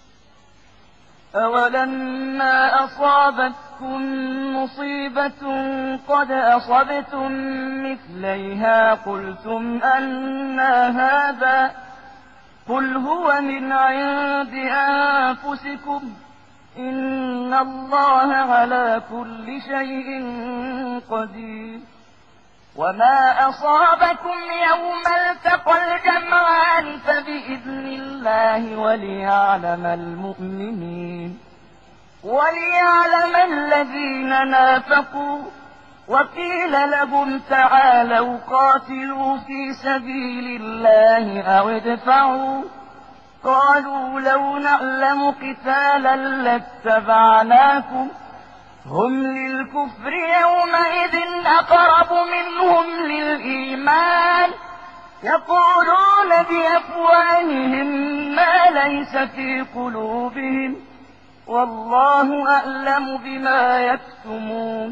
أولما أصابتكم مصيبة قد أصبتم مثليها قلتم أنى هذا قل هو من عند أنفسكم إن الله على كل شيء قدير. وما أصابكم يوم التقى الجمعان فبإذن الله وليعلم المؤمنين وليعلم الذين نافقوا وقيل لهم تعالوا قاتلوا في سبيل الله أو ادفعوا قالوا لو نعلم قتالا لاتبعناكم هم للكفر يومئذ أقرب منهم للإيمان يقولون بأفواههم ما ليس في قلوبهم والله أعلم بما يكتمون.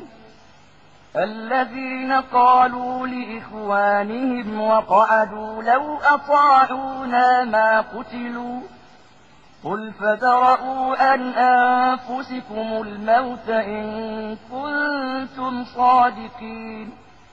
الذين قالوا لإخوانهم وقعدوا لو أطاعونا ما قتلوا قل فادرءوا عن أنفسكم الموت إن كنتم صادقين.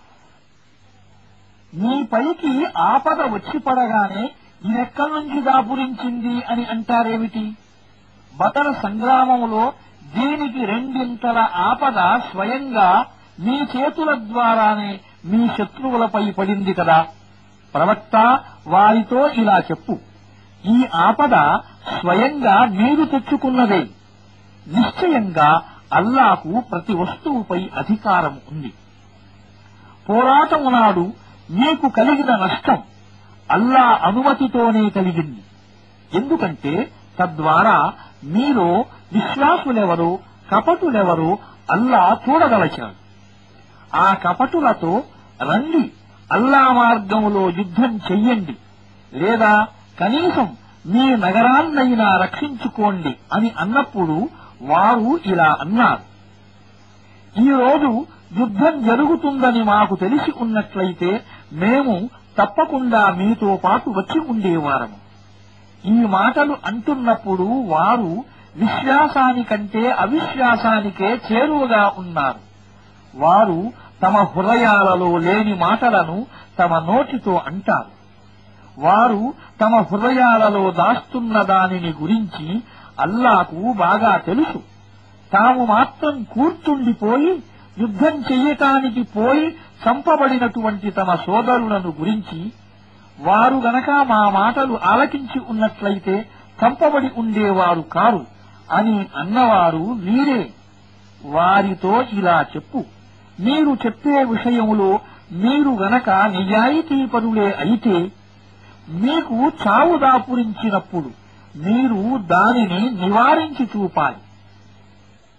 నీ పైకి ఆపద వచ్చి పడగానే ఇదెక్కడి నుంచి దాపురించింది అని అంటారేమిటి? బదర్ సంగ్రామంలో దీనికి రెండింతల ఆపద స్వయంగా మీ చేతుల ద్వారానే మీ శత్రువులపై పడింది కదా. ప్రవక్త, వారితో ఇలా చెప్పు, ఈ ఆపద స్వయంగా మీరు తెచ్చుకున్నదే. నిశ్చయంగా అల్లాకు ప్రతి వస్తువుపై అధికారం ఉంది. పోరాటం నాడు మీకు కలిగిన నష్టం అల్లా అనుమతితోనే కలిగింది. ఎందుకంటే తద్వారా మీలో విశ్వాసులెవరో కపటులెవరో అల్లా చూడదలచాడు. ఆ కపటులతో రండి, అల్లా మార్గంలో యుద్ధం చెయ్యండి, లేదా కనీసం మీ నగరాన్నైనా రక్షించుకోండి అని అన్నప్పుడు వారు ఇలా అన్నారు, ఈరోజు యుద్ధం జరుగుతుందని మాకు తెలిసి ఉన్నట్లయితే మేము తప్పకుండా మీతో పాటు వచ్చి ఉండేవారము. ఈ మాటలు అంటున్నప్పుడు వారు విశ్వాసానికంటే అవిశ్వాసానికే చేరువగా ఉన్నారు. వారు తమ హృదయాలలో లేని మాటలను తమ నోటితో అంటారు. వారు తమ హృదయాలలో దాస్తున్న దానిని గురించి అల్లాకు బాగా తెలుసు. తాము మాత్రం కూర్చుండిపోయి యుద్ధం చెయ్యటానికి పోయి చంపబడినటువంటి తమ సోదరులను గురించి వారు గనక మా మాటలు ఆలకించి ఉన్నట్లయితే చంపబడి ఉండేవారు కారు అని అన్నవారు వీరే. వారితో ఇలా చెప్పు, మీరు చెప్పే విషయములో మీరు గనక నిజాయితీపరులే అయితే మీకు చావు దాపురించినప్పుడు మీరు దానిని నివారించి చూపాలి.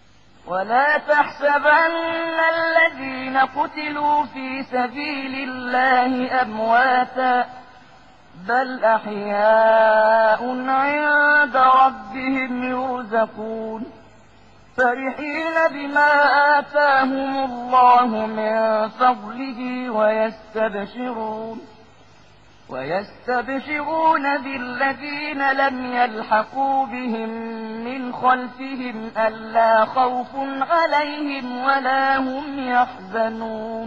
ولا تحسبن الذين قتلوا في سبيل الله أمواتا بل أحياء عند ربهم يرزقون فرحين بما آتاهم الله من فضله ويستبشرون بالذين لم يلحقوا بهم من خلفهم ألا خوف عليهم ولا هم يحزنون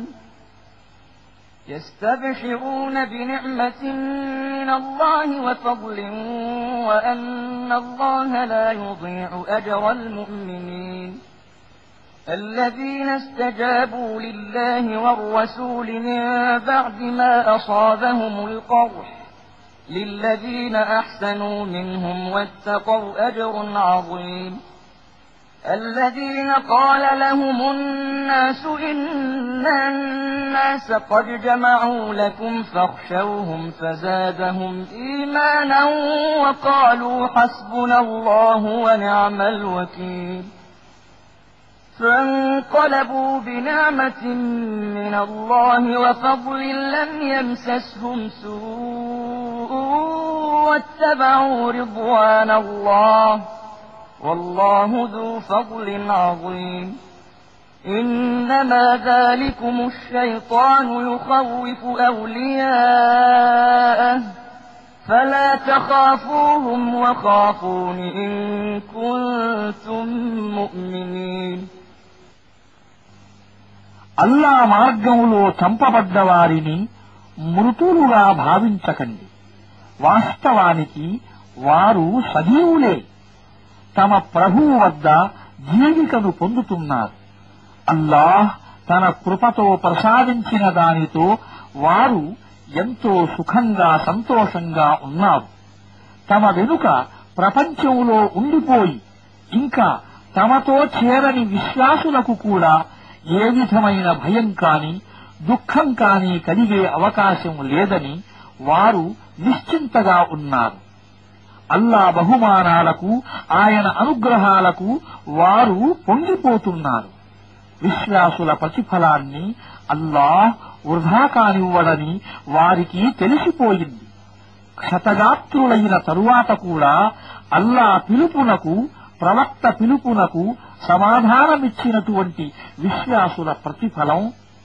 يستبشرون بنعمة من الله وفضل وأن الله لا يضيع أجر المؤمنين الذين استجابوا لله والرسول من بعد ما أصابهم القرح للذين أحسنوا منهم واتقوا أجر عظيم الذين قال لهم الناس إن الناس قد جمعوا لكم فاخشوهم فزادهم إيمانا وقالوا حسبنا الله ونعم الوكيل فانقلبوا بنعمة من الله وفضل لم يمسسهم سوء واتبعوا رضوان الله والله ذو فضل عظيم إنما ذلكم الشيطان يخوف أولياءه فلا تخافوهم وخافون إن كنتم مؤمنين అల్లా మార్గంలో చంపబడ్డవారిని మృతులుగా భావించకండి. వాస్తవానికి వారు సజీవులే, తమ ప్రభువు వద్ద జీవికను పొందుతున్నారు. అల్లాహ్ తన కృపతో ప్రసాదించిన దానితో వారు ఎంతో సుఖంగా సంతోషంగా ఉన్నారు. తమ వెనుక ప్రపంచంలో ఉండిపోయి ఇంకా తమతో చేరని విశ్వాసులకు కూడా ఏ విధమైన భయం కాని దుఃఖం కాని కలిగే అవకాశం లేదని వారు నిశ్చింతగా ఉన్నారు. అల్లా బహుమానాలకు ఆయన అనుగ్రహాలకు వారు పొంగిపోతున్నారు. విశ్వాసుల ప్రతిఫలాన్ని అల్లాహ్ వృధా కానివ్వడని వారికి తెలిసిపోయింది. క్షతగాత్రులైన తరువాత కూడా అల్లా పిలుపునకు ప్రవక్త పిలుపునకు సమాధానమిచ్చినటువంటి విశ్వాసుల ప్రతిఫలం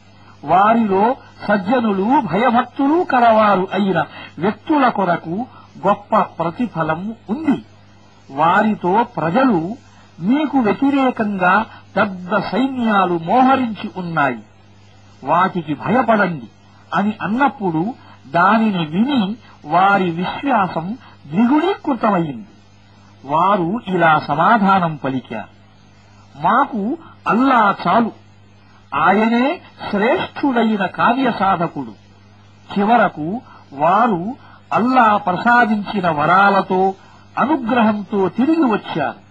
వారిలో సజ్జనులు భయభక్తులు కలవారు అయిన వ్యక్తుల కొరకు గొప్ప ప్రతిఫలం ఉంది. వారితో ప్రజలు మీకు వ్యతిరేకంగా పెద్ద సైన్యాలు మోహరించి ఉన్నాయి, వాటికి భయపడండి అని అన్నప్పుడు దానిని విని వారి విశ్వాసం ద్విగుణీకృతమైంది. వారు ఇలా సమాధానం పలికారు, మాకు అల్లా చాలు, ఆయనే శ్రేష్ఠుడైన కార్యసాధకుడు. చివరకు వారు అల్లా ప్రసాదించిన వరాలతో అనుగ్రహంతో తిరిగి వచ్చారు.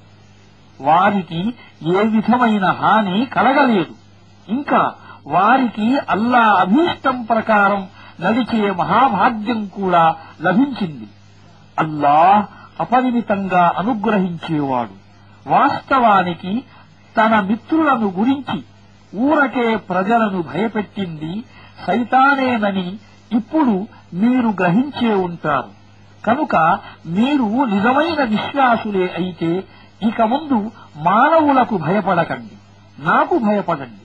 వారికి ఏ విధమైన హాని కలగలేదు. ఇంకా వారికి అల్లా అభీష్టం ప్రకారం నడిచే మహాభాగ్యం కూడా లభించింది. అల్లాహ్ అపరిమితంగా అనుగ్రహించేవాడు. వాస్తవానికి తన మిత్రులను గురించి ఊరకే ప్రజలను భయపెట్టింది సైతానేనని ఇప్పుడు మీరు గ్రహించే ఉంటారు. కనుక మీరు నిజమైన విశ్వాసులే అయితే ఇక ముందు మానవులకు భయపడకండి, నాకు భయపడండి.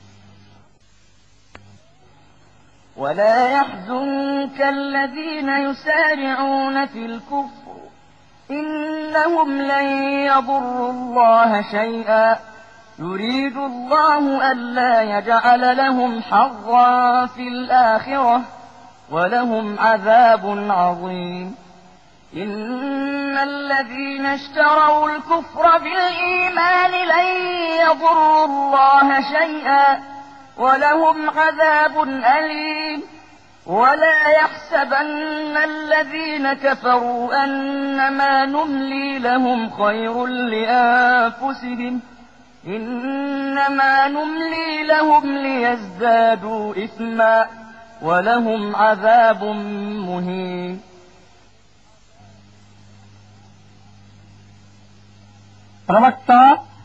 ولا يحزنك الذين يسارعون في الكفر إنهم لن يضروا الله شيئا يريد الله ألا يجعل لهم حظا في الآخرة ولهم عذاب عظيم إن الذين اشتروا الكفر بالإيمان لن يضروا الله شيئا ولهم عذاب أليم ولا يحسبن الذين كفروا أنما نملي لهم خير لأنفسهم إنما نملي لهم ليزدادوا إثما ولهم عذاب مهين ప్రవక్త,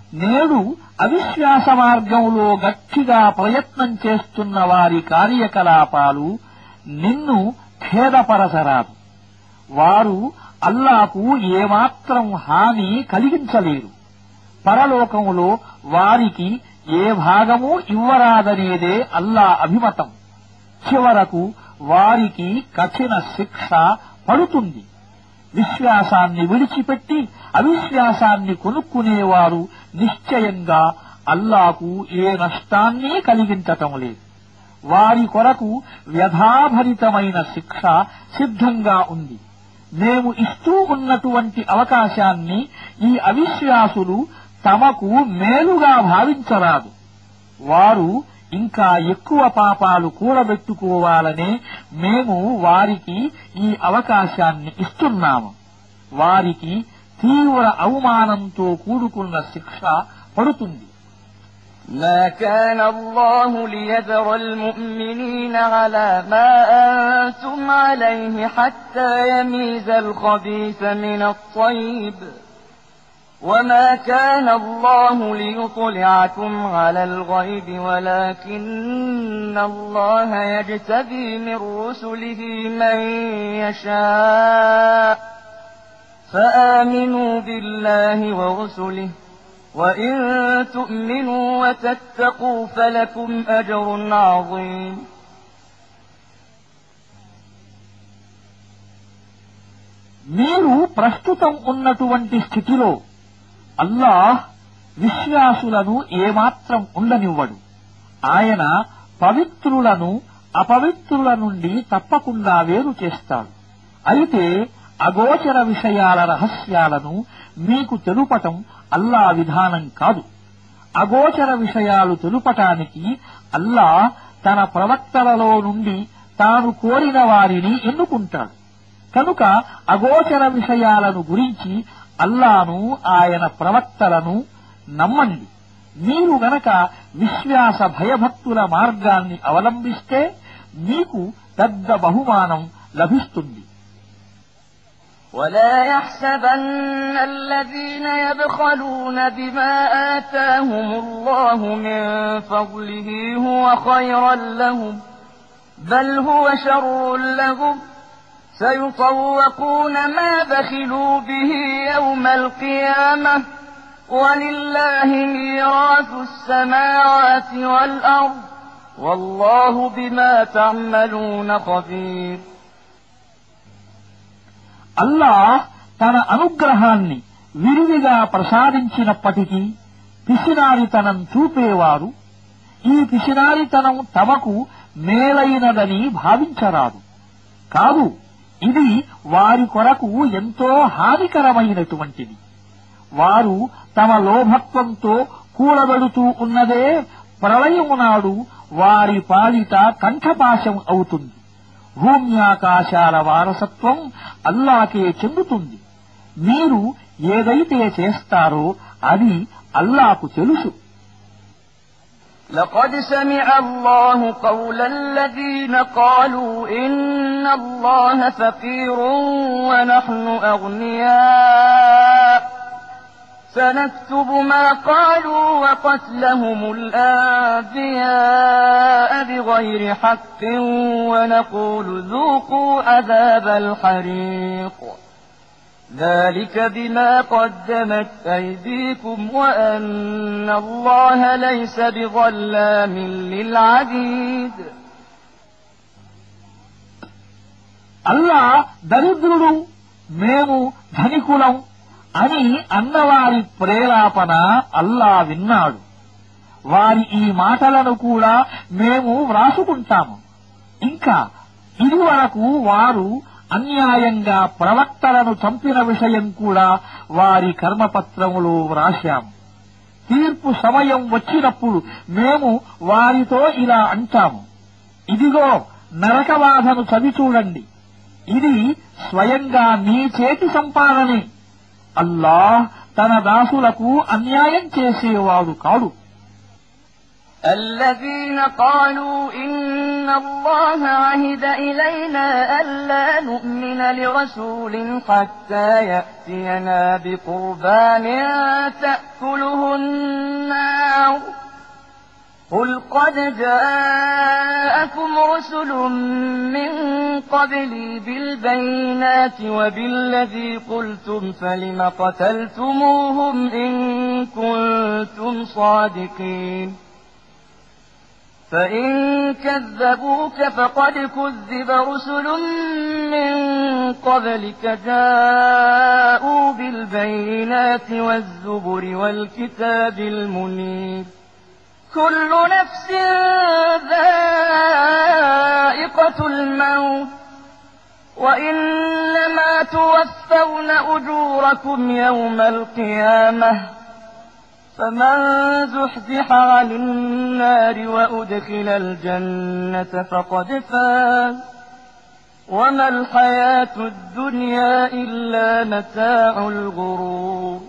నేడు అవిశ్వాస మార్గంలో గట్టిగా ప్రయత్నం చేస్తున్న వారి కార్యకలాపాలు నిన్ను ఖేదపరచరాదు. వారు అల్లాకు ఏమాత్రం హాని కలిగించలేరు. పరలోకంలో వారికి ఏ భాగమూ ఇవ్వరాదనేదే అల్లా అభిమతం. చివరకు వారికి కఠిన శిక్ష పడుతుంది. విశ్వాసాన్ని విడిచిపెట్టి అవిశ్వాసాన్ని కొనుక్కునేవారు నిశ్చయంగా అల్లాకు ఏ నష్టాన్ని కలిగించటం లేదు. వారి కొరకు వ్యధాభరితమైన శిక్ష సిద్ధంగా ఉంది. మేము ఇస్తూ ఉన్నటువంటి అవకాశాన్ని ఈ అవిశ్వాసులు తమకు మేలుగా భావించరాదు. వారు ఇంకా ఎక్కువ పాపాలు కూడబెట్టుకోవాలనే మేము వారికి ఈ అవకాశాన్ని ఇస్తున్నాము. వారికి తీవ్ర అవమానంతో కూడుకున్న శిక్ష పడుతుంది. ما كان الله ليذر المؤمنين على ما أنتم عليه حتى يميز الخبيث من الطيب وما كان الله ليطلعكم على الغيب ولكن الله يجتبي من رسله من يشاء فآمنوا بالله ورسله وإن تؤمنوا وتتقوا فلكم أجر عظيم. మీరు ప్రస్తుతం ఉన్నటువంటి స్థితిలో అల్లాహ్ విశ్వాసులను ఏమాత్రం ఉండనివ్వడు. ఆయన పవిత్రులను అపవిత్రుల నుండి తప్పకుండా వేరు చేస్తాడు. అయితే అగోచర విషయాల రహస్యాలను మీకు తెలుపటం అల్లా విధానం కాదు. అగోచర విషయాలు తెలుపటానికి అల్లా తన ప్రవక్తలలో నుండి తాను కోరిన వారిని ఎన్నుకుంటాడు. కనుక అగోచర విషయాలను గురించి అల్లాను ఆయన ప్రవక్తలను నమ్మండి. మీరు గనక విశ్వాస భయభక్తుల మార్గాన్ని అవలంబిస్తే మీకు పెద్ద బహుమానం లభిస్తుంది. ولا يحسبن الذين يبخلون بما آتاهم الله من فضله هو خيرا لهم بل هو شر لهم سيطوقون ما بخلوا به يوم القيامة ولله ميراث السماوات والأرض والله بما تعملون خبير. అల్లాహ్ తన అనుగ్రహాన్ని విరివిగా ప్రసాదించినప్పటికీ పిసినారితనం చూపేవారు ఈ పిసినారితనం తమకు మేలైనదని భావించరాదు. కాదు, ఇది వారి కొరకు ఎంతో హానికరమైనటువంటిది. వారు తమ లోభత్వంతో కూడబెడుతూ ఉన్నదే ప్రళయము నాడు వారి పాలిట కంఠపాశం అవుతుంది. భూమ్యాకాశాల వారసత్వం అల్లాకే చెందుతుంది. మీరు ఏదైతే చేస్తారో అది అల్లాకు తెలుసు. لقد سمع الله قول الذين قالوا إن الله فقير ونحن أغنياء سنكتب ما قالوا وقتلهم الأنبياء بغير حق ونقول ذوقوا عذاب الحريق ذلك بما قدمت أيديكم وأن الله ليس بظلام للعبيد. అల్లా దరిద్రుడు మేము ధనికులం అని అన్నవారి ప్రేలాపన అల్లా విన్నాడు. వారి ఈ మాటలను కూడా మేము వ్రాసుకుంటాము. ఇంకా ఇదివరకు వారు అన్యాయంగా ప్రవక్తలను చంపిన విషయం కూడా వారి కర్మపత్రములో వ్రాశాము. తీర్పు సమయం వచ్చినప్పుడు మేము వారితో ఇలా అంటాము, ఇదిగో నరకబాధను చవిచూడండి, ఇది స్వయంగా నీ చేతి సంపాదనే. అల్లాహ్ తన దాసులకు అన్యాయం చేసేవాడు కాడు. الذين قالوا إن إن الله عهد إلينا ألا نؤمن لرسول حتى يأتينا بقربان تأكله النار قل قد جاءكم رسل من قبلي بالبينات وبالذي قلتم فلم قتلتموهم إن كنتم صادقين فإن كذبوك فقد كذب رسل من قبلك جاءوا بالبينات والزبر والكتاب المنير كل نفس ذائقة الموت وإنما توفون أجوركم يوم القيامة فمن زحزح عن النار وأدخل الجنة فقد فاز وما الحياة الدنيا إلا متاع الغرور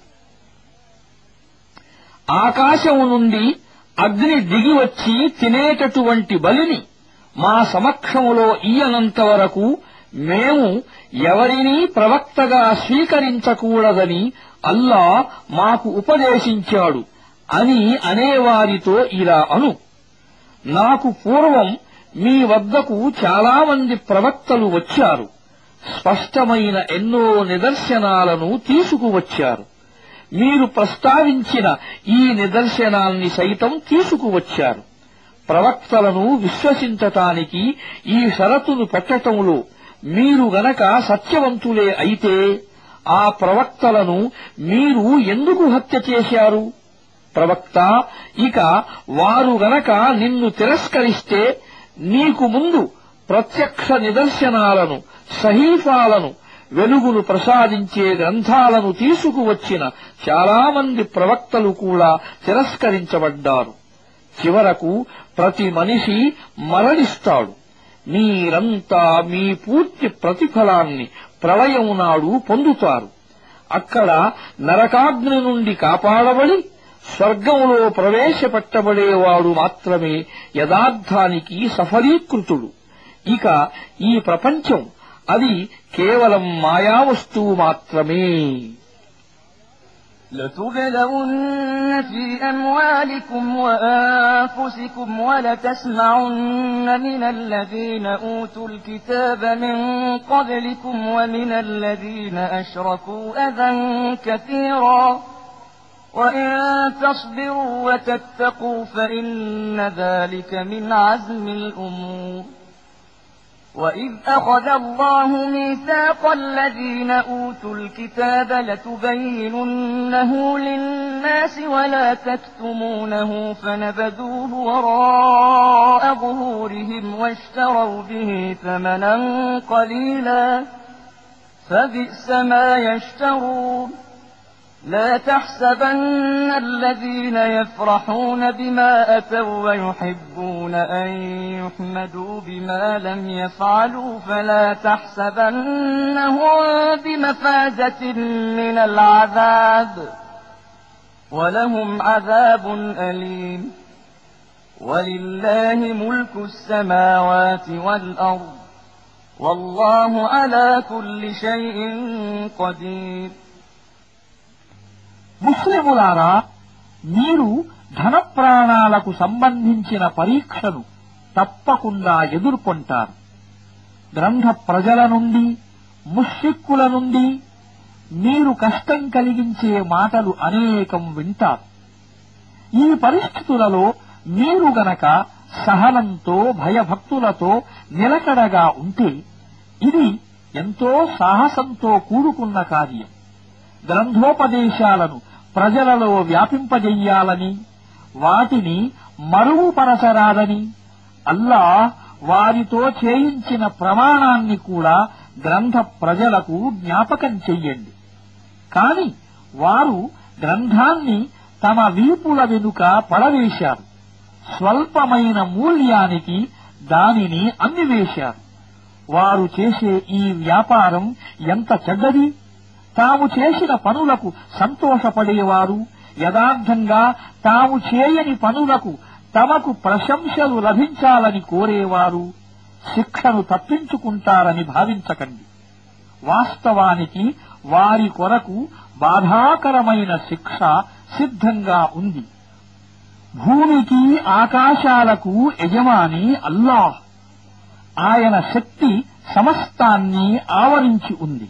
ఆకాశము నుండి అగ్ని దిగివచ్చి తినేటటువంటి బలిని మా సమక్షములో ఇయ్యనంత వరకు మేము ఎవరినీ ప్రవక్తగా స్వీకరించకూడదని అల్లా మాకు ఉపదేశించాడు అని అనేవారితో ఇలా అను నాకు పూర్వం మీ వద్దకు చాలామంది ప్రవక్తలు వచ్చారు స్పష్టమైన ఎన్నో నిదర్శనాలను తీసుకువచ్చారు మీరు ప్రస్తావించిన ఈ నిదర్శనాల్ని సైతం తీసుకువచ్చారు ప్రవక్తలను విశ్వసించటానికి ఈ షరతును పెట్టటంలో మీరు గనక సత్యవంతులే అయితే ఆ ప్రవక్తలను మీరు ఎందుకు హత్య చేశారు ప్రవక్త ఇక వారు గనక నిన్ను తిరస్కరిస్తే నీకు ముందు ప్రత్యక్ష నిదర్శనాలను సహీఫాలను వెలుగును ప్రసాదించే గ్రంథాలను తీసుకువచ్చిన చాలామంది ప్రవక్తలు కూడా తిరస్కరించబడ్డారు చివరకు ప్రతి మనిషి మరణిస్తాడు మీరంతా మీ పూర్తి ప్రతిఫలాన్ని ప్రళయం నాడు పొందుతారు అక్కడ నరకాగ్ని నుండి కాపాడబడి స్వర్గంలో ప్రవేశపెట్టబడేవాడు మాత్రమే యథార్థానికి సఫలీకృతుడు ఇక ఈ ప్రపంచం అది కేవలం మాయావస్తువు మాత్రమే لتبلغن في أموالكم وأنفسكم ولتسمعن من الذين أوتوا الكتاب من قبلكم ومن الذين أشركوا أذى كثيرا وإن تصبروا وتتقوا فإن ذلك من عزم الأمور وإذ أخذ الله ميثاق الذين أوتوا الكتاب لتبيننه للناس ولا تكتمونه فنبذوه وراء ظهورهم واشتروا به ثمنا قليلا فبئس ما يشترون لا تحسبن الذين يفرحون بما أتوا ويحبون أن يحمدوا بما لم يفعلوا فلا تحسبنهم بمفازة من العذاب ولهم عذاب أليم ولله ملك السماوات والأرض والله على كل شيء قدير ముస్లిములారా మీరు ధన ప్రాణాలకు సంబంధించిన పరీక్షను తప్పకుండా ఎదుర్కొంటారు గ్రంథ ప్రజల నుండి ముష్రిక్కుల నుండి మీరు కష్టం కలిగించే మాటలు అనేకం వింటారు ఈ పరిస్థితులలో మీరు గనక సహనంతో భయభక్తులతో నిలకడగా ఉంటే ఇది ఎంతో సాహసంతో కూడుకున్న కార్యం గ్రంథోపదేశాలను ప్రజలలో వ్యాపింపజెయ్యాలని వాటిని మరుగుపరచరాదని అల్లాహ్ వారితో చేయించిన ప్రమాణాన్ని కూడా గ్రంథ ప్రజలకు జ్ఞాపకం చెయ్యండి కాని వారు గ్రంథాన్ని తమ వీపుల వెనుక పడవేశారు స్వల్పమైన మూల్యానికి దానిని అమ్మివేశారు వారు చేసే ఈ వ్యాపారం ఎంత చెడ్డది తాము చేసిన పనులకు సంతోషపడేవారు యథార్థంగా తాము చేయని పనులకు తమకు ప్రశంసలు లభించాలని కోరేవారు శిక్షను తప్పించుకుంటారని భావించకండి. వాస్తవానికి వారి కొరకు బాధాకరమైన శిక్ష సిద్ధంగా ఉంది. భూమికి ఆకాశాలకు యజమాని అల్లాహ్. ఆయన శక్తి సమస్తాన్ని ఆవరించి ఉంది.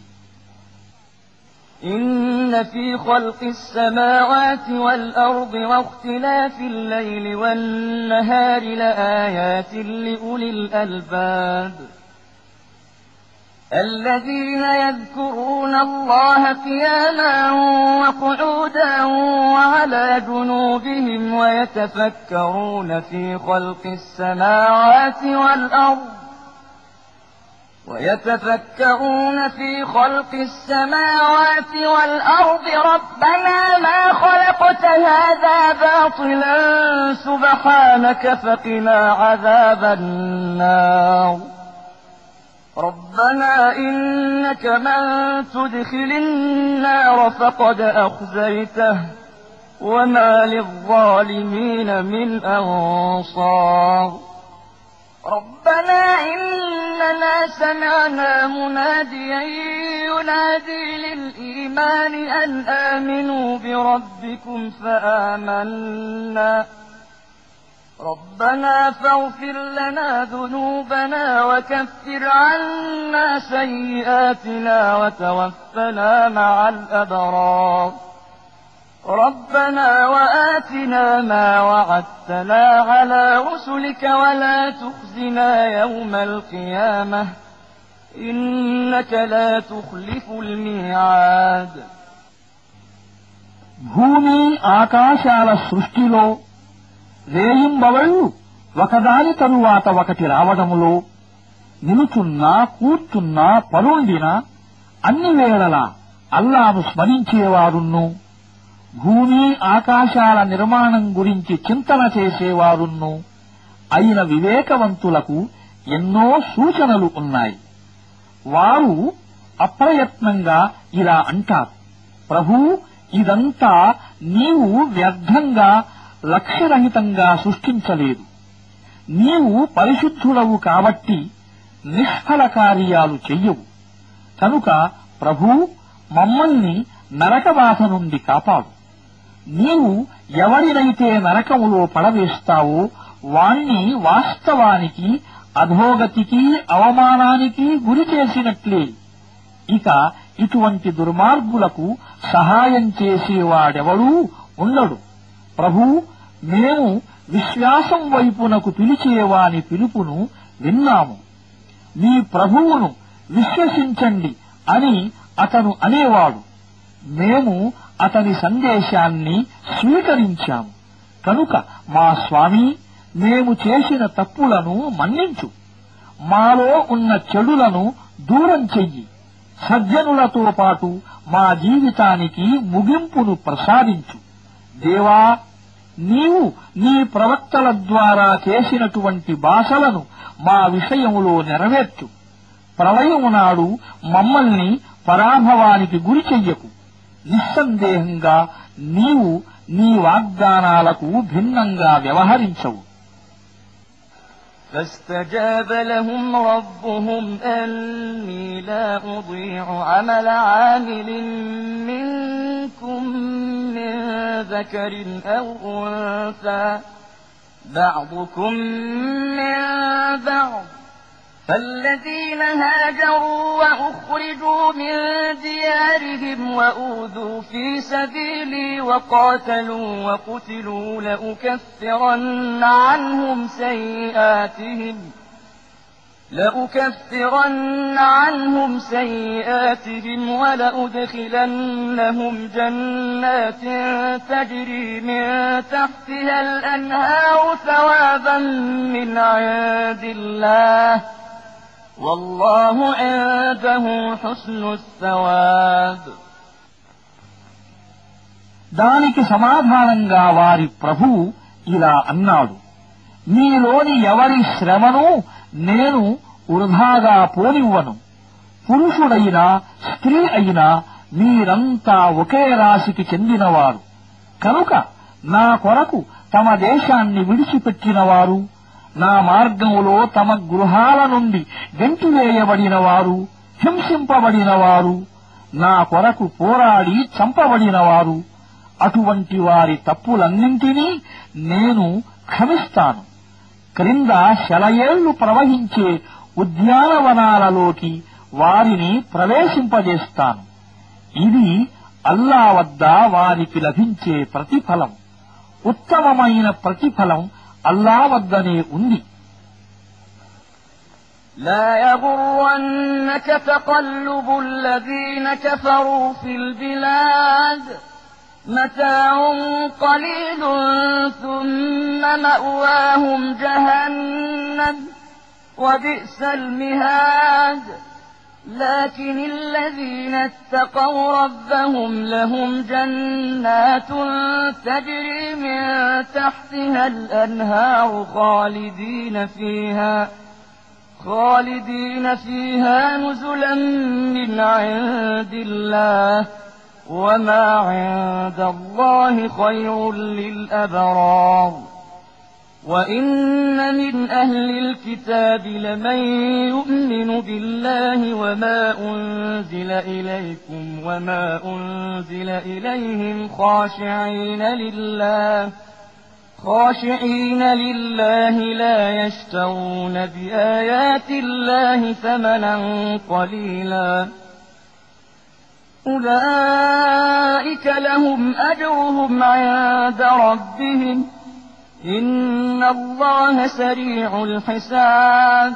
إن في خلق السماوات والأرض واختلاف الليل والنهار لآيات لأولي الألباب الذين يذكرون الله قياما وقعودا وعلى جنوبهم ويتفكرون في خلق السماوات والأرض ربنا ما خلقت هذا باطلا سبحانك فقنا عذاب النار ربنا إنك من تدخل النار فقد أخزيته وما للظالمين من أنصار ربنا إننا سمعنا مناديا ينادي للإيمان أن آمنوا بربكم فآمنا ربنا فاغفر لنا ذنوبنا وكفر عنا سيئاتنا وتوفنا مع الأبرار ربنا وآتنا ما وعدتنا على رسلك ولا تخزنا يوم القيامة إنك لا تخلف الميعاد. భూమి ఆకాశాల సృష్టిలో రేయింబవళ్ళు ఒకదాని తరువాత ఒకటి రావడములో, నిలుచున్నా కూర్చున్నా పరుండినా అన్ని వేళలా అల్లాను స్మరించేవారున్ను, భూమి ఆకాశాల నిర్మాణం గురించి చింతన చేసేవారున్ను అయిన వివేకవంతులకు ఎన్నో సూచనలు ఉన్నాయి. వారు అప్రయత్నంగా ఇలా అంటారు, ప్రభూ, ఇదంతా నీవు వ్యర్థంగా లక్ష్యరహితంగా సృష్టించలేదు. నీవు పరిశుద్ధుడవు కాబట్టి నిష్ఫల కార్యాలు చెయ్యవు. కనుక ప్రభూ, మమ్మల్ని నరకబాధ నుండి కాపాడు. నీవు ఎవరినైతే నరకములో పడవేస్తావో వాణ్ణి వాస్తవానికి అధోగతికి అవమానానికి గురి చేసినట్లే. ఇక ఇటువంటి దుర్మార్గులకు సహాయం చేసేవాడెవడూ ఉండడు. ప్రభూ, మేము విశ్వాసం వైపునకు పిలిచేవాని పిలుపును విన్నాము. మీ ప్రభువును విశ్వసించండి అని అతను అనేవాడు. మేము అతని సందేశాన్ని స్వీకరించాము. కనుక మా స్వామీ, మేము చేసిన తప్పులను మన్నించు. మాలో ఉన్న చెడులను దూరం చెయ్యి. సజ్జనులతో పాటు మా జీవితానికి ముగింపును ప్రసాదించు. దేవా, నీవు నీ ప్రవక్తల ద్వారా చేసినటువంటి భాషలను మా విషయములో నెరవేర్చు. ప్రళయము నాడు మమ్మల్ని పరాభవానికి గురి చెయ్యకు. నిస్సందేహంగా నీవు నీ వాగ్దానాలకు భిన్నంగా వ్యవహరించవు. فاستجاب لهم ربهم أني لا أضيع عمل عامل منكم من ذكر أو أنثى بعضكم من بعض فالذين هاجروا وأخرجوا من ديارهم وأوذوا في سبيلي وقاتلوا وقتلوا لأكفرن عنهم سيئاتهم ولأدخلنهم جنات تجري من تحتها الأنهار ثوابا من عند الله والله عنده حسن الثواب. దానికి సమాధానంగా వారి ప్రభువు ఇలా అన్నాడు, మీలోని ఎవరి శ్రమను నేను వృధాగా పోనివ్వను. పురుషుడైనా స్త్రీ అయినా మీరంతా ఒకే రాశికి చెందినవారు. కనుక నా కొరకు తమ దేశాన్ని విడిచిపెట్టినవారు, నా మార్గంలో తమ గృహాల నుండి గెంటివేయబడినవారు, హింసింపబడినవారు, నా కొరకు పోరాడి చంపబడినవారు, అటువంటి వారి తప్పులన్నింటినీ నేను క్షమిస్తాను. క్రింద శలయేళ్లు ప్రవహించే ఉద్యానవనాలలోకి వారిని ప్రవేశింపజేస్తాను. ఇది అల్లా వద్ద వారికి లభించే ప్రతిఫలం. ఉత్తమమైన ప్రతిఫలం అల్లా వద్దనే ఉంది. لا يغرنك تقلب الذين كفروا في البلاد متاع قليل ثم مأواهم جهنم وبئس المهاد لكن الذين اتقوا ربهم لهم جنات تجري من تحتها الأنهار خالدين فيها نزلا من عند الله وما عند الله خير للأبرار وإن من أهل الكتاب لمن يؤمن بالله وما أنزل إليكم وما أنزل إليهم خاشعين لله لا يشترون بآيات الله ثمنا قليلا أولئك لهم أجرهم عند ربهم إن الله سريع الحساب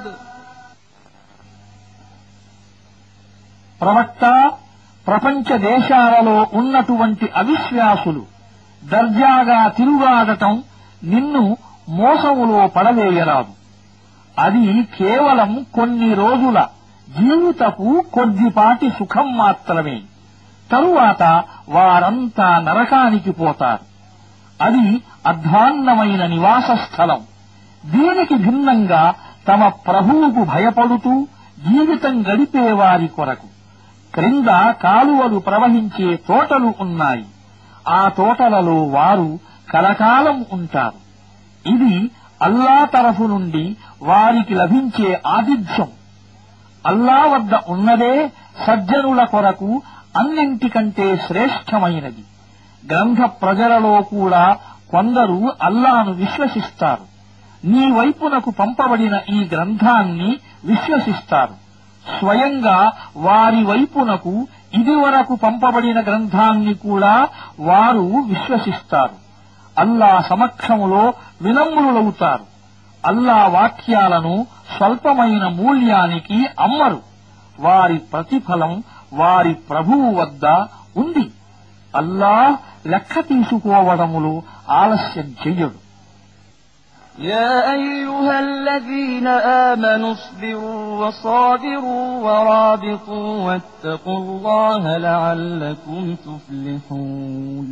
ప్రవక్త, ప్రపంచ దేశాలలో ఉన్నటువంటి అవిశ్వాసులు దర్జాగా తిరుగాడటం నిన్ను మోసములో పడవేయరాదు. అది కేవలం కొన్ని రోజుల జీవితపు కొద్దిపాటి సుఖం మాత్రమే. తరువాత వారంతా నరకానికి పోతారు. అది అధ్వాన్నమైన నివాస స్థలం. దీనికి భిన్నంగా తమ ప్రభువుకు భయపడుతూ జీవితం గడిపేవారి కొరకు క్రింద కాలువలు ప్రవహించే తోటలు ఉన్నాయి. ఆ తోటలలో వారు కలకాలం ఉంటారు. ఇది అల్లా తరఫు నుండి వారికి లభించే ఆతిథ్యం. అల్లా వద్ద ఉన్నదే సజ్జనుల కొరకు అన్నింటికంటే శ్రేష్టమైనది. గ్రంథ ప్రజలలో కూడా కొందరు అల్లాను విశ్వసిస్తారు. నీ వైపునకు పంపబడిన ఈ గ్రంథాన్ని విశ్వసిస్తారు. స్వయంగా వారి వైపునకు ఇదివరకు పంపబడిన గ్రంథాన్ని కూడా వారు విశ్వసిస్తారు. అల్లా సమక్షములో వినమ్రులవుతారు. అల్లా వాక్యాలను స్వల్పమైన మూల్యానికి అమ్మరు. వారి ప్రతిఫలం వారి ప్రభువు వద్ద ఉంది. అల్లాహ్ లెక్క తీసుకోవడములో ఆలస్యం చెయ్యడు. يا أيها الذين آمنوا اصبروا وصابروا ورابطوا واتقوا الله لعلكم تفلحون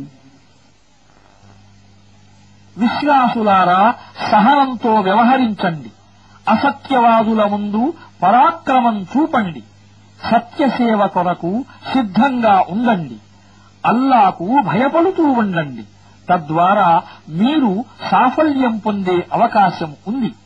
విశ్వాసులారా, సహనంతో వ్యవహరించండి. అసత్యవాదుల ముందు పరాక్రమం చూపండి. సత్యసేవ కొరకు సిద్ధంగా ఉండండి. అల్లాకు భయపడుతూ ఉండండి. తద్వారా మీరు సాఫల్యం పొందే అవకాశం ఉంది.